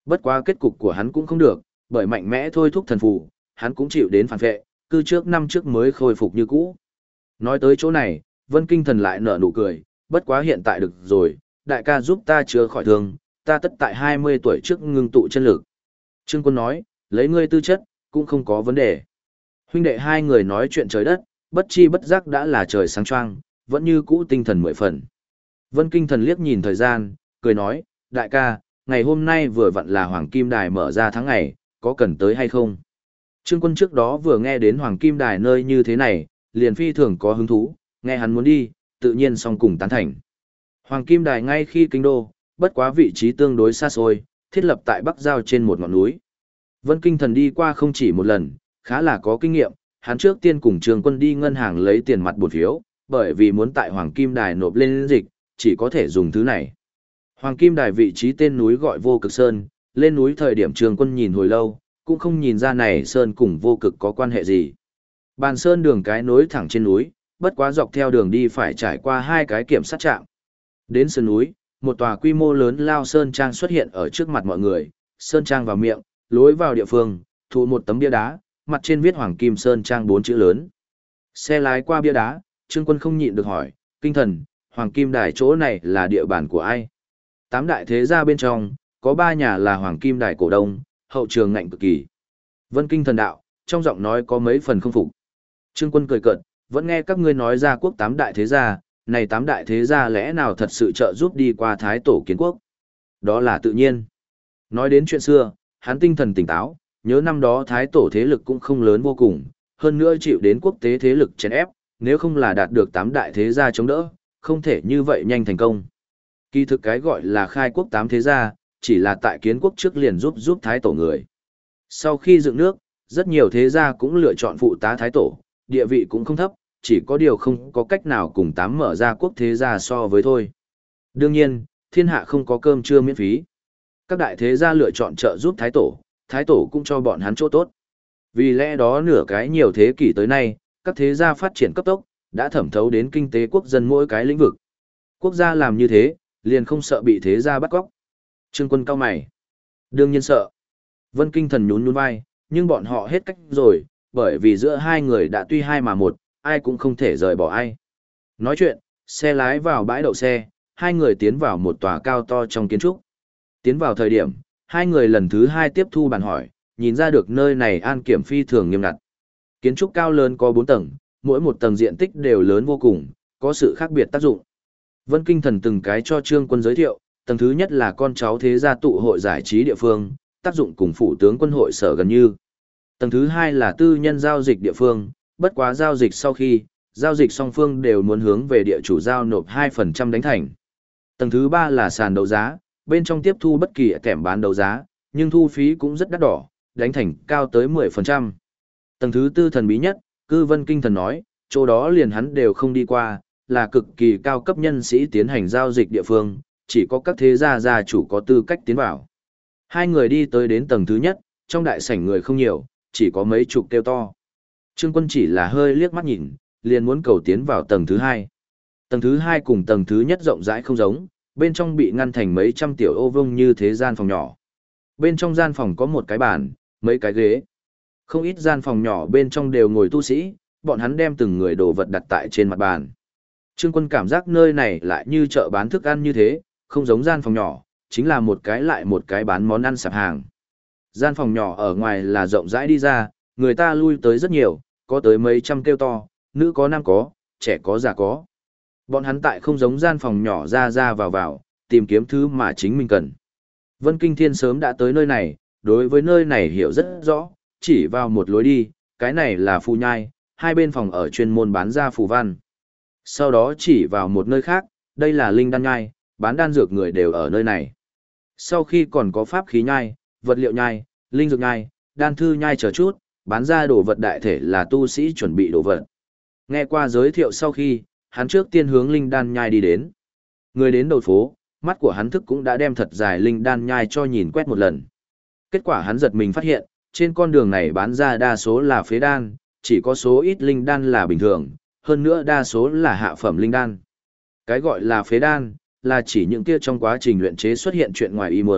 S1: Bất quá kết cục của hắn cũng không được, bởi mạnh mẽ thôi thúc thần phù, hắn cũng chịu đến phản vệ, cư trước năm trước mới khôi phục như cũ. Nói tới chỗ này, Vân Kinh Thần lại nở nụ cười, bất quá hiện tại được rồi, đại ca giúp ta chữa khỏi thương, ta tất tại 20 tuổi trước ngưng tụ chân lực. Trương Quân nói, lấy ngươi tư chất, cũng không có vấn đề. Huynh đệ hai người nói chuyện trời đất, bất chi bất giác đã là trời sáng choang, vẫn như cũ tinh thần 10 phần. Vân Kinh Thần liếc nhìn thời gian, cười nói, đại ca, ngày hôm nay vừa vặn là Hoàng Kim Đài mở ra tháng ngày, có cần tới hay không? Trương Quân trước đó vừa nghe đến Hoàng Kim Đài nơi như thế này, liền phi thường có hứng thú, nghe hắn muốn đi, tự nhiên song cùng tán thành. Hoàng Kim Đài ngay khi kinh đô, bất quá vị trí tương đối xa xôi, thiết lập tại Bắc Giao trên một ngọn núi. Vân Kinh Thần đi qua không chỉ một lần, khá là có kinh nghiệm, hắn trước tiên cùng Trương Quân đi ngân hàng lấy tiền mặt bột phiếu, bởi vì muốn tại Hoàng Kim Đài nộp lên dịch, chỉ có thể dùng thứ này. Hoàng Kim Đài vị trí tên núi gọi Vô Cực Sơn, lên núi thời điểm Trương Quân nhìn hồi lâu, cũng không nhìn ra này Sơn cùng Vô Cực có quan hệ gì. Bàn Sơn đường cái nối thẳng trên núi, bất quá dọc theo đường đi phải trải qua hai cái kiểm sát trạm. Đến sườn núi, một tòa quy mô lớn lao Sơn Trang xuất hiện ở trước mặt mọi người, Sơn Trang vào miệng, lối vào địa phương, thụ một tấm bia đá, mặt trên viết Hoàng Kim Sơn Trang 4 chữ lớn. Xe lái qua bia đá, Trương Quân không nhịn được hỏi, Kinh Thần, Hoàng Kim Đài chỗ này là địa bàn của ai? Tám đại thế gia bên trong, có 3 nhà là Hoàng Kim Đài cổ đông, hậu trường ngạnh cực kỳ. Vân Kinh Thần đạo, trong giọng nói có mấy phần không phục. Trương Quân cười cợt, vẫn nghe các ngươi nói ra quốc 8 đại thế gia, này 8 đại thế gia lẽ nào thật sự trợ giúp đi qua Thái Tổ kiến quốc? Đó là tự nhiên. Nói đến chuyện xưa, hắn tinh thần tỉnh táo, nhớ năm đó Thái Tổ thế lực cũng không lớn vô cùng, hơn nữa chịu đến quốc tế thế lực chèn ép, nếu không là đạt được 8 đại thế gia chống đỡ, không thể như vậy nhanh thành công. Kỳ thực cái gọi là khai quốc 8 thế gia, chỉ là tại kiến quốc trước liền giúp Thái Tổ người. Sau khi dựng nước, rất nhiều thế gia cũng lựa chọn phụ tá Thái Tổ, địa vị cũng không thấp, chỉ có điều không có cách nào cùng 8 mở ra quốc thế gia so với thôi. Đương nhiên, thiên hạ không có cơm trưa miễn phí. Các đại thế gia lựa chọn trợ giúp Thái Tổ cũng cho bọn hắn chỗ tốt. Vì lẽ đó nửa cái nhiều thế kỷ tới nay, các thế gia phát triển cấp tốc, đã thẩm thấu đến kinh tế quốc dân mỗi cái lĩnh vực. Quốc gia làm như thế, liền không sợ bị thế gia bắt cóc. Trương Quân cao mày. Đương nhiên sợ. Vân Kinh Thần nhún nhún vai, nhưng bọn họ hết cách rồi, bởi vì giữa hai người đã tuy hai mà một, ai cũng không thể rời bỏ ai. Nói chuyện, xe lái vào bãi đậu xe, hai người tiến vào một tòa cao to trong kiến trúc. Tiến vào thời điểm, hai người lần thứ hai tiếp thu bàn hỏi, nhìn ra được nơi này an kiểm phi thường nghiêm ngặt. Kiến trúc cao lớn có 4 tầng, mỗi một tầng diện tích đều lớn vô cùng, có sự khác biệt tác dụng. Vân Kinh Thần từng cái cho Trương Quân giới thiệu, tầng thứ nhất là con cháu thế gia tụ hội giải trí địa phương, tác dụng cùng phủ tướng quân hội sở gần như. Tầng thứ hai là tư nhân giao dịch địa phương, bất quá giao dịch sau khi, giao dịch song phương đều muốn hướng về địa chủ giao nộp 2% đánh thành. Tầng thứ ba là sàn đấu giá, bên trong tiếp thu bất kỳ kèm bán đấu giá, nhưng thu phí cũng rất đắt đỏ, đánh thành cao tới 10%. Tầng thứ tư thần bí nhất, cư Vân Kinh Thần nói, chỗ đó liền hắn đều không đi qua, là cực kỳ cao cấp nhân sĩ tiến hành giao dịch địa phương, chỉ có các thế gia gia chủ có tư cách tiến vào. Hai người đi tới đến tầng thứ nhất, trong đại sảnh người không nhiều, chỉ có mấy chục kêu to. Trương Quân chỉ là hơi liếc mắt nhìn, liền muốn cầu tiến vào tầng thứ hai. Tầng thứ hai cùng tầng thứ nhất rộng rãi không giống, bên trong bị ngăn thành mấy trăm tiểu ô vuông như thế gian phòng nhỏ. Bên trong gian phòng có một cái bàn, mấy cái ghế. Không ít gian phòng nhỏ bên trong đều ngồi tu sĩ, bọn hắn đem từng người đồ vật đặt tại trên mặt bàn. Trương Quân cảm giác nơi này lại như chợ bán thức ăn như thế, không giống gian phòng nhỏ, chính là một cái lại một cái bán món ăn sạp hàng. Gian phòng nhỏ ở ngoài là rộng rãi đi ra, người ta lui tới rất nhiều, có tới mấy trăm kêu to, nữ có nam có, trẻ có già có. Bọn hắn tại không giống gian phòng nhỏ ra ra vào vào, tìm kiếm thứ mà chính mình cần. Vân Kinh Thiên sớm đã tới nơi này, đối với nơi này hiểu rất rõ, chỉ vào một lối đi, cái này là phù nhai, hai bên phòng ở chuyên môn bán ra phù văn. Sau đó chỉ vào một nơi khác, đây là linh đan nhai, bán đan dược người đều ở nơi này. Sau khi còn có pháp khí nhai, vật liệu nhai, linh dược nhai, đan thư nhai chờ chút, bán ra đồ vật đại thể là tu sĩ chuẩn bị đồ vật. Nghe qua giới thiệu sau khi, hắn trước tiên hướng linh đan nhai đi đến. Người đến đầu phố, mắt của hắn thức cũng đã đem thật dài linh đan nhai cho nhìn quét một lần. Kết quả hắn giật mình phát hiện, trên con đường này bán ra đa số là phế đan, chỉ có số ít linh đan là bình thường, hơn nữa đa số là hạ phẩm linh đan. Cái gọi là phế đan, là chỉ những kia trong quá trình luyện chế xuất hiện chuyện ngoài ý muốn,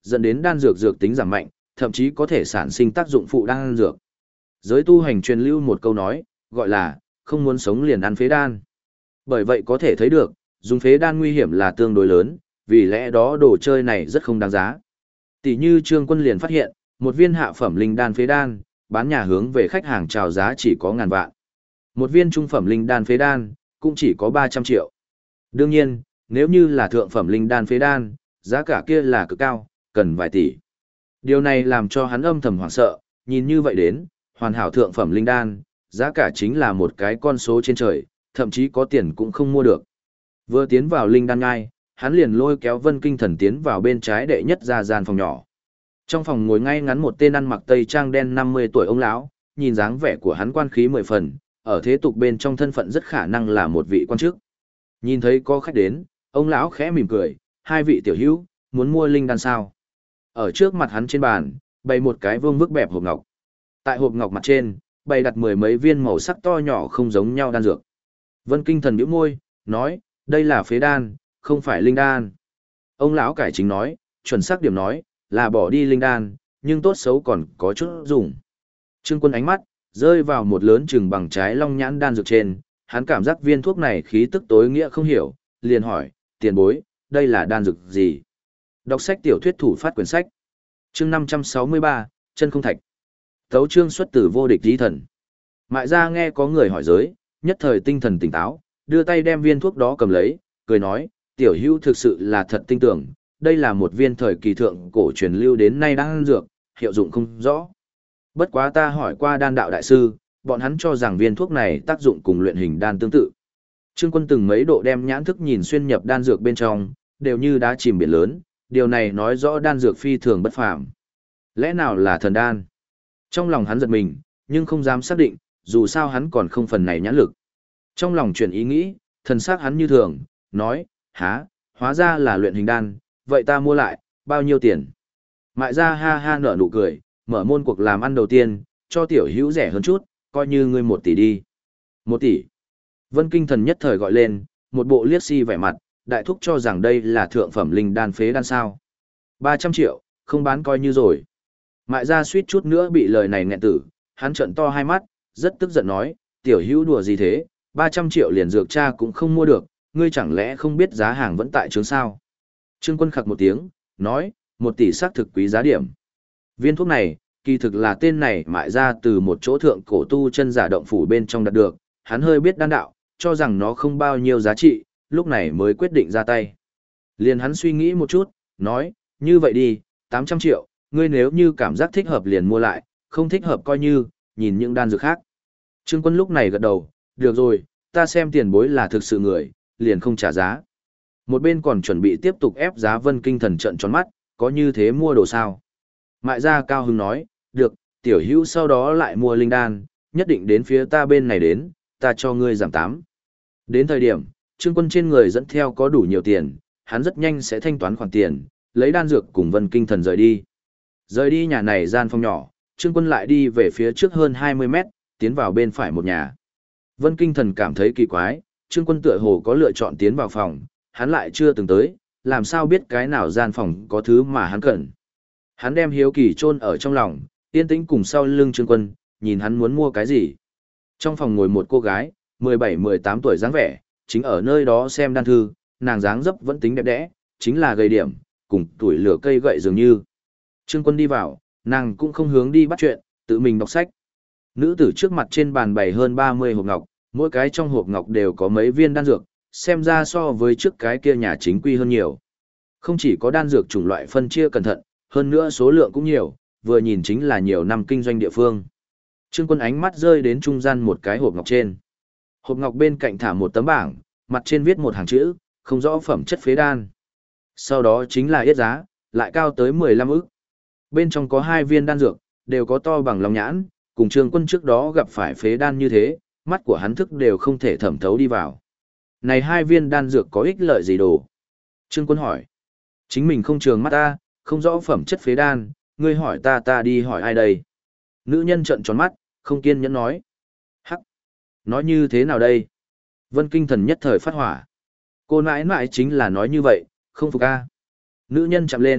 S1: dẫn đến đan dược dược tính giảm mạnh, thậm chí có thể sản sinh tác dụng phụ đan dược. Giới tu hành truyền lưu một câu nói, gọi là không muốn sống liền ăn phế đan. Bởi vậy có thể thấy được, dùng phế đan nguy hiểm là tương đối lớn, vì lẽ đó đồ chơi này rất không đáng giá. Tỷ như Trương Quân liền phát hiện, một viên hạ phẩm linh đan phế đan, bán nhà hướng về khách hàng chào giá chỉ có ngàn vạn. Một viên trung phẩm linh đan phế đan, cũng chỉ có 300 triệu. Đương nhiên, nếu như là thượng phẩm linh đan phế đan, giá cả kia là cực cao, cần vài tỷ. Điều này làm cho hắn âm thầm hoảng sợ, nhìn như vậy đến, hoàn hảo thượng phẩm linh đan, giá cả chính là một cái con số trên trời, thậm chí có tiền cũng không mua được. Vừa tiến vào linh đan ngai, hắn liền lôi kéo Vân Kinh Thần tiến vào bên trái đệ nhất ra gian phòng nhỏ. Trong phòng ngồi ngay ngắn một tên ăn mặc tây trang đen 50 tuổi ông lão, nhìn dáng vẻ của hắn quan khí 10 phần, ở thế tục bên trong thân phận rất khả năng là một vị quan chức. Nhìn thấy có khách đến, ông lão khẽ mỉm cười, hai vị tiểu hữu, muốn mua linh đan sao? Ở trước mặt hắn trên bàn, bày một cái vương vức bẹp hộp ngọc. Tại hộp ngọc mặt trên, bày đặt mười mấy viên màu sắc to nhỏ không giống nhau đan dược. Vân Kinh Thần bĩu môi, nói, đây là phế đan, không phải linh đan. Ông lão cải chính nói, chuẩn xác điểm nói, là bỏ đi linh đan, nhưng tốt xấu còn có chút dùng. Trương Quân ánh mắt rơi vào một lớn chừng bằng trái long nhãn đan dược trên, hắn cảm giác viên thuốc này khí tức tối nghĩa không hiểu, liền hỏi, tiền bối, đây là đan dược gì? Đọc sách tiểu thuyết thủ phát quyển sách. Chương 563, chân không thạch. Tấu chương xuất từ vô địch di thần. Mại gia nghe có người hỏi giới, nhất thời tinh thần tỉnh táo, đưa tay đem viên thuốc đó cầm lấy, cười nói, tiểu hữu thực sự là thật tinh tưởng, đây là một viên thời kỳ thượng cổ truyền lưu đến nay đang dược, hiệu dụng không rõ. Bất quá ta hỏi qua đan đạo đại sư, bọn hắn cho rằng viên thuốc này tác dụng cùng luyện hình đan tương tự. Trương Quân từng mấy độ đem nhãn thức nhìn xuyên nhập đan dược bên trong, đều như đá chìm biển lớn, điều này nói rõ đan dược phi thường bất phàm. Lẽ nào là thần đan? Trong lòng hắn giật mình, nhưng không dám xác định, dù sao hắn còn không phần này nhãn lực. Trong lòng chuyển ý nghĩ, thần sắc hắn như thường, nói, há, hóa ra là luyện hình đan, vậy ta mua lại, bao nhiêu tiền? Mại gia ha ha nở nụ cười, mở môn cuộc làm ăn đầu tiên, cho tiểu hữu rẻ hơn chút, coi như ngươi 1 tỷ đi. 1 tỷ. Vân Kinh Thần nhất thời gọi lên, một bộ liếc si vẻ mặt, đại thúc cho rằng đây là thượng phẩm linh đan phế đan sao. 300 triệu, không bán coi như rồi. Mại gia suýt chút nữa bị lời này nghẹn tử, hắn trợn to hai mắt, rất tức giận nói, tiểu hữu đùa gì thế, 300 triệu liền dược cha cũng không mua được, ngươi chẳng lẽ không biết giá hàng vẫn tại trướng sao. Trương Quân khặc một tiếng, nói, 1 tỷ xác thực quý giá điểm. Viên thuốc này, kỳ thực là tên này mại ra từ một chỗ thượng cổ tu chân giả động phủ bên trong đạt được, hắn hơi biết đan đạo, cho rằng nó không bao nhiêu giá trị, lúc này mới quyết định ra tay. Liền hắn suy nghĩ một chút, nói, như vậy đi, 800 triệu, ngươi nếu như cảm giác thích hợp liền mua lại, không thích hợp coi như, nhìn những đan dược khác. Trương Quân lúc này gật đầu, được rồi, ta xem tiền bối là thực sự người, liền không trả giá. Một bên còn chuẩn bị tiếp tục ép giá Vân Kinh Thần trợn tròn mắt, có như thế mua đồ sao? Mại gia cao hứng nói, được, tiểu hữu sau đó lại mua linh đan, nhất định đến phía ta bên này đến, ta cho ngươi giảm 8. Đến thời điểm, Trương Quân trên người dẫn theo có đủ nhiều tiền, hắn rất nhanh sẽ thanh toán khoản tiền, lấy đan dược cùng Vân Kinh Thần rời đi. Rời đi nhà này gian phòng nhỏ, Trương Quân lại đi về phía trước hơn 20 mét, tiến vào bên phải một nhà. Vân Kinh Thần cảm thấy kỳ quái, Trương Quân tựa hồ có lựa chọn tiến vào phòng, hắn lại chưa từng tới, làm sao biết cái nào gian phòng có thứ mà hắn cần. Hắn đem hiếu kỳ chôn ở trong lòng, yên tĩnh cùng sau lưng Trương Quân, nhìn hắn muốn mua cái gì. Trong phòng ngồi một cô gái, 17-18 tuổi dáng vẻ, chính ở nơi đó xem đan thư, nàng dáng dấp vẫn tính đẹp đẽ, chính là gầy điểm, cùng tuổi lửa cây gậy dường như. Trương Quân đi vào, nàng cũng không hướng đi bắt chuyện, tự mình đọc sách. Nữ tử trước mặt trên bàn bày hơn 30 hộp ngọc, mỗi cái trong hộp ngọc đều có mấy viên đan dược, xem ra so với trước cái kia nhà chính quy hơn nhiều. Không chỉ có đan dược chủng loại phân chia cẩn thận, hơn nữa số lượng cũng nhiều, vừa nhìn chính là nhiều năm kinh doanh địa phương. Trương Quân ánh mắt rơi đến trung gian một cái hộp ngọc trên. Hộp ngọc bên cạnh thả một tấm bảng, mặt trên viết một hàng chữ, không rõ phẩm chất phế đan. Sau đó chính là yết giá, lại cao tới 15 ức. Bên trong có 2 viên đan dược, đều có to bằng lòng nhãn, cùng Trương Quân trước đó gặp phải phế đan như thế, mắt của hắn thức đều không thể thẩm thấu đi vào. Này 2 viên đan dược có ích lợi gì đồ? Trương Quân hỏi. Chính mình không trường mắt ta, không rõ phẩm chất phế đan, ngươi hỏi ta đi hỏi ai đây? Nữ nhân trợn tròn mắt, không kiên nhẫn nói. Hắc! Nói như thế nào đây? Vân Kinh Thần nhất thời phát hỏa. Cô nãi nãi chính là nói như vậy, không phục a. Nữ nhân chạm lên,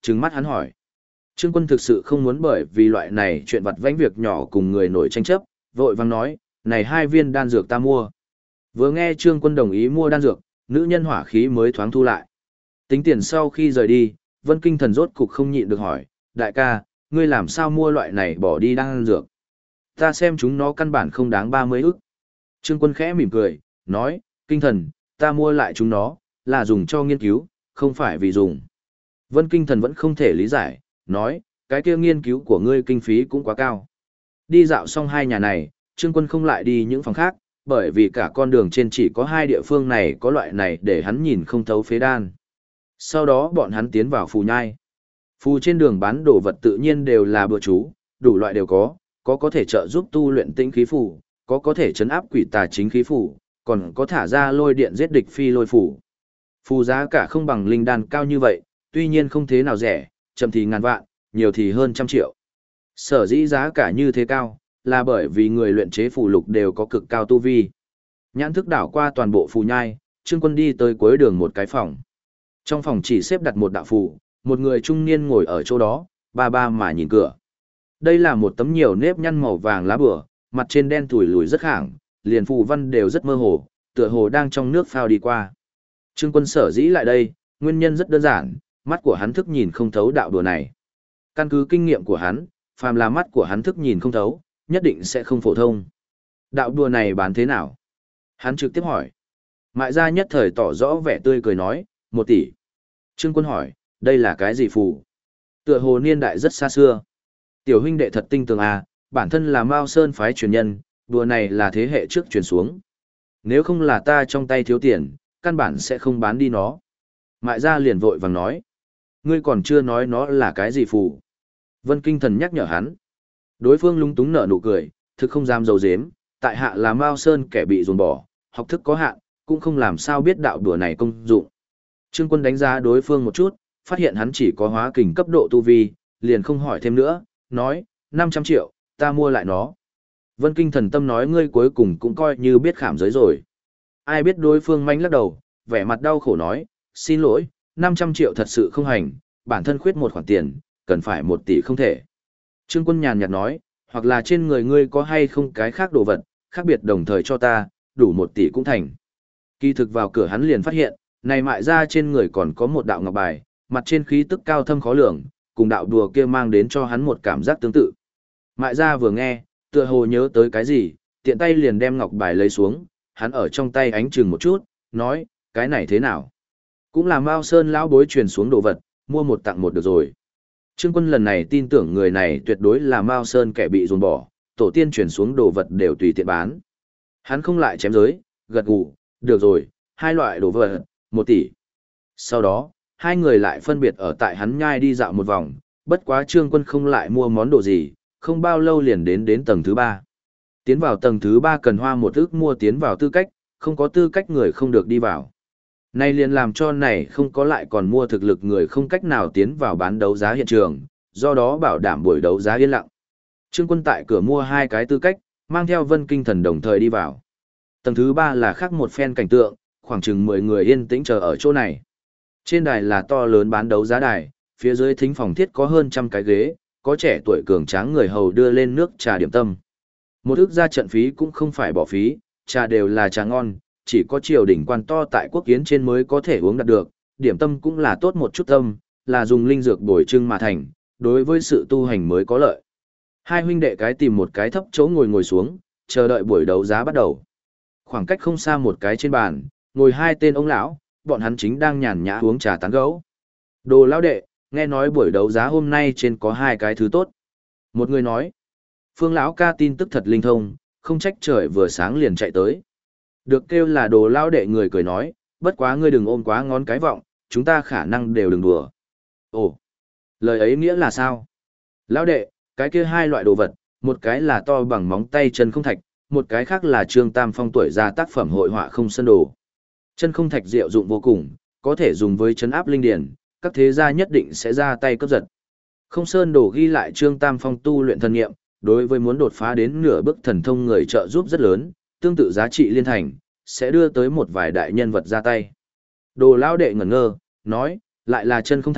S1: trừng mắt hắn hỏi. Trương Quân thực sự không muốn bởi vì loại này chuyện vặt vãnh việc nhỏ cùng người nổi tranh chấp, vội vàng nói, này 2 viên đan dược ta mua. Vừa nghe Trương Quân đồng ý mua đan dược, nữ nhân hỏa khí mới thoáng thu lại. Tính tiền sau khi rời đi, Vân Kinh Thần rốt cục không nhịn được hỏi, đại ca, ngươi làm sao mua loại này bỏ đi đan dược? Ta xem chúng nó căn bản không đáng 30 ức. Trương Quân khẽ mỉm cười, nói, Kinh Thần, ta mua lại chúng nó, là dùng cho nghiên cứu, không phải vì dùng. Vân Kinh Thần vẫn không thể lý giải, nói, cái kia nghiên cứu của ngươi kinh phí cũng quá cao. Đi dạo xong 2 nhà này, Trương Quân không lại đi những phòng khác, bởi vì cả con đường trên chỉ có 2 địa phương này có loại này để hắn nhìn không thấu phế đan. Sau đó bọn hắn tiến vào phù nhai. Phù trên đường bán đồ vật tự nhiên đều là bùa chú, đủ loại đều có thể trợ giúp tu luyện tĩnh khí phù, có thể chấn áp quỷ tà chính khí phù, còn có thả ra lôi điện giết địch phi lôi phù. Phù giá cả không bằng linh đan cao như vậy, tuy nhiên không thế nào rẻ, chậm thì ngàn vạn, nhiều thì hơn trăm triệu. Sở dĩ giá cả như thế cao, là bởi vì người luyện chế phù lục đều có cực cao tu vi. Nhãn thức đảo qua toàn bộ phù nhai, Trương Quân đi tới cuối đường một cái phòng. Trong phòng chỉ xếp đặt một đạo phù, một người trung niên ngồi ở chỗ đó, ba mà nhìn cửa. Đây là một tấm nhiều nếp nhăn màu vàng lá bửa, mặt trên đen tủi lùi rất hảng, liền phù văn đều rất mơ hồ, tựa hồ đang trong nước phao đi qua. Trương Quân sở dĩ lại đây, nguyên nhân rất đơn giản, mắt của hắn thức nhìn không thấu đạo đùa này. Căn cứ kinh nghiệm của hắn, phàm là mắt của hắn thức nhìn không thấu, nhất định sẽ không phổ thông. Đạo đùa này bán thế nào? Hắn trực tiếp hỏi. Mại gia nhất thời tỏ rõ vẻ tươi cười nói, 1 tỷ. Trương Quân hỏi, đây là cái gì phù? Tựa hồ niên đại rất xa xưa. Tiểu huynh đệ thật tinh tường à, bản thân là Mao Sơn phái truyền nhân, đùa này là thế hệ trước truyền xuống. Nếu không là ta trong tay thiếu tiền, căn bản sẽ không bán đi nó. Mại gia liền vội vàng nói. Ngươi còn chưa nói nó là cái gì phù. Vân Kinh Thần nhắc nhở hắn. Đối phương lúng túng nở nụ cười, thực không dám giấu giếm, tại hạ là Mao Sơn kẻ bị dồn bỏ, học thức có hạn, cũng không làm sao biết đạo đùa này công dụng. Trương Quân đánh giá đối phương một chút, phát hiện hắn chỉ có hóa kình cấp độ tu vi, liền không hỏi thêm nữa, nói, 500 triệu, ta mua lại nó. Vân Kinh Thần tâm nói ngươi cuối cùng cũng coi như biết khảm giới rồi. Ai biết đối phương manh lắc đầu, vẻ mặt đau khổ nói, xin lỗi, 500 triệu thật sự không hành, bản thân khuyết một khoản tiền, cần phải 1 tỷ không thể. Trương Quân nhàn nhạt nói, hoặc là trên người ngươi có hay không cái khác đồ vật, khác biệt đồng thời cho ta, đủ 1 tỷ cũng thành. Kỳ thực vào cửa hắn liền phát hiện, này mại ra trên người còn có một đạo ngọc bài, mặt trên khí tức cao thâm khó lường, cùng đạo đùa kia mang đến cho hắn một cảm giác tương tự. Mại ra vừa nghe, tựa hồ nhớ tới cái gì, tiện tay liền đem ngọc bài lấy xuống, hắn ở trong tay ánh chừng một chút, nói, cái này thế nào? Cũng là Mao Sơn lão bối truyền xuống đồ vật, mua 1 tặng 1 được rồi. Trương Quân lần này tin tưởng người này tuyệt đối là Mao Sơn kẻ bị dồn bỏ, tổ tiên truyền xuống đồ vật đều tùy tiện bán. Hắn không lại chém giới, gật gù, được rồi, 2 loại đồ vật, 1 tỷ. Sau đó, 2 người lại phân biệt ở tại hắn nhai đi dạo một vòng, bất quá Trương Quân không lại mua món đồ gì, không bao lâu liền đến tầng thứ 3. Tiến vào tầng thứ 3 cần hoa 1 ức mua tiến vào tư cách, không có tư cách người không được đi vào. Nay liền làm cho này không có lại còn mua thực lực người không cách nào tiến vào bán đấu giá hiện trường, do đó bảo đảm buổi đấu giá yên lặng. Trương Quân tại cửa mua 2 cái tư cách, mang theo Vân Kinh Thần đồng thời đi vào. Tầng thứ 3 là khác một phen cảnh tượng, khoảng chừng 10 người yên tĩnh chờ ở chỗ này. Trên đài là to lớn bán đấu giá đài, phía dưới thính phòng thiết có hơn 100 cái ghế, có trẻ tuổi cường tráng người hầu đưa lên nước trà điểm tâm. 1 ức ra trận phí cũng không phải bỏ phí, trà đều là trà ngon, chỉ có triều đình quan to tại quốc kiến trên mới có thể uống đạt được, điểm tâm cũng là tốt một chút tâm, là dùng linh dược bồi trưng mà thành, đối với sự tu hành mới có lợi. 2 huynh đệ cái tìm một cái thấp chỗ ngồi xuống, chờ đợi buổi đấu giá bắt đầu. Khoảng cách không xa một cái trên bàn, ngồi 2 tên ông lão, bọn hắn chính đang nhàn nhã uống trà tán gẫu. Đồ lão đệ, nghe nói buổi đấu giá hôm nay trên có 2 cái thứ tốt. Một người nói, Phương lão ca tin tức thật linh thông, không trách trời vừa sáng liền chạy tới. Được kêu là đồ lão đệ người cười nói, bất quá ngươi đừng ôm quá ngón cái vọng, chúng ta khả năng đều đừng đùa. Ồ, lời ấy nghĩa là sao? Lão đệ, cái kia 2 loại đồ vật, một cái là to bằng móng tay chân không thạch, một cái khác là Trương Tam Phong tuổi ra tác phẩm hội họa không sơn đồ. Chân không thạch diệu dụng vô cùng, có thể dùng với trấn áp linh điển, các thế gia nhất định sẽ ra tay cướp giật. Không sơn đồ ghi lại Trương Tam Phong tu luyện thần nghiệm, đối với muốn đột phá đến nửa bước thần thông người trợ giúp rất lớn, tương tự giá trị liên thành, sẽ đưa tới một vài đại nhân vật ra tay. Đồ lão đệ ngẩn ngơ, nói, lại là chân không thạch,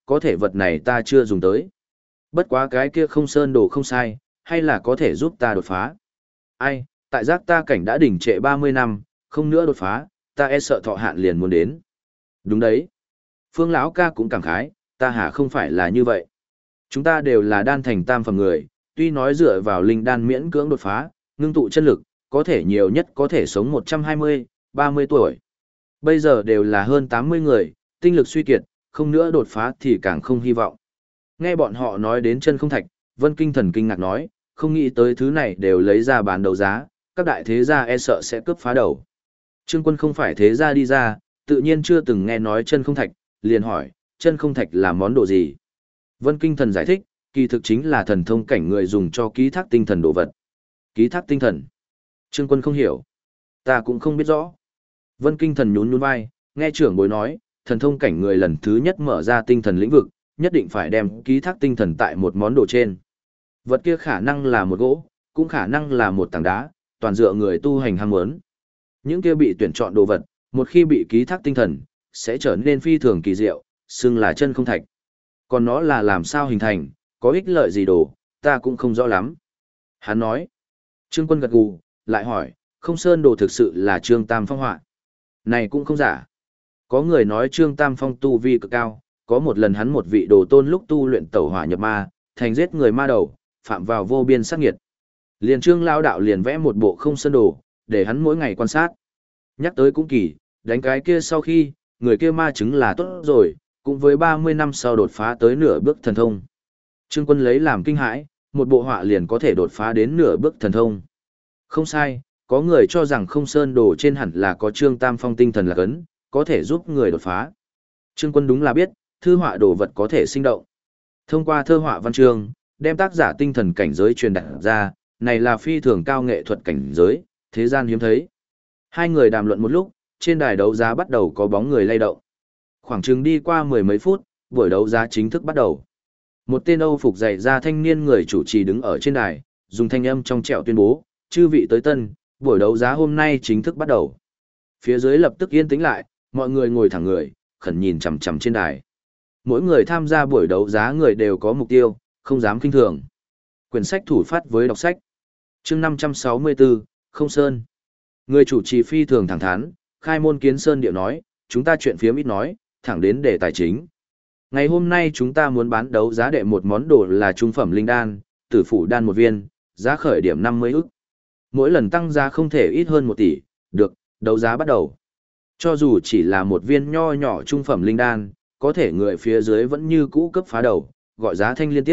S1: có thể vật này ta chưa dùng tới. Bất quá cái kia không sơn đồ không sai, hay là có thể giúp ta đột phá. Ai, tại giác ta cảnh đã đỉnh trệ 30 năm, không nữa đột phá, ta e sợ thọ hạn liền muốn đến. Đúng đấy. Phương lão ca cũng cảm khái, ta hả không phải là như vậy. Chúng ta đều là đan thành tam phẩm người, tuy nói dựa vào linh đan miễn cưỡng đột phá, ngưng tụ chân lực, có thể nhiều nhất có thể sống 120, 30 tuổi. Bây giờ đều là hơn 80 người, tinh lực suy kiệt, không nữa đột phá thì càng không hy vọng. Nghe bọn họ nói đến chân không thạch, Vân Kinh Thần kinh ngạc nói, không nghĩ tới thứ này đều lấy ra bán đấu giá, các đại thế gia e sợ sẽ cướp phá đầu. Trương Quân không phải thế gia đi ra, tự nhiên chưa từng nghe nói chân không thạch, liền hỏi, chân không thạch là món đồ gì? Vân Kinh Thần giải thích, kỳ thực chính là thần thông cảnh người dùng cho ký thác tinh thần đồ vật. Ký thác tinh thần. Trương Quân không hiểu. Ta cũng không biết rõ. Vân Kinh Thần nhún nhún vai, nghe trưởng bối nói, thần thông cảnh người lần thứ nhất mở ra tinh thần lĩnh vực, nhất định phải đem ký thác tinh thần tại một món đồ trên. Vật kia khả năng là một gỗ, cũng khả năng là một tảng đá, toàn dựa người tu hành ham muốn. Những kia bị tuyển chọn đồ vật, một khi bị ký thác tinh thần, sẽ trở nên phi thường kỳ diệu, xưng là chân không thạch. Còn nó là làm sao hình thành, có ích lợi gì đồ, ta cũng không rõ lắm. Hắn nói. Trương Quân gật gù, lại hỏi, không sơn đồ thực sự là Trương Tam Phong họa. Này cũng không giả. Có người nói Trương Tam Phong tu vi cực cao, có một lần hắn một vị đồ tôn lúc tu luyện tẩu hỏa nhập ma, thành giết người ma đầu, phạm vào vô biên sát nghiệt. Liền Trương Lao đạo liền vẽ một bộ không sơn đồ, để hắn mỗi ngày quan sát. Nhắc tới cũng kỳ, đánh cái kia sau khi, người kia ma chứng là tốt rồi, cũng với 30 năm sau đột phá tới nửa bước thần thông. Trương Quân lấy làm kinh hãi, một bộ họa liền có thể đột phá đến nửa bước thần thông. Không sai, có người cho rằng không sơn đồ trên hẳn là có Trương Tam Phong tinh thần là cấn, có thể giúp người đột phá. Trương Quân đúng là biết, thư họa đồ vật có thể sinh động. Thông qua thơ họa văn chương, đem tác giả tinh thần cảnh giới truyền đạt ra, này là phi thường cao nghệ thuật cảnh giới, thế gian hiếm thấy. Hai người đàm luận một lúc, trên đài đấu giá bắt đầu có bóng người lay động. Khoảng chừng đi qua mười mấy phút, buổi đấu giá chính thức bắt đầu. Một tên Âu phục dày da thanh niên người chủ trì đứng ở trên đài, dùng thanh âm trong trẻo tuyên bố, chư vị tới tân, buổi đấu giá hôm nay chính thức bắt đầu. Phía dưới lập tức yên tĩnh lại, mọi người ngồi thẳng người, khẩn nhìn chằm chằm trên đài. Mỗi người tham gia buổi đấu giá người đều có mục tiêu, không dám kinh thường. Quyển sách thủ phát với đọc sách. Chương 564, Không Sơn. Người chủ trì phi thường thẳng thắn, khai môn kiến sơn điệu nói, chúng ta chuyện phiếm ít nói, thẳng đến đề tài chính. Ngày hôm nay chúng ta muốn bán đấu giá đệ một món đồ là trung phẩm linh đan, tử phủ đan một viên, giá khởi điểm 50 ức. Mỗi lần tăng giá không thể ít hơn 1 tỷ, được, đấu giá bắt đầu. Cho dù chỉ là một viên nho nhỏ trung phẩm linh đan, có thể người phía dưới vẫn như cũ cấp phá đầu, gọi giá thanh liên tiếp.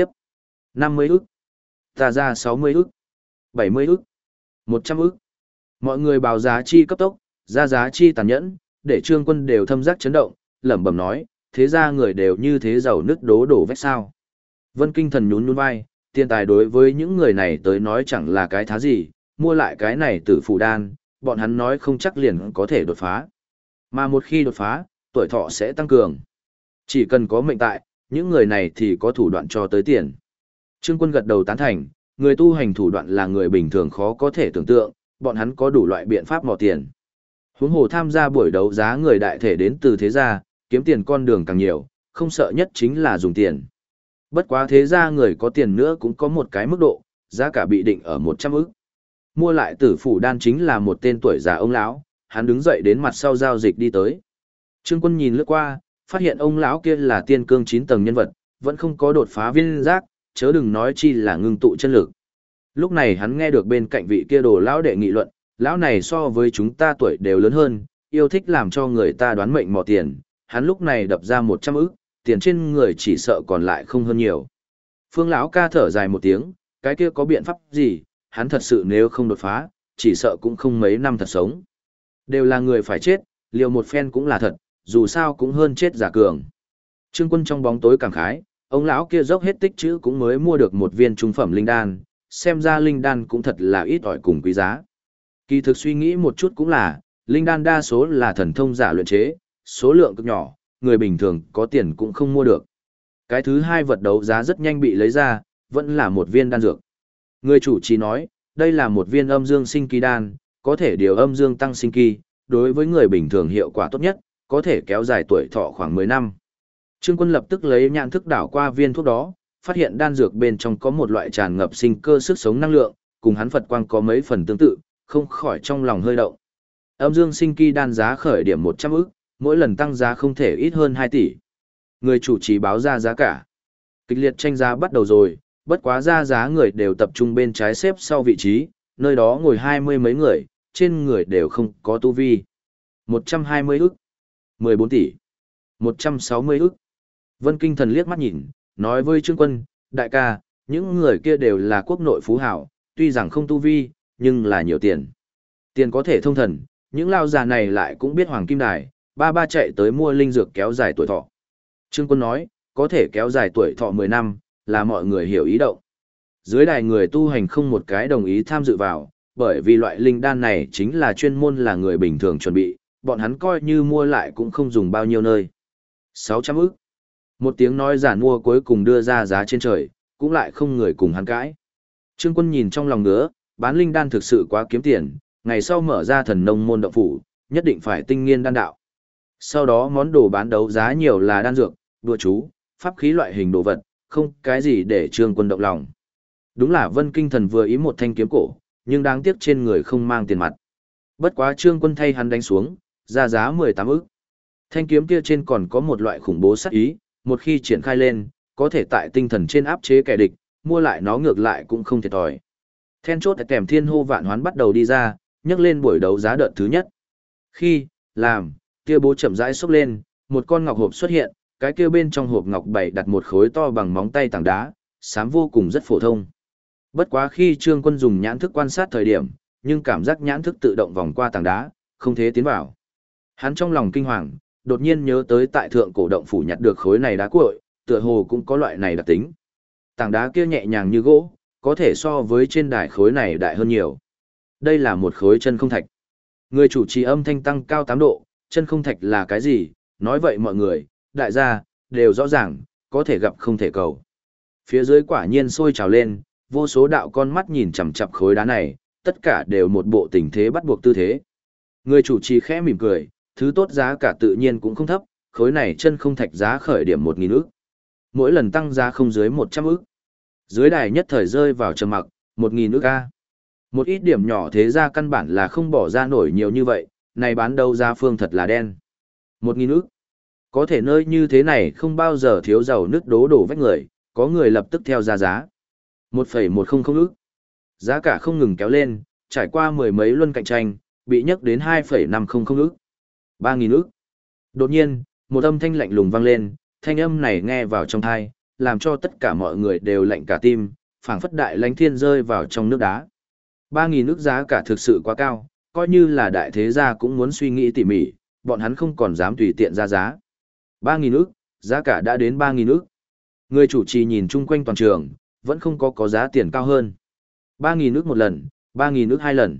S1: 50 ức, ta ra 60 ức, 70 ức, 100 ức. Mọi người báo giá chi cấp tốc, ra giá chi tàn nhẫn, để Trương Quân đều thâm giác chấn động, lẩm bẩm nói, thế ra người đều như thế giàu nứt đổ vách sao. Vân Kinh Thần nhún nhún vai, tiền tài đối với những người này tới nói chẳng là cái thá gì, mua lại cái này tử phù đan, bọn hắn nói không chắc liền có thể đột phá. Mà một khi đột phá, tuổi thọ sẽ tăng cường. Chỉ cần có mệnh tại, những người này thì có thủ đoạn cho tới tiền. Trương Quân gật đầu tán thành, người tu hành thủ đoạn là người bình thường khó có thể tưởng tượng, bọn hắn có đủ loại biện pháp mò tiền. Huống hồ tham gia buổi đấu giá người đại thể đến từ thế gia, kiếm tiền con đường càng nhiều, không sợ nhất chính là dùng tiền. Bất quá thế gia người có tiền nữa cũng có một cái mức độ, giá cả bị định ở 100 ức. Mua lại tử phủ đan chính là một tên tuổi già ông lão, hắn đứng dậy đến mặt sau giao dịch đi tới. Trương Quân nhìn lướt qua, phát hiện ông lão kia là tiên cương 9 tầng nhân vật, vẫn không có đột phá viên giác, chớ đừng nói chi là ngưng tụ chân lực. Lúc này hắn nghe được bên cạnh vị kia đồ lão đệ nghị luận, lão này so với chúng ta tuổi đều lớn hơn, yêu thích làm cho người ta đoán mệnh mò tiền, hắn lúc này đập ra 100 ức, tiền trên người chỉ sợ còn lại không hơn nhiều. Phương lão ca thở dài một tiếng, cái kia có biện pháp gì, hắn thật sự nếu không đột phá, chỉ sợ cũng không mấy năm thật sống. Đều là người phải chết, liều một phen cũng là thật, dù sao cũng hơn chết giả cường. Trương Quân trong bóng tối cảm khái, ông lão kia dốc hết tích chữ cũng mới mua được một viên trung phẩm linh đan, xem ra linh đan cũng thật là ít ỏi cùng quý giá. Kỳ thực suy nghĩ một chút cũng là, linh đan đa số là thần thông giả luyện chế, số lượng cực nhỏ, người bình thường có tiền cũng không mua được. Cái thứ hai vật đấu giá rất nhanh bị lấy ra, vẫn là một viên đan dược. Người chủ trì nói, đây là một viên âm dương sinh kỳ đan, có thể điều âm dương tăng sinh kỳ, đối với người bình thường hiệu quả tốt nhất, có thể kéo dài tuổi thọ khoảng 10 năm. Trương Quân lập tức lấy nhãn thức đảo qua viên thuốc đó, phát hiện đan dược bên trong có một loại tràn ngập sinh cơ sức sống năng lượng, cùng hắn Phật quang có mấy phần tương tự, không khỏi trong lòng hơi động. Âm dương sinh kỳ đan giá khởi điểm 100 ức, mỗi lần tăng giá không thể ít hơn 2 tỷ. Người chủ trì báo ra giá cả. Kịch liệt tranh giá bắt đầu rồi, bất quá ra giá người đều tập trung bên trái xếp sau vị trí, nơi đó ngồi 20 mấy người, trên người đều không có tu vi. 120 ức, 14 tỷ, 160 ức. Vân Kinh Thần liếc mắt nhìn, nói với Trương Quân, đại ca, những người kia đều là quốc nội phú hảo, tuy rằng không tu vi, nhưng là nhiều tiền. Tiền có thể thông thần, những lao già này lại cũng biết hoàng kim đài, ba chạy tới mua linh dược kéo dài tuổi thọ. Trương Quân nói, có thể kéo dài tuổi thọ 10 năm, là mọi người hiểu ý động. Dưới đài người tu hành không một cái đồng ý tham dự vào, bởi vì loại linh đan này chính là chuyên môn là người bình thường chuẩn bị, bọn hắn coi như mua lại cũng không dùng bao nhiêu nơi. 600 ức. Một tiếng nói giản mua cuối cùng đưa ra giá trên trời, cũng lại không người cùng hắn cãi. Trương Quân nhìn trong lòng ngứa, bán linh đan thực sự quá kiếm tiền, ngày sau mở ra thần nông môn động phủ, nhất định phải tinh nghiên đan đạo. Sau đó món đồ bán đấu giá nhiều là đan dược, đùa chú, pháp khí loại hình đồ vật, không cái gì để Trương Quân động lòng. Đúng là Vân Kinh Thần vừa ý một thanh kiếm cổ, nhưng đáng tiếc trên người không mang tiền mặt. Bất quá Trương Quân thay hắn đánh xuống, ra giá 18 ức. Thanh kiếm kia trên còn có một loại khủng bố sát ý, một khi triển khai lên, có thể tại tinh thần trên áp chế kẻ địch, mua lại nó ngược lại cũng không thiệt thòi. Then chốt kèm thiên hô vạn hoán bắt đầu đi ra, nhấc lên buổi đấu giá đợt thứ nhất. Khi làm, kia bố chậm rãi xốc lên, một con ngọc hộp xuất hiện, cái kia bên trong hộp ngọc bày đặt một khối to bằng móng tay tảng đá, xám vô cùng rất phổ thông. Bất quá khi Trương Quân dùng nhãn thức quan sát thời điểm, nhưng cảm giác nhãn thức tự động vòng qua tảng đá, không thể tiến vào. Hắn trong lòng kinh hoàng, đột nhiên nhớ tới tại thượng cổ động phủ nhặt được khối này đá cuội, tựa hồ cũng có loại này đặc tính. Tảng đá kia nhẹ nhàng như gỗ, có thể so với trên đài khối này đại hơn nhiều. Đây là một khối chân không thạch. Người chủ trì âm thanh tăng cao 8 độ, chân không thạch là cái gì? Nói vậy mọi người, đại gia, đều rõ ràng, có thể gặp không thể cầu. Phía dưới quả nhiên sôi trào lên, vô số đạo con mắt nhìn chằm chằm khối đá này, tất cả đều một bộ tình thế bắt buộc tư thế. Người chủ trì khẽ mỉm cười, thứ tốt giá cả tự nhiên cũng không thấp, khối này chân không thạch giá khởi điểm 1.000 ức. Mỗi lần tăng giá không dưới 100 ức. Dưới đài nhất thời rơi vào trầm mặc, 1.000 ức a. Một ít điểm nhỏ thế ra căn bản là không bỏ ra nổi nhiều như vậy, này bán đâu ra phương thật là đen. 1.000 ức. Có thể nơi như thế này không bao giờ thiếu giàu nước đổ vách người, có người lập tức theo ra giá. 1,100 ức. Giá cả không ngừng kéo lên, trải qua mười mấy luân cạnh tranh, bị nhấc đến 2,500 ức. 3.000 ức. Đột nhiên, một âm thanh lạnh lùng vang lên, thanh âm này nghe vào trong tai, làm cho tất cả mọi người đều lạnh cả tim, phảng phất đại lãnh thiên rơi vào trong nước đá. 3.000 ức giá cả thực sự quá cao, coi như là đại thế gia cũng muốn suy nghĩ tỉ mỉ, bọn hắn không còn dám tùy tiện ra giá. 3.000 ức, giá cả đã đến 3.000 ức. Người chủ trì nhìn chung quanh toàn trường, vẫn không có giá tiền cao hơn. 3.000 ức một lần, 3.000 ức hai lần.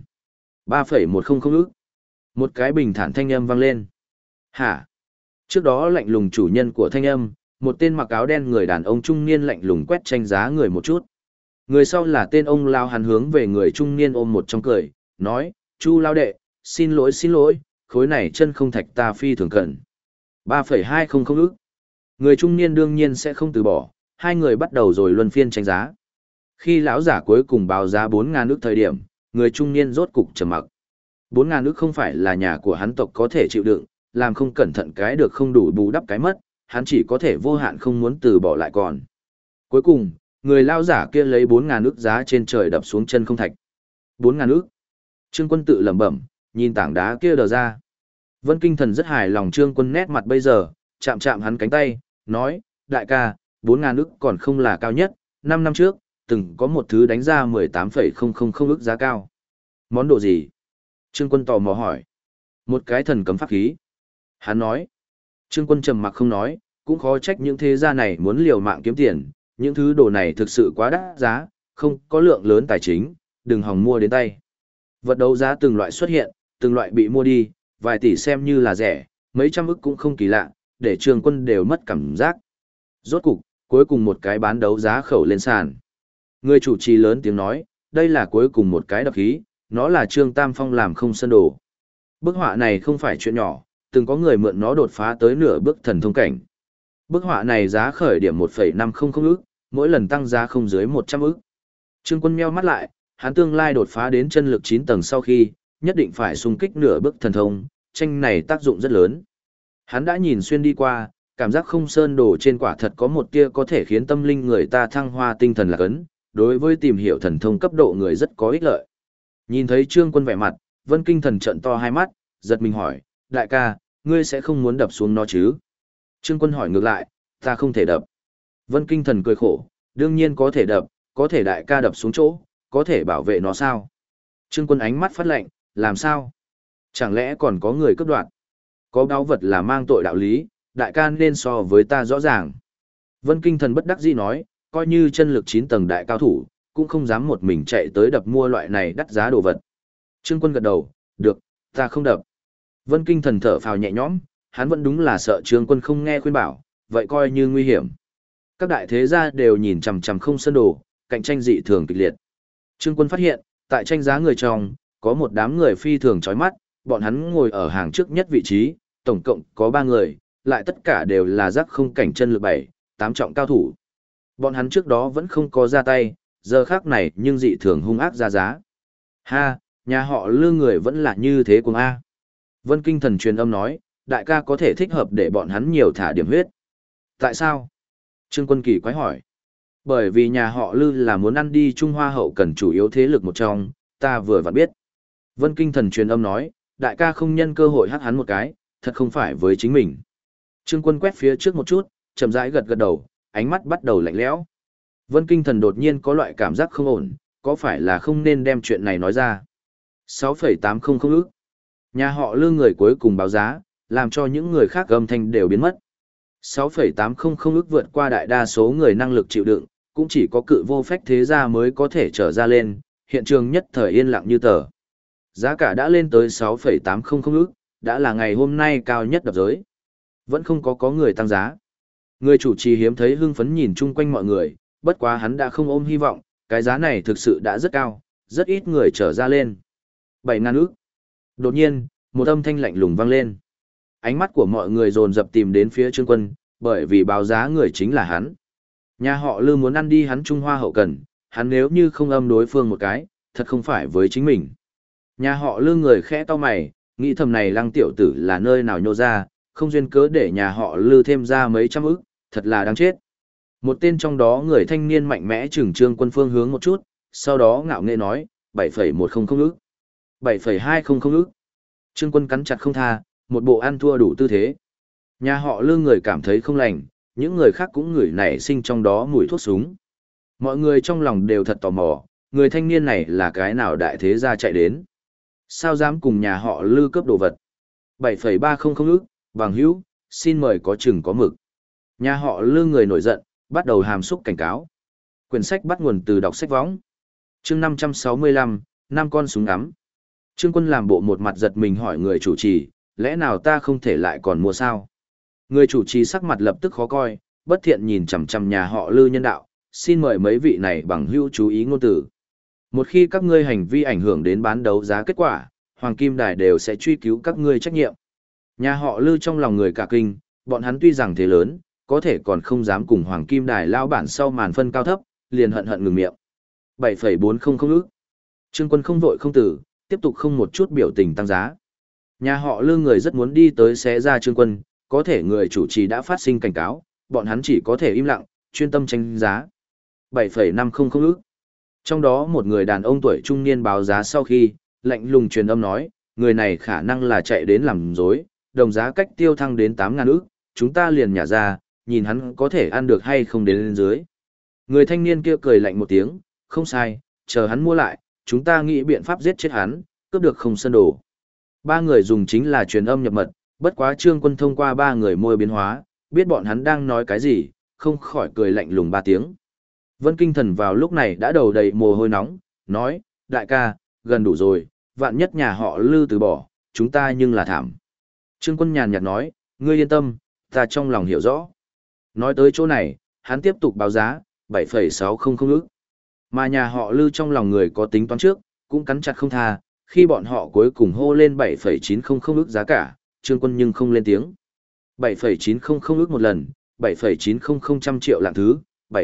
S1: 3,100 ức. Một cái bình thản thanh âm vang lên. Hả? Trước đó lạnh lùng chủ nhân của thanh âm, một tên mặc áo đen người đàn ông trung niên lạnh lùng quét tranh giá người một chút. Người sau là tên ông lao, hắn hướng về người trung niên ôm một trong cười, nói, Chu lao đệ, xin lỗi, khối này chân không thạch ta phi thường cần. 3,200 ức. Người trung niên đương nhiên sẽ không từ bỏ, hai người bắt đầu rồi luân phiên tranh giá. Khi lão giả cuối cùng báo giá 4.000 ức thời điểm, người trung niên rốt cục trầm mặc. 4.000 ức không phải là nhà của hắn tộc có thể chịu đựng, làm không cẩn thận cái được không đủ bù đắp cái mất, hắn chỉ có thể vô hạn không muốn từ bỏ lại còn. Cuối cùng, người lão giả kia lấy 4.000 ức giá trên trời đập xuống chân không thạch. 4.000 ức. Trương Quân tự lẩm bẩm, nhìn tảng đá kia đờ ra. Vân Kinh Thần rất hài lòng Trương Quân nét mặt bây giờ, chạm hắn cánh tay, nói, đại ca, 4.000 ức còn không là cao nhất, 5 năm trước, từng có một thứ đánh ra 18,000 ức giá cao. Món đồ gì? Trương Quân tò mò hỏi. Một cái thần cấm pháp khí. Hắn nói. Trương Quân trầm mặc không nói, cũng khó trách những thế gia này muốn liều mạng kiếm tiền, những thứ đồ này thực sự quá đắt giá, không có lượng lớn tài chính, đừng hòng mua đến tay. Vật đấu giá từng loại xuất hiện, từng loại bị mua đi, vài tỷ xem như là rẻ, mấy trăm ức cũng không kỳ lạ, để Trương Quân đều mất cảm giác. Rốt cục, cuối cùng một cái bán đấu giá khẩu lên sàn. Người chủ trì lớn tiếng nói, đây là cuối cùng một cái đập khí, nó là Trương Tam Phong làm không sơn đồ. Bức họa này không phải chuyện nhỏ, từng có người mượn nó đột phá tới nửa bước thần thông cảnh. Bức họa này giá khởi điểm 1,500 ức, mỗi lần tăng giá không dưới 100 ức. Trương Quân meo mắt lại, hắn tương lai đột phá đến chân lực 9 tầng sau khi, nhất định phải xung kích nửa bước thần thông, tranh này tác dụng rất lớn. Hắn đã nhìn xuyên đi qua, cảm giác không sơn đồ trên quả thật có một tia có thể khiến tâm linh người ta thăng hoa tinh thần lạc ấn, đối với tìm hiểu thần thông cấp độ người rất có ích lợi. Nhìn thấy Trương Quân vẻ mặt, Vân Kinh Thần trợn to hai mắt, giật mình hỏi, đại ca, ngươi sẽ không muốn đập xuống nó chứ? Trương Quân hỏi ngược lại, ta không thể đập. Vân Kinh Thần cười khổ, đương nhiên có thể đập, có thể đại ca đập xuống chỗ, có thể bảo vệ nó sao? Trương Quân ánh mắt phát lạnh, làm sao? Chẳng lẽ còn có người cướp đoạt? Có báu vật là mang tội đạo lý, đại ca nên so với ta rõ ràng. Vân Kinh Thần bất đắc dĩ nói, coi như chân lực 9 tầng đại cao thủ, cũng không dám một mình chạy tới đập mua loại này đắt giá đồ vật. Trương Quân gật đầu, được, ta không đập. Vân Kinh Thần thở phào nhẹ nhõm, hắn vẫn đúng là sợ Trương Quân không nghe khuyên bảo, vậy coi như nguy hiểm. Các đại thế gia đều nhìn chằm chằm không sơn đồ, cạnh tranh dị thường kịch liệt. Trương Quân phát hiện, tại tranh giá người trong, có một đám người phi thường chói mắt, bọn hắn ngồi ở hàng trước nhất vị trí, tổng cộng có 3 người, lại tất cả đều là giác không cảnh chân lực 7, 8 trọng cao thủ. Bọn hắn trước đó vẫn không có ra tay, giờ khác này nhưng dị thường hung ác ra giá. Ha, nhà họ Lư người vẫn là như thế cùng A. Vân Kinh Thần truyền âm nói, đại ca có thể thích hợp để bọn hắn nhiều thả điểm huyết. Tại sao? Trương Quân kỳ quái hỏi. Bởi vì nhà họ Lư là muốn ăn đi Trung Hoa hậu cần chủ yếu thế lực một trong, ta vừa vặn biết. Vân Kinh Thần truyền âm nói, đại ca không nhân cơ hội hắc hắn một cái, thật không phải với chính mình. Trương Quân quét phía trước một chút, chậm rãi gật gật đầu, ánh mắt bắt đầu lạnh lẽo. Vân Kinh Thần đột nhiên có loại cảm giác không ổn, có phải là không nên đem chuyện này nói ra. 6,800 ức. Nhà họ Lư người cuối cùng báo giá, làm cho những người khác âm thanh đều biến mất. 6,800 ức vượt qua đại đa số người năng lực chịu đựng, cũng chỉ có cự vô phách thế gia mới có thể trở ra lên, hiện trường nhất thời yên lặng như tờ. Giá cả đã lên tới 6,800 ức, đã là ngày hôm nay cao nhất đập giới. Vẫn không có người tăng giá. Người chủ trì hiếm thấy hưng phấn nhìn chung quanh mọi người, bất quá hắn đã không ôm hy vọng, cái giá này thực sự đã rất cao, rất ít người trở ra lên. 7.000 ức. Đột nhiên, một âm thanh lạnh lùng vang lên. Ánh mắt của mọi người dồn dập tìm đến phía Trương Quân, bởi vì báo giá người chính là hắn. Nhà họ Lư muốn ăn đi hắn Trung Hoa hậu cần, hắn nếu như không âm đối phương một cái, thật không phải với chính mình. Nhà họ Lư người khẽ to mày, nghĩ thầm này Lăng tiểu tử là nơi nào nhô ra, không duyên cớ để nhà họ Lư thêm ra mấy trăm ức, thật là đáng chết. Một tên trong đó người thanh niên mạnh mẽ trừng Trương Quân phương hướng một chút, sau đó ngạo nghễ nói, 7,100 ức, 7,200 ức. Trương Quân cắn chặt không tha, một bộ ăn thua đủ tư thế. Nhà họ Lư người cảm thấy không lành, những người khác cũng ngửi nảy sinh trong đó mùi thuốc súng. Mọi người trong lòng đều thật tò mò, người thanh niên này là cái nào đại thế gia chạy đến. Sao dám cùng nhà họ Lư cướp đồ vật? 7,300 ức, bằng hữu, xin mời có chừng có mực. Nhà họ Lư người nổi giận, bắt đầu hàm xúc cảnh cáo. Quyển sách bắt nguồn từ đọc sách võng. Chương 565, 5 con súng ngắm. Trương Quân làm bộ một mặt giật mình hỏi người chủ trì, lẽ nào ta không thể lại còn mua sao? Người chủ trì sắc mặt lập tức khó coi, bất thiện nhìn chằm chằm nhà họ Lư nhân đạo, xin mời mấy vị này bằng hữu chú ý ngôn từ. Một khi các ngươi hành vi ảnh hưởng đến bán đấu giá kết quả, Hoàng Kim Đài đều sẽ truy cứu các ngươi trách nhiệm. Nhà họ Lư trong lòng người cả kinh, bọn hắn tuy rằng thế lớn, có thể còn không dám cùng Hoàng Kim Đài lao bản sau màn phân cao thấp, liền hận hận ngừng miệng. 7,400 ức. Trương Quân không vội không tử, tiếp tục không một chút biểu tình tăng giá. Nhà họ Lư người rất muốn đi tới xé ra Trương Quân, có thể người chủ trì đã phát sinh cảnh cáo, bọn hắn chỉ có thể im lặng, chuyên tâm tranh giá. 7,500 ức. Trong đó một người đàn ông tuổi trung niên báo giá sau khi, lạnh lùng truyền âm nói, người này khả năng là chạy đến làm dối, đồng giá cách tiêu thăng đến 8.000 ức, chúng ta liền nhả ra, nhìn hắn có thể ăn được hay không đến lên dưới. Người thanh niên kia cười lạnh một tiếng, không sai, chờ hắn mua lại, chúng ta nghĩ biện pháp giết chết hắn, cướp được không sơn đồ. 3 người dùng chính là truyền âm nhập mật, bất quá Trương Quân thông qua 3 người môi biến hóa, biết bọn hắn đang nói cái gì, không khỏi cười lạnh lùng 3 tiếng. Vân Kinh Thần vào lúc này đã đầu đầy mồ hôi nóng, nói, đại ca, gần đủ rồi, vạn nhất nhà họ Lư từ bỏ, chúng ta nhưng là thảm. Trương Quân nhàn nhạt nói, ngươi yên tâm, ta trong lòng hiểu rõ. Nói tới chỗ này, hắn tiếp tục báo giá, 7,600 ức. Mà nhà họ Lư trong lòng người có tính toán trước, cũng cắn chặt không tha, khi bọn họ cuối cùng hô lên 7,900 ức giá cả, Trương Quân nhưng không lên tiếng. 7,900 ức một lần, 7,900 triệu lạng thứ,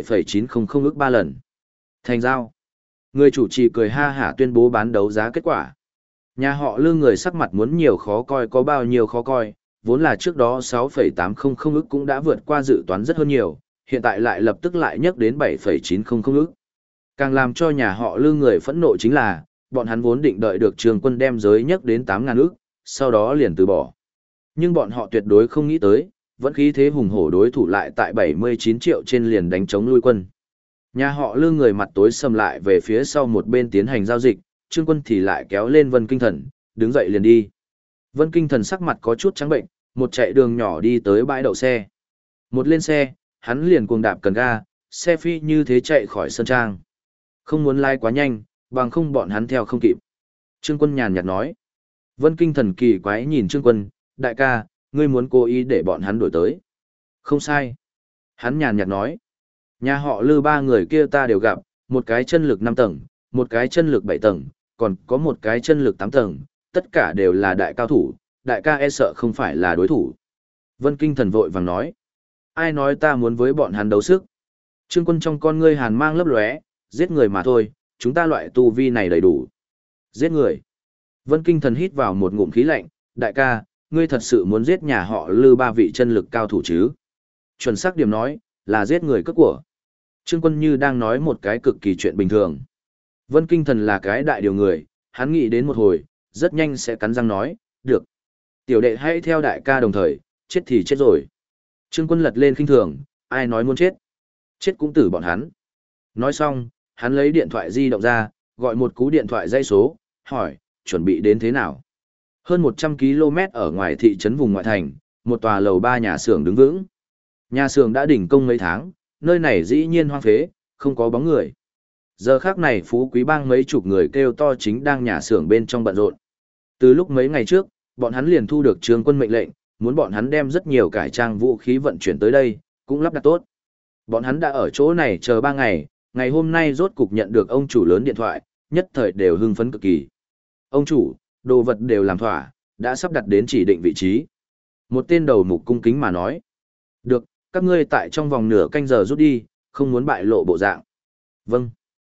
S1: 7,900 ức 3 lần. Thành giao. Người chủ trì cười ha hả tuyên bố bán đấu giá kết quả. Nhà họ Lương người sắc mặt muốn nhiều khó coi có bao nhiêu khó coi, vốn là trước đó 6,800 ức cũng đã vượt qua dự toán rất hơn nhiều, hiện tại lại lập tức lại nhắc đến 7,900 ức. Càng làm cho nhà họ Lương người phẫn nộ chính là, bọn hắn vốn định đợi được Trương Quân đem giới nhắc đến 8.000 ức, sau đó liền từ bỏ. Nhưng bọn họ tuyệt đối không nghĩ tới, vẫn khí thế hùng hổ đối thủ lại tại 79 triệu trên liền đánh chống lui Quân. Nhà họ Lương người mặt tối sầm lại về phía sau một bên tiến hành giao dịch, Trương Quân thì lại kéo lên Vân Kinh Thần, đứng dậy liền đi. Vân Kinh Thần sắc mặt có chút trắng bệnh, một chạy đường nhỏ đi tới bãi đậu xe. Một lên xe, hắn liền cuồng đạp cần ga, xe phi như thế chạy khỏi sân trang. Không muốn lái quá nhanh, bằng không bọn hắn theo không kịp. Trương Quân nhàn nhạt nói. Vân Kinh Thần kỳ quái nhìn Trương Quân, đại ca, ngươi muốn cố ý để bọn hắn đổi tới. Không sai. Hắn nhàn nhạt nói. Nhà họ Lư ba người kia ta đều gặp, một cái chân lực 5 tầng, một cái chân lực 7 tầng, còn có một cái chân lực 8 tầng, tất cả đều là đại cao thủ, đại ca e sợ không phải là đối thủ. Vân Kinh Thần vội vàng nói. Ai nói ta muốn với bọn hắn đấu sức? Trương Quân trong con ngươi hàn mang lấp lóe, giết người mà thôi, chúng ta loại tu vi này đầy đủ. Giết người. Vân Kinh Thần hít vào một ngụm khí lạnh, đại ca, ngươi thật sự muốn giết nhà họ Lư ba vị chân lực cao thủ chứ? Chuẩn xác điểm nói, là giết người cướp của. Trương Quân như đang nói một cái cực kỳ chuyện bình thường. Vân Kinh Thần là cái đại điều người, hắn nghĩ đến một hồi, rất nhanh sẽ cắn răng nói, được. Tiểu đệ hãy theo đại ca đồng thời, chết thì chết rồi. Trương Quân lật lên khinh thường, ai nói muốn chết? Chết cũng tử bọn hắn. Nói xong, hắn lấy điện thoại di động ra, gọi một cú điện thoại dây số, hỏi, chuẩn bị đến thế nào? Hơn 100 km ở ngoài thị trấn vùng ngoại thành, một tòa lầu 3 nhà xưởng đứng vững. Nhà xưởng đã đỉnh công mấy tháng, nơi này dĩ nhiên hoang phế, không có bóng người. Giờ khác này Phú Quý Bang mấy chục người kêu to chính đang nhà xưởng bên trong bận rộn. Từ lúc mấy ngày trước, bọn hắn liền thu được Trương Quân mệnh lệnh, muốn bọn hắn đem rất nhiều cải trang vũ khí vận chuyển tới đây, cũng lắp đặt tốt. Bọn hắn đã ở chỗ này chờ 3 ngày, ngày hôm nay rốt cục nhận được ông chủ lớn điện thoại, nhất thời đều hưng phấn cực kỳ. Ông chủ, đồ vật đều làm thỏa, đã sắp đặt đến chỉ định vị trí. Một tên đầu mục cung kính mà nói. Được, các ngươi tại trong vòng nửa canh giờ rút đi, không muốn bại lộ bộ dạng. Vâng.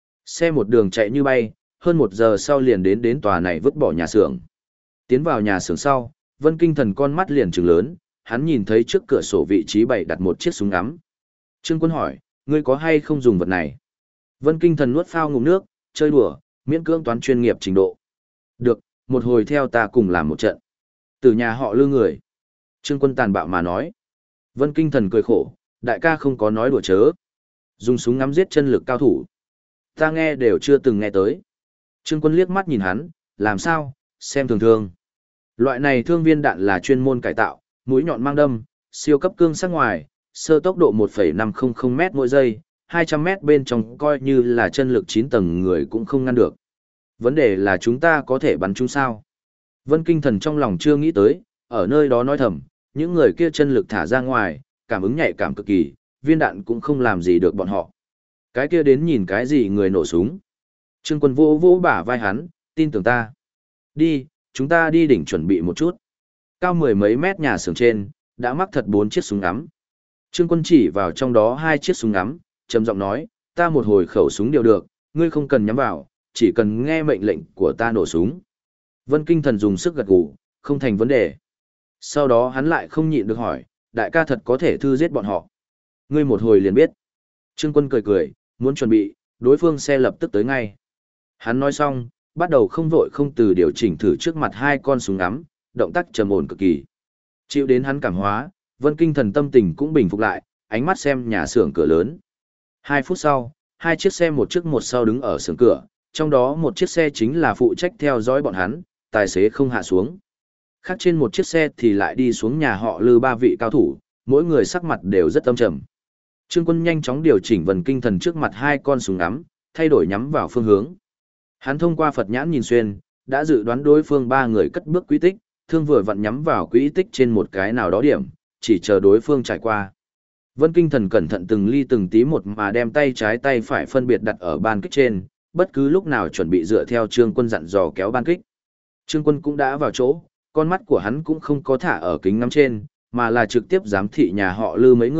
S1: Xe một đường chạy như bay, hơn 1 giờ sau liền đến tòa này vứt bỏ nhà xưởng. Tiến vào nhà xưởng sau, Vân Kinh Thần con mắt liền trừng lớn, hắn nhìn thấy trước cửa sổ vị trí bày đặt một chiếc súng ngắm. Trương Quân hỏi, ngươi có hay không dùng vật này? Vân Kinh Thần nuốt phao ngụm nước, chơi đùa, miễn cưỡng toán chuyên nghiệp trình độ. Được, một hồi theo ta cùng làm một trận. Từ nhà họ Lư người. Trương Quân tàn bạo mà nói. Vân Kinh Thần cười khổ, đại ca không có nói đùa chớ. Dùng súng ngắm giết chân lực cao thủ. Ta nghe đều chưa từng nghe tới. Trương Quân liếc mắt nhìn hắn, làm sao, xem thường thường. Loại này thương viên đạn là chuyên môn cải tạo, mũi nhọn mang đâm, siêu cấp cương sắc ngoài, sơ tốc độ 1,500 m mỗi giây, 200 m bên trong coi như là chân lực 9 tầng người cũng không ngăn được. Vấn đề là chúng ta có thể bắn chúng sao? Vân Kinh Thần trong lòng chưa nghĩ tới, ở nơi đó nói thầm, những người kia chân lực thả ra ngoài, cảm ứng nhạy cảm cực kỳ, viên đạn cũng không làm gì được bọn họ. Cái kia đến nhìn cái gì người nổ súng. Trương Quân vỗ vỗ bả vai hắn, tin tưởng ta. Đi, chúng ta đi đỉnh chuẩn bị một chút. Cao 10 mấy mét nhà xưởng trên, đã mắc thật 4 chiếc súng ngắm. Trương Quân chỉ vào trong đó 2 chiếc súng ngắm, trầm giọng nói, ta một hồi khẩu súng đều được, ngươi không cần nhắm vào, chỉ cần nghe mệnh lệnh của ta nổ súng. Vân Kinh Thần dùng sức gật gù, không thành vấn đề. Sau đó hắn lại không nhịn được hỏi, đại ca thật có thể thư giết bọn họ. Ngươi một hồi liền biết. Trương Quân cười cười, muốn chuẩn bị, đối phương xe lập tức tới ngay. Hắn nói xong, bắt đầu không vội không từ điều chỉnh thử trước mặt 2 con súng ngắm, động tác trầm ổn cực kỳ. Chịu đến hắn cảm hóa, Vân Kinh Thần tâm tình cũng bình phục lại, ánh mắt xem nhà xưởng cửa lớn. 2 phút sau, 2 chiếc xe một trước một sau đứng ở xưởng cửa, trong đó một chiếc xe chính là phụ trách theo dõi bọn hắn, tài xế không hạ xuống. Khác trên một chiếc xe thì lại đi xuống nhà họ Lư 3 vị cao thủ, mỗi người sắc mặt đều rất âm trầm. Trương Quân nhanh chóng điều chỉnh Vân Kinh Thần trước mặt 2 con súng ngắm, thay đổi nhắm vào phương hướng. Hắn thông qua Phật nhãn nhìn xuyên, đã dự đoán đối phương 3 người cất bước quỹ tích, thương vừa vặn nhắm vào quỹ tích trên một cái nào đó điểm, chỉ chờ đối phương trải qua. Vân Kinh Thần cẩn thận từng ly từng tí một mà đem tay trái tay phải phân biệt đặt ở ban kích trên, bất cứ lúc nào chuẩn bị dựa theo Trương Quân dặn dò kéo ban kích. Trương Quân cũng đã vào chỗ, con mắt của hắn cũng không có thả ở kính ngắm trên, mà là trực tiếp giám thị nhà họ Lư mấy người,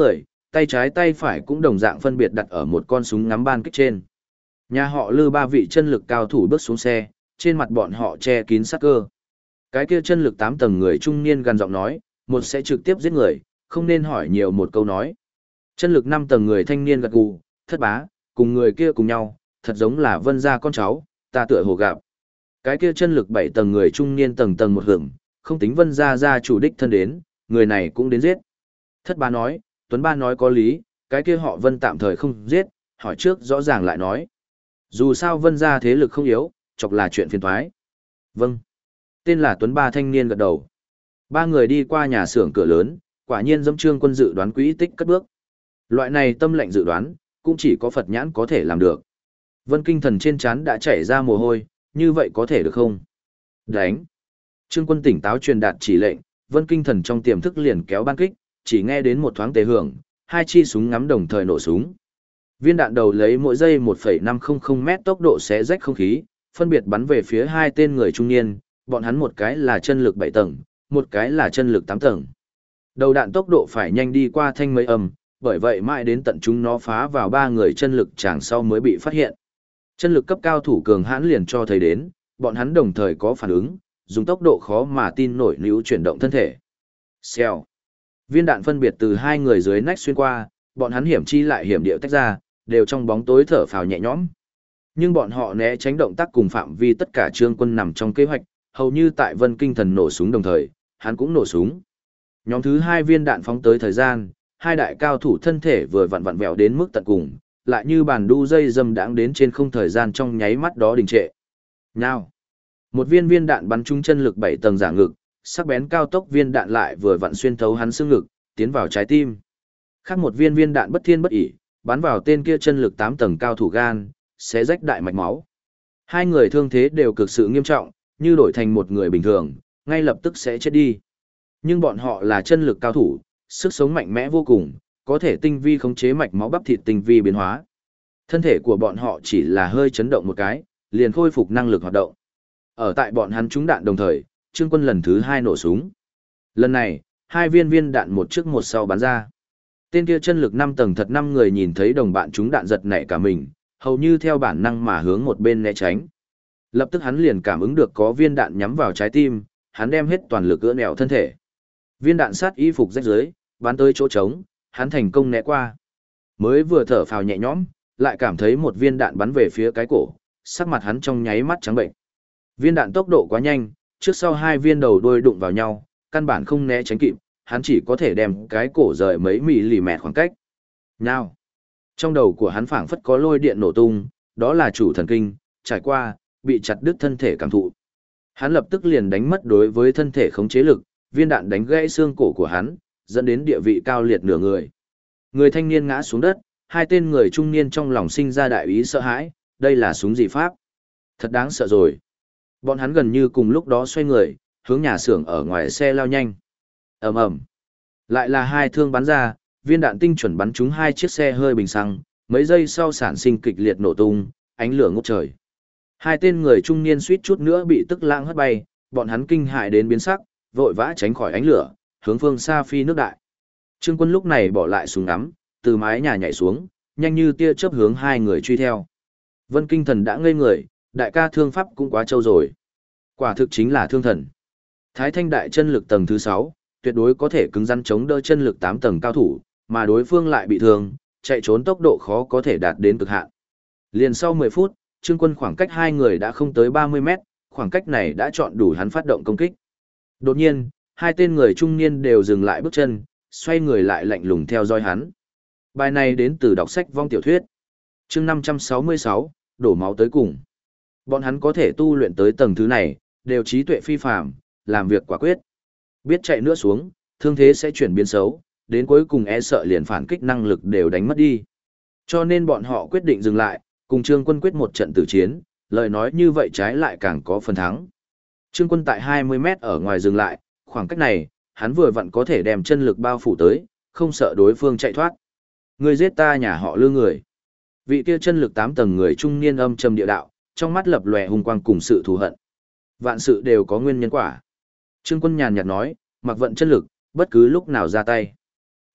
S1: tay trái tay phải cũng đồng dạng phân biệt đặt ở một con súng ngắm ban kích trên. Nhà họ Lư ba vị chân lực cao thủ bước xuống xe, trên mặt bọn họ che kín sát cơ. Cái kia chân lực 8 tầng người trung niên gần giọng nói, một sẽ trực tiếp giết người, không nên hỏi nhiều một câu nói. Chân lực 5 tầng người thanh niên gật gù, thất bá, cùng người kia cùng nhau, thật giống là Vân gia con cháu, ta tựa hồ gặp. Cái kia chân lực 7 tầng người trung niên tầng tầng một hưởng, không tính Vân gia gia chủ đích thân đến, người này cũng đến giết. Thất bá nói, Tuấn Ba nói có lý, cái kia họ Vân tạm thời không giết, hỏi trước rõ ràng lại nói. Dù sao Vân gia thế lực không yếu, chọc là chuyện phiền toái. Vâng. Tên là Tuấn Ba thanh niên gật đầu. Ba người đi qua nhà xưởng cửa lớn, quả nhiên dẫm Trương Quân dự đoán quỹ tích cất bước. Loại này tâm lệnh dự đoán, cũng chỉ có Phật nhãn có thể làm được. Vân Kinh Thần trên trán đã chảy ra mồ hôi, như vậy có thể được không? Đánh. Trương Quân tỉnh táo truyền đạt chỉ lệnh, Vân Kinh Thần trong tiềm thức liền kéo ban kích, chỉ nghe đến một thoáng tề hưởng, hai chi súng ngắm đồng thời nổ súng. Viên đạn đầu lấy mỗi giây 1,500 mét tốc độ xé rách không khí, phân biệt bắn về phía hai tên người trung niên, bọn hắn một cái là chân lực 7 tầng, một cái là chân lực 8 tầng. Đầu đạn tốc độ phải nhanh đi qua thanh mấy âm, bởi vậy mãi đến tận chúng nó phá vào ba người chân lực chàng sau mới bị phát hiện. Chân lực cấp cao thủ cường hãn liền cho thấy đến, bọn hắn đồng thời có phản ứng, dùng tốc độ khó mà tin nổi níu chuyển động thân thể. Xèo. Viên đạn phân biệt từ hai người dưới nách xuyên qua, bọn hắn hiểm chi lại hiểm điệu tách ra, đều trong bóng tối thở phào nhẹ nhõm. Nhưng bọn họ né tránh động tác cùng phạm vi tất cả Trương Quân nằm trong kế hoạch, hầu như tại Vân Kinh Thần nổ súng đồng thời, hắn cũng nổ súng. Nhóm thứ hai viên đạn phóng tới thời gian, hai đại cao thủ thân thể vừa vặn vẹo đến mức tận cùng, lại như bàn đu dây dâm đãng đến trên không thời gian trong nháy mắt đó đình trệ. Nào, một viên đạn bắn trúng chân lực 7 tầng giả ngực, sắc bén cao tốc viên đạn lại vừa vặn xuyên thấu hắn xương ngực, tiến vào trái tim. Khác một viên đạn bất thiên bất ỷ, bắn vào tên kia chân lực 8 tầng cao thủ gan, xé rách đại mạch máu. Hai người thương thế đều cực sự nghiêm trọng, như đổi thành một người bình thường, ngay lập tức sẽ chết đi. Nhưng bọn họ là chân lực cao thủ, sức sống mạnh mẽ vô cùng, có thể tinh vi khống chế mạch máu bắp thịt tinh vi biến hóa. Thân thể của bọn họ chỉ là hơi chấn động một cái, liền khôi phục năng lực hoạt động. Ở tại bọn hắn trúng đạn đồng thời, Trương Quân lần thứ hai nổ súng. Lần này, hai viên đạn một trước một sau bắn ra. Tên kia chân lực 5 tầng thật 5 người nhìn thấy đồng bạn trúng đạn giật nảy cả mình, hầu như theo bản năng mà hướng một bên né tránh. Lập tức hắn liền cảm ứng được có viên đạn nhắm vào trái tim, hắn đem hết toàn lực ưỡn nẹo thân thể. Viên đạn sát y phục rách dưới, bắn tới chỗ trống, hắn thành công né qua. Mới vừa thở phào nhẹ nhõm, lại cảm thấy một viên đạn bắn về phía cái cổ, sắc mặt hắn trong nháy mắt trắng bệnh. Viên đạn tốc độ quá nhanh, trước sau hai viên đầu đuôi đụng vào nhau, căn bản không né tránh kịp, hắn chỉ có thể đem cái cổ rời mấy mm khoảng cách. Nào! Trong đầu của hắn phảng phất có lôi điện nổ tung, đó là chủ thần kinh, trải qua, bị chặt đứt thân thể cảm thụ. Hắn lập tức liền đánh mất đối với thân thể khống chế lực, viên đạn đánh gãy xương cổ của hắn, dẫn đến địa vị cao liệt nửa người. Người thanh niên ngã xuống đất, hai tên người trung niên trong lòng sinh ra đại ý sợ hãi, đây là súng gì pháp? Thật đáng sợ rồi. Bọn hắn gần như cùng lúc đó xoay người, hướng nhà xưởng ở ngoài xe lao nhanh. Ầm ầm. Lại là hai thương bắn ra, viên đạn tinh chuẩn bắn trúng hai chiếc xe hơi bình xăng, mấy giây sau sản sinh kịch liệt nổ tung, ánh lửa ngút trời. Hai tên người trung niên suýt chút nữa bị tức lãng hất bay, bọn hắn kinh hại đến biến sắc, vội vã tránh khỏi ánh lửa, hướng phương xa phi nước đại. Trương Quân lúc này bỏ lại súng ngắm, từ mái nhà nhảy xuống, nhanh như tia chớp hướng hai người truy theo. Vân Kinh Thần đã ngây người, đại ca thương pháp cũng quá trâu rồi. Quả thực chính là thương thần. Thái Thanh đại chân lực tầng thứ 6, tuyệt đối có thể cứng rắn chống đỡ chân lực 8 tầng cao thủ, mà đối phương lại bị thương, chạy trốn tốc độ khó có thể đạt đến cực hạn. Liền sau 10 phút, Trương Quân khoảng cách hai người đã không tới 30 mét, khoảng cách này đã chọn đủ hắn phát động công kích. Đột nhiên, hai tên người trung niên đều dừng lại bước chân, xoay người lại lạnh lùng theo dõi hắn. Bài này đến từ đọc sách vong tiểu thuyết. Chương 566, đổ máu tới cùng. Bọn hắn có thể tu luyện tới tầng thứ này, đều trí tuệ phi phàm, làm việc quả quyết. Biết chạy nữa xuống, thương thế sẽ chuyển biến xấu, đến cuối cùng e sợ liền phản kích năng lực đều đánh mất đi. Cho nên bọn họ quyết định dừng lại, cùng Trương Quân quyết một trận tử chiến, lời nói như vậy trái lại càng có phần thắng. Trương Quân tại 20 mét ở ngoài dừng lại, khoảng cách này, hắn vừa vặn có thể đem chân lực bao phủ tới, không sợ đối phương chạy thoát. Người giết ta nhà họ Lư người. Vị kia chân lực 8 tầng người trung niên âm trầm địa đạo, trong mắt lập lòe hung quang cùng sự thù hận. Vạn sự đều có nguyên nhân quả. Trương Quân nhàn nhạt nói, mặc vận chân lực, bất cứ lúc nào ra tay.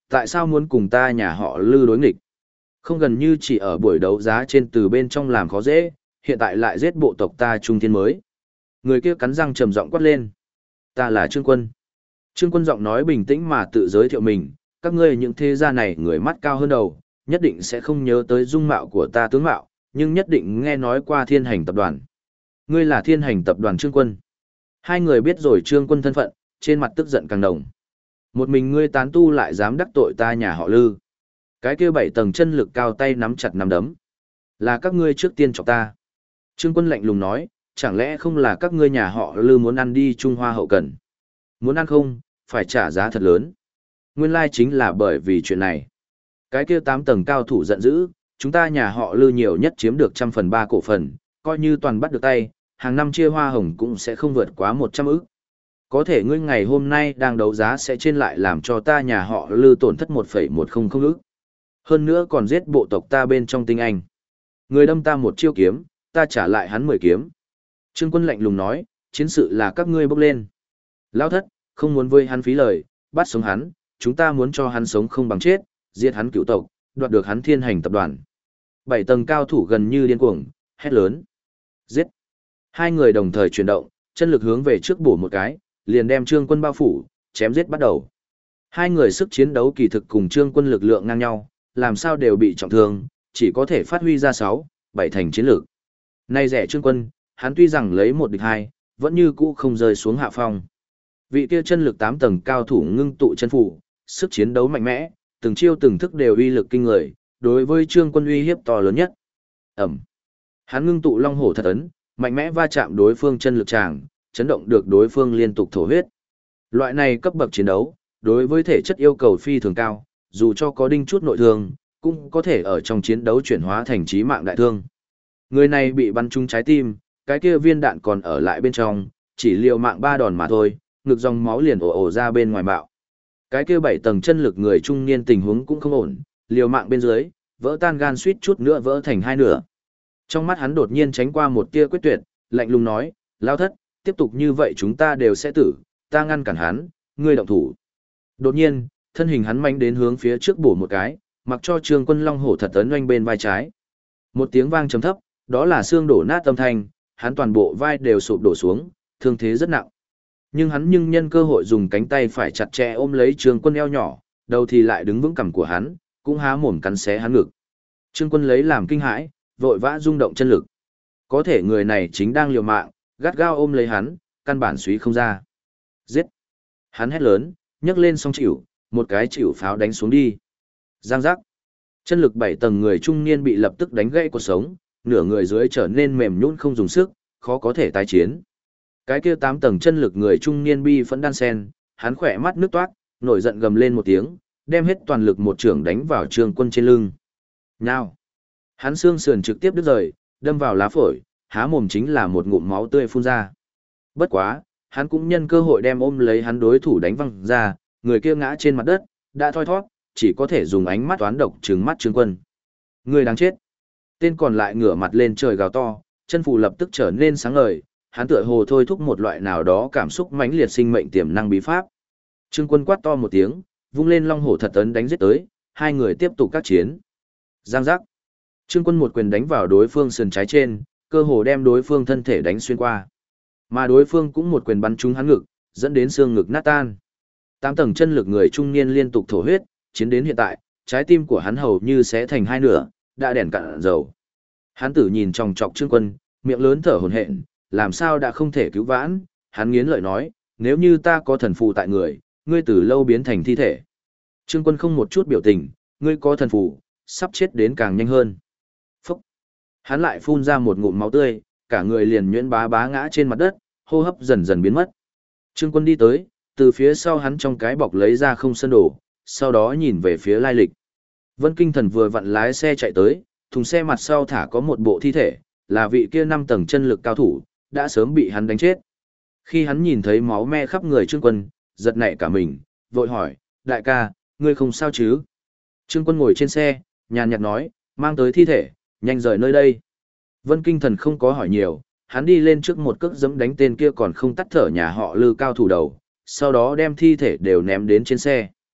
S1: Tại sao muốn cùng ta nhà họ Lư đối nghịch? Không gần như chỉ ở buổi đấu giá trên từ bên trong làm khó dễ, hiện tại lại giết bộ tộc ta trung thiên mới. Người kia cắn răng trầm giọng quát lên. Ta là Trương Quân. Trương Quân giọng nói bình tĩnh mà tự giới thiệu mình, các ngươi những thế gia này người mắt cao hơn đầu, nhất định sẽ không nhớ tới dung mạo của ta tướng mạo, nhưng nhất định nghe nói qua Thiên Hành tập đoàn. Ngươi là Thiên Hành tập đoàn Trương Quân. Hai người biết rồi Trương Quân thân phận, trên mặt tức giận càng đồng. Một mình ngươi tán tu lại dám đắc tội ta nhà họ Lư. Cái kia 7 tầng chân lực cao tay nắm chặt nắm đấm. Là các ngươi trước tiên chọc ta. Trương Quân lạnh lùng nói, chẳng lẽ không là các ngươi nhà họ Lư muốn ăn đi Trung Hoa hậu cần? Muốn ăn không, phải trả giá thật lớn. Nguyên lai chính là bởi vì chuyện này. Cái kia 8 tầng cao thủ giận dữ, chúng ta nhà họ Lư nhiều nhất chiếm được 1/3 cổ phần, coi như toàn bắt được tay, hàng năm chia hoa hồng cũng sẽ không vượt quá 100 ức. Có thể ngươi ngày hôm nay đang đấu giá sẽ trên lại làm cho ta nhà họ Lư tổn thất 1,100 ức. Hơn nữa còn giết bộ tộc ta bên trong tinh anh. Người đâm ta một chiêu kiếm, ta trả lại hắn 10 kiếm. Trương Quân lạnh lùng nói, chiến sự là các ngươi bốc lên. Lão thất, không muốn với hắn phí lời, bắt sống hắn, chúng ta muốn cho hắn sống không bằng chết, giết hắn cựu tộc, đoạt được hắn Thiên Hành tập đoàn. 7 tầng cao thủ gần như điên cuồng, hét lớn. Giết. Hai người đồng thời chuyển động, chân lực hướng về trước bổ một cái, liền đem Trương Quân bao phủ, chém giết bắt đầu. Hai người sức chiến đấu kỳ thực cùng Trương Quân lực lượng ngang nhau, làm sao đều bị trọng thương, chỉ có thể phát huy ra 6, 7 thành chiến lực. Nay rẻ Trương Quân, hắn tuy rằng lấy 1 địch 2, vẫn như cũ không rơi xuống hạ phong. Vị kia chân lực 8 tầng cao thủ ngưng tụ chân phủ, sức chiến đấu mạnh mẽ, từng chiêu từng thức đều uy lực kinh người, đối với Trương Quân uy hiếp to lớn nhất. Ẩm. Hắn ngưng tụ long hổ thật ấn, mạnh mẽ va chạm đối phương chân lực tràng, chấn động được đối phương liên tục thổ huyết. Loại này cấp bậc chiến đấu, đối với thể chất yêu cầu phi thường cao, dù cho có đinh chút nội thương, cũng có thể ở trong chiến đấu chuyển hóa thành chí mạng đại thương. Người này bị bắn trúng trái tim, cái kia viên đạn còn ở lại bên trong, chỉ liều mạng 3 đòn mà thôi, ngực dòng máu liền ồ ra bên ngoài bạo. Cái kia 7 tầng chân lực người trung niên tình huống cũng không ổn, liều mạng bên dưới, vỡ tan gan suýt chút nữa vỡ thành hai nửa. Trong mắt hắn đột nhiên tránh qua một tia quyết tuyệt, lạnh lùng nói, Lão thất, tiếp tục như vậy chúng ta đều sẽ tử, ta ngăn cản hắn, ngươi động thủ. Đột nhiên, thân hình hắn mạnh đến hướng phía trước bổ một cái, mặc cho Trương Quân long hổ thật tấn oanh bên vai trái. Một tiếng vang trầm thấp, đó là xương đổ nát âm thanh, hắn toàn bộ vai đều sụp đổ xuống, thương thế rất nặng. Nhưng hắn nhân cơ hội dùng cánh tay phải chặt chẽ ôm lấy Trương Quân eo nhỏ, đầu thì lại đứng vững cằm của hắn, cũng há mồm cắn xé hắn ngực. Trương Quân lấy làm kinh hãi, vội vã rung động chân lực. Có thể người này chính đang liều mạng, gắt gao ôm lấy hắn, căn bản suý không ra. Giết! Hắn hét lớn, nhấc lên song chịu, một cái chịu pháo đánh xuống đi. Giang giác! Chân lực 7 tầng người trung niên bị lập tức đánh gãy cột sống, nửa người dưới trở nên mềm nhũn không dùng sức, khó có thể tái chiến. Cái kia 8 tầng chân lực người trung niên bi phẫn đan sen, hắn khỏe mắt nước toát, nổi giận gầm lên một tiếng, đem hết toàn lực một chưởng đánh vào Trương Quân trên lưng. Nhao! Hắn xương sườn trực tiếp đứt rời, đâm vào lá phổi, há mồm chính là một ngụm máu tươi phun ra. Bất quá, hắn cũng nhân cơ hội đem ôm lấy hắn đối thủ đánh văng ra, người kia ngã trên mặt đất, đã thoi thoát, chỉ có thể dùng ánh mắt toán độc trừng mắt Trương Quân. Người đáng chết. Tên còn lại ngửa mặt lên trời gào to, chân phù lập tức trở nên sáng ngời, hắn tựa hồ thôi thúc một loại nào đó cảm xúc mãnh liệt sinh mệnh tiềm năng bí pháp. Trương Quân quát to một tiếng, vung lên long hổ thật ấn đánh giết tới, hai người tiếp tục các chiến. Giang giác. Trương Quân một quyền đánh vào đối phương sườn trái trên, cơ hồ đem đối phương thân thể đánh xuyên qua. Mà đối phương cũng một quyền bắn trúng hắn ngực, dẫn đến xương ngực nát tan. 8 tầng chân lực người trung niên liên tục thổ huyết, chiến đến hiện tại, trái tim của hắn hầu như sẽ thành hai nửa, đã đèn cạn dầu. Hắn tử nhìn chòng chọc Trương Quân, miệng lớn thở hổn hển, làm sao đã không thể cứu vãn, hắn nghiến lợi nói, nếu như ta có thần phù tại người, ngươi từ lâu biến thành thi thể. Trương Quân không một chút biểu tình, ngươi có thần phù, sắp chết đến càng nhanh hơn. Phúc! Hắn lại phun ra một ngụm máu tươi, cả người liền nhuyễn bá bá ngã trên mặt đất, hô hấp dần dần biến mất. Trương Quân đi tới, từ phía sau hắn trong cái bọc lấy ra không sơn đổ, sau đó nhìn về phía lai lịch. Vân Kinh Thần vừa vặn lái xe chạy tới, thùng xe mặt sau thả có một bộ thi thể, là vị kia 5 tầng chân lực cao thủ, đã sớm bị hắn đánh chết. Khi hắn nhìn thấy máu me khắp người Trương Quân, giật nảy cả mình, vội hỏi, đại ca, ngươi không sao chứ? Trương Quân ngồi trên xe, nhàn nhạt nói, mang tới thi thể, nhanh rời nơi đây. Vân Kinh Thần không có hỏi nhiều, hắn đi lên trước một cước giẫm đánh tên kia còn không tắt thở nhà họ Lư cao thủ đầu, sau đó đem thi thể đều ném đến trên xe.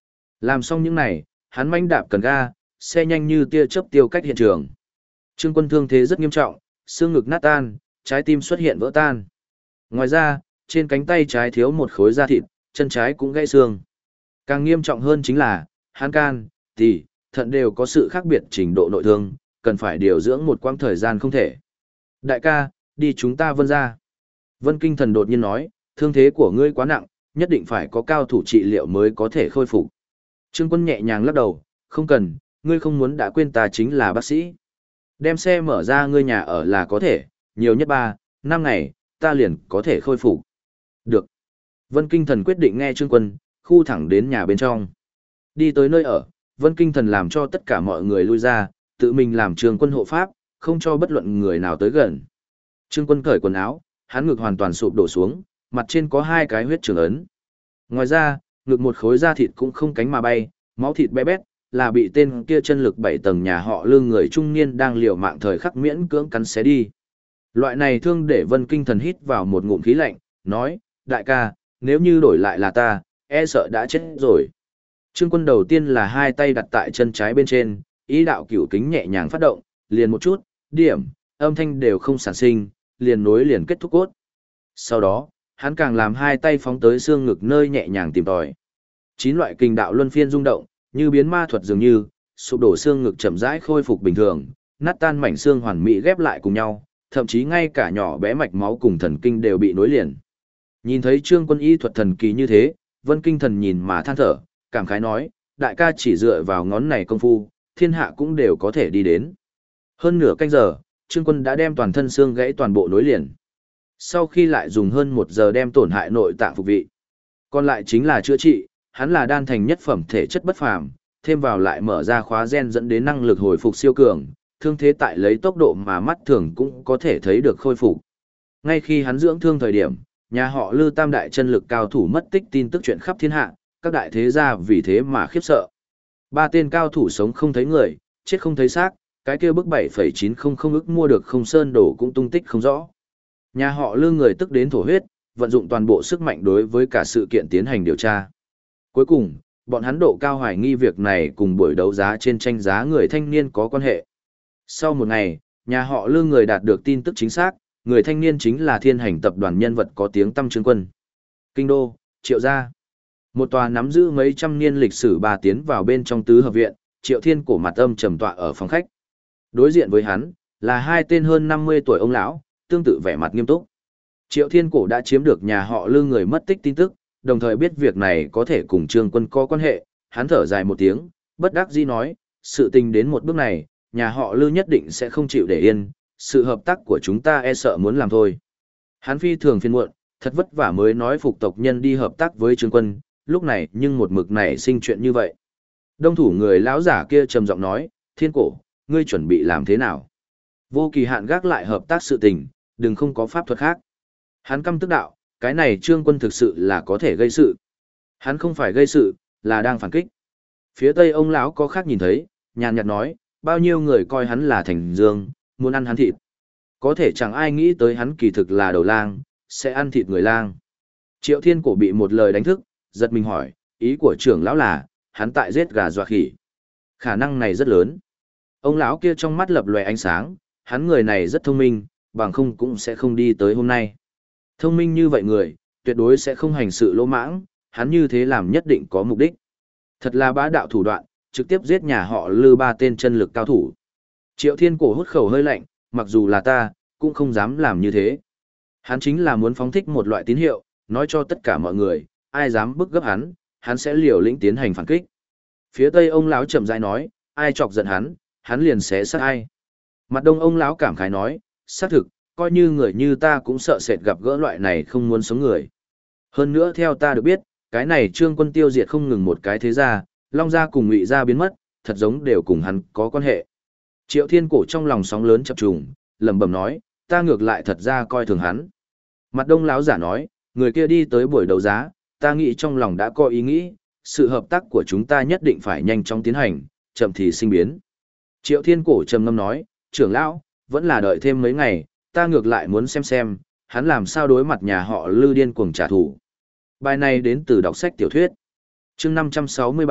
S1: Làm xong những này, hắn manh đạp cần ga, xe nhanh như tia chớp tiêu cách hiện trường. Trương Quân thương thế rất nghiêm trọng, xương ngực nát tan, trái tim xuất hiện vỡ tan. Ngoài ra, trên cánh tay trái thiếu một khối da thịt, chân trái cũng gãy xương. Càng nghiêm trọng hơn chính là, hắn can, tỳ, thận đều có sự khác biệt trình độ nội thương, cần phải điều dưỡng một quãng thời gian không thể. Đại ca, đi chúng ta Vân ra. Vân Kinh Thần đột nhiên nói, thương thế của ngươi quá nặng, nhất định phải có cao thủ trị liệu mới có thể khôi phục. Trương Quân nhẹ nhàng lắc đầu, không cần, ngươi không muốn đã quên ta chính là bác sĩ. Đem xe mở ra ngươi nhà ở là có thể, nhiều nhất 3, 5 ngày, ta liền có thể khôi phục. Được. Vân Kinh Thần quyết định nghe Trương Quân, khu thẳng đến nhà bên trong. Đi tới nơi ở, Vân Kinh Thần làm cho tất cả mọi người lui ra, tự mình làm Trương Quân hộ pháp, không cho bất luận người nào tới gần. Trương Quân cởi quần áo, hắn ngực hoàn toàn sụp đổ xuống, mặt trên có 2 cái huyết trường ấn. Ngoài ra, ngực một khối da thịt cũng không cánh mà bay, máu thịt bé bét, là bị tên kia chân lực 7 tầng nhà họ Lương người trung niên đang liều mạng thời khắc miễn cưỡng cắn xé đi. Loại này thương để Vân Kinh Thần hít vào một ngụm khí lạnh, nói, đại ca, nếu như đổi lại là ta, e sợ đã chết rồi. Trương Quân đầu tiên là 2 tay đặt tại chân trái bên trên, ý đạo cửu kính nhẹ nhàng phát động, liền một chút, điểm, âm thanh đều không sản sinh, liền nối liền kết thúc cốt. Sau đó, hắn càng làm 2 tay phóng tới xương ngực nơi nhẹ nhàng tìm tòi. 9 loại kình đạo luân phiên rung động, như biến ma thuật dường như, sụp đổ xương ngực chậm rãi khôi phục bình thường, nát tan mảnh xương hoàn mỹ ghép lại cùng nhau, thậm chí ngay cả nhỏ bé mạch máu cùng thần kinh đều bị nối liền. Nhìn thấy Trương Quân y thuật thần kỳ như thế, Vân Kinh Thần nhìn mà than thở, cảm khái nói, đại ca chỉ dựa vào ngón này công phu, thiên hạ cũng đều có thể đi đến. Hơn nửa canh giờ, Trương Quân đã đem toàn thân xương gãy toàn bộ nối liền. Sau khi lại dùng hơn 1 giờ đem tổn hại nội tạng phục vị. Còn lại chính là chữa trị, hắn là đan thành nhất phẩm thể chất bất phàm, thêm vào lại mở ra khóa gen dẫn đến năng lực hồi phục siêu cường, thương thế tại lấy tốc độ mà mắt thường cũng có thể thấy được khôi phục. Ngay khi hắn dưỡng thương thời điểm, nhà họ Lư tam đại chân lực cao thủ mất tích tin tức chuyện khắp thiên hạ, các đại thế gia vì thế mà khiếp sợ. 3 tên cao thủ sống không thấy người, chết không thấy xác, cái kia bức 7,900 ức mua được không sơn đổ cũng tung tích không rõ. Nhà họ Lư người tức đến thổ huyết, vận dụng toàn bộ sức mạnh đối với cả sự kiện tiến hành điều tra. Cuối cùng, bọn hắn độ cao hoài nghi việc này cùng buổi đấu giá trên tranh giá người thanh niên có quan hệ. Sau một ngày, nhà họ Lư người đạt được tin tức chính xác, người thanh niên chính là Thiên Hành tập đoàn nhân vật có tiếng tăm Trương Quân. Kinh đô, Triệu gia. Một tòa nắm giữ mấy trăm niên lịch sử bà tiến vào bên trong tứ hợp viện, Triệu Thiên cổ mặt âm trầm tọa ở phòng khách. Đối diện với hắn, là 2 tên hơn 50 tuổi ông lão, tương tự vẻ mặt nghiêm túc. Triệu Thiên cổ đã chiếm được nhà họ Lư người mất tích tin tức, đồng thời biết việc này có thể cùng Trương Quân có quan hệ, hắn thở dài một tiếng, bất đắc dĩ nói, sự tình đến một bước này, nhà họ Lư nhất định sẽ không chịu để yên, sự hợp tác của chúng ta e sợ muốn làm thôi. Hắn phi thường phiền muộn, thật vất vả mới nói phục tộc nhân đi hợp tác với Trương Quân, lúc này nhưng một mực này sinh chuyện như vậy. Đông thủ người lão giả kia trầm giọng nói, Thiên cổ, ngươi chuẩn bị làm thế nào? Vô kỳ hạn gác lại hợp tác sự tình, đừng không có pháp thuật khác. Hắn căm tức đạo, cái này Trương Quân thực sự là có thể gây sự. Hắn không phải gây sự, là đang phản kích. Phía tây ông lão có khác nhìn thấy, nhàn nhạt nói, bao nhiêu người coi hắn là thành dương, muốn ăn hắn thịt. Có thể chẳng ai nghĩ tới hắn kỳ thực là đầu lang, sẽ ăn thịt người lang. Triệu Thiên cổ bị một lời đánh thức, giật mình hỏi, ý của trưởng lão là, hắn tại giết gà dọa khỉ. Khả năng này rất lớn. Ông lão kia trong mắt lập lòe ánh sáng, hắn người này rất thông minh, bằng không cũng sẽ không đi tới hôm nay. Thông minh như vậy người, tuyệt đối sẽ không hành sự lỗ mãng, hắn như thế làm nhất định có mục đích. Thật là bá đạo thủ đoạn, trực tiếp giết nhà họ Lư 3 tên chân lực cao thủ. Triệu Thiên cổ hút khẩu hơi lạnh, mặc dù là ta, cũng không dám làm như thế. Hắn chính là muốn phóng thích một loại tín hiệu, nói cho tất cả mọi người, ai dám bức gấp hắn sẽ liều lĩnh tiến hành phản kích. Phía tây ông lão chậm rãi nói, ai chọc giận hắn liền sẽ sát ai. Mặt đông ông lão cảm khái nói, xác thực, coi như người như ta cũng sợ sệt gặp gỡ loại này không muốn sống người. Hơn nữa theo ta được biết, cái này Trương Quân tiêu diệt không ngừng một cái thế gia, Long gia cùng Ngụy gia biến mất, thật giống đều cùng hắn có quan hệ. Triệu Thiên cổ trong lòng sóng lớn chập trùng, lẩm bẩm nói, ta ngược lại thật ra coi thường hắn. Mặt đông lão giả nói, người kia đi tới buổi đấu giá, ta nghĩ trong lòng đã có ý nghĩ, sự hợp tác của chúng ta nhất định phải nhanh chóng tiến hành, chậm thì sinh biến. Triệu Thiên cổ trầm ngâm nói, trưởng lão, vẫn là đợi thêm mấy ngày, ta ngược lại muốn xem, hắn làm sao đối mặt nhà họ Lư điên cuồng trả thù. Bài này đến từ đọc sách tiểu thuyết. Chương 567,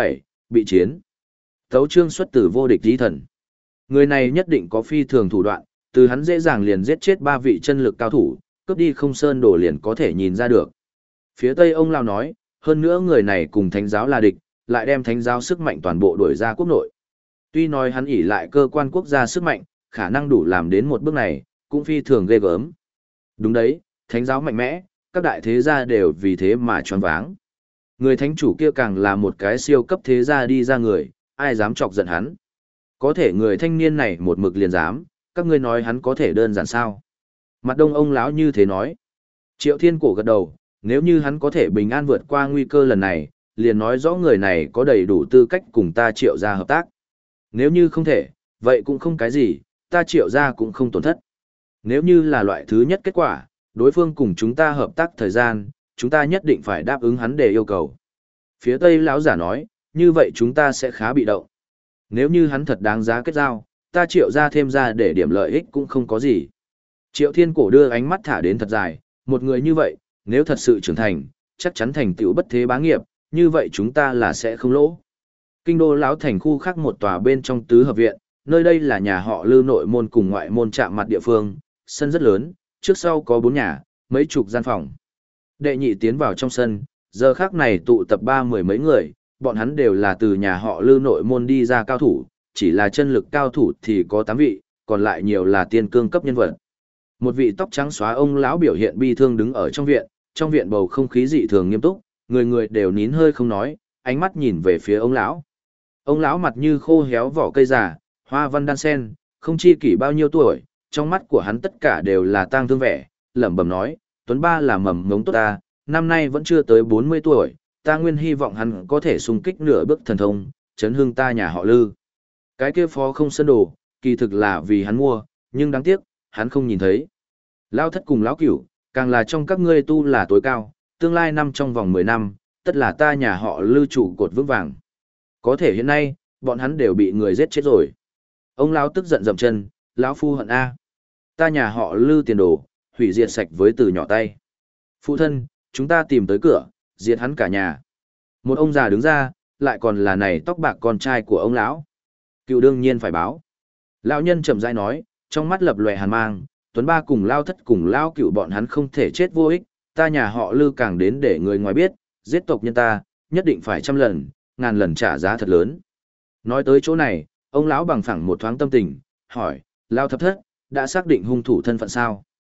S1: bị chiến. Tấu chương xuất từ vô địch lý thần. Người này nhất định có phi thường thủ đoạn, từ hắn dễ dàng liền giết chết 3 vị chân lực cao thủ, cướp đi không sơn đổ liền có thể nhìn ra được. Phía Tây ông Lao nói, hơn nữa người này cùng thánh giáo là địch, lại đem thánh giáo sức mạnh toàn bộ đuổi ra quốc nội. Tuy nói hắn ỷ lại cơ quan quốc gia sức mạnh, khả năng đủ làm đến một bước này, cũng phi thường ghê gớm. Đúng đấy, thánh giáo mạnh mẽ, các đại thế gia đều vì thế mà choáng váng. Người thánh chủ kia càng là một cái siêu cấp thế gia đi ra người, ai dám chọc giận hắn. Có thể người thanh niên này một mực liền dám, các ngươi nói hắn có thể đơn giản sao? Mặt đông ông lão như thế nói. Triệu Thiên Cổ gật đầu, nếu như hắn có thể bình an vượt qua nguy cơ lần này, liền nói rõ người này có đầy đủ tư cách cùng ta Triệu gia hợp tác. Nếu như không thể, vậy cũng không cái gì, ta Triệu gia cũng không tổn thất. Nếu như là loại thứ nhất kết quả, đối phương cùng chúng ta hợp tác thời gian, chúng ta nhất định phải đáp ứng hắn để yêu cầu. Phía Tây lão giả nói, như vậy chúng ta sẽ khá bị động. Nếu như hắn thật đáng giá kết giao, ta Triệu gia thêm ra để điểm lợi ích cũng không có gì. Triệu Thiên Cổ đưa ánh mắt thả đến thật dài, một người như vậy, nếu thật sự trưởng thành, chắc chắn thành tựu bất thế bá nghiệp, như vậy chúng ta là sẽ không lỗ. Kinh đô lão thành khu khác một tòa bên trong tứ hợp viện, nơi đây là nhà họ Lư nội môn cùng ngoại môn chạm mặt địa phương, sân rất lớn, trước sau có 4 nhà, mấy chục gian phòng. Đệ nhị tiến vào trong sân, giờ khác này tụ tập 30 mấy người, bọn hắn đều là từ nhà họ Lư nội môn đi ra cao thủ, chỉ là chân lực cao thủ thì có 8 vị, còn lại nhiều là tiên cương cấp nhân vật. Một vị tóc trắng xóa ông lão biểu hiện bi thương đứng ở trong viện bầu không khí dị thường nghiêm túc, người người đều nín hơi không nói, ánh mắt nhìn về phía ông lão. Ông lão mặt như khô héo vỏ cây già, hoa văn đan sen, không chi kỷ bao nhiêu tuổi, trong mắt của hắn tất cả đều là tang thương vẻ, lẩm bẩm nói, Tuấn Ba là mầm ngống tốt ta, năm nay vẫn chưa tới 40 tuổi, ta nguyên hy vọng hắn có thể xung kích nửa bước thần thông, chấn hương ta nhà họ Lư. Cái kia phó không sân đồ, kỳ thực là vì hắn mua, nhưng đáng tiếc, hắn không nhìn thấy. Lão thất cùng lão cửu, càng là trong các ngươi tu là tối cao, tương lai năm trong vòng 10 năm, tất là ta nhà họ Lư trụ cột vững vàng. Có thể hiện nay, bọn hắn đều bị người giết chết rồi. Ông lão tức giận dậm chân, lão phu hận a. Ta nhà họ Lư tiền đồ, hủy diệt sạch với từ nhỏ tay. Phụ thân, chúng ta tìm tới cửa, diệt hắn cả nhà. Một ông già đứng ra, lại còn là này tóc bạc con trai của ông lão. Cựu đương nhiên phải báo. Lão nhân chậm rãi nói, trong mắt lập lòe hàn mang, Tuấn Ba cùng Lao Thất cùng Lao Cựu bọn hắn không thể chết vô ích, ta nhà họ Lư càng đến để người ngoài biết, giết tộc nhân ta, nhất định phải 100 lần, ngàn lần trả giá thật lớn. Nói tới chỗ này, ông lão bằng phẳng một thoáng tâm tình, hỏi, Lao Thập Thất, đã xác định hung thủ thân phận sao?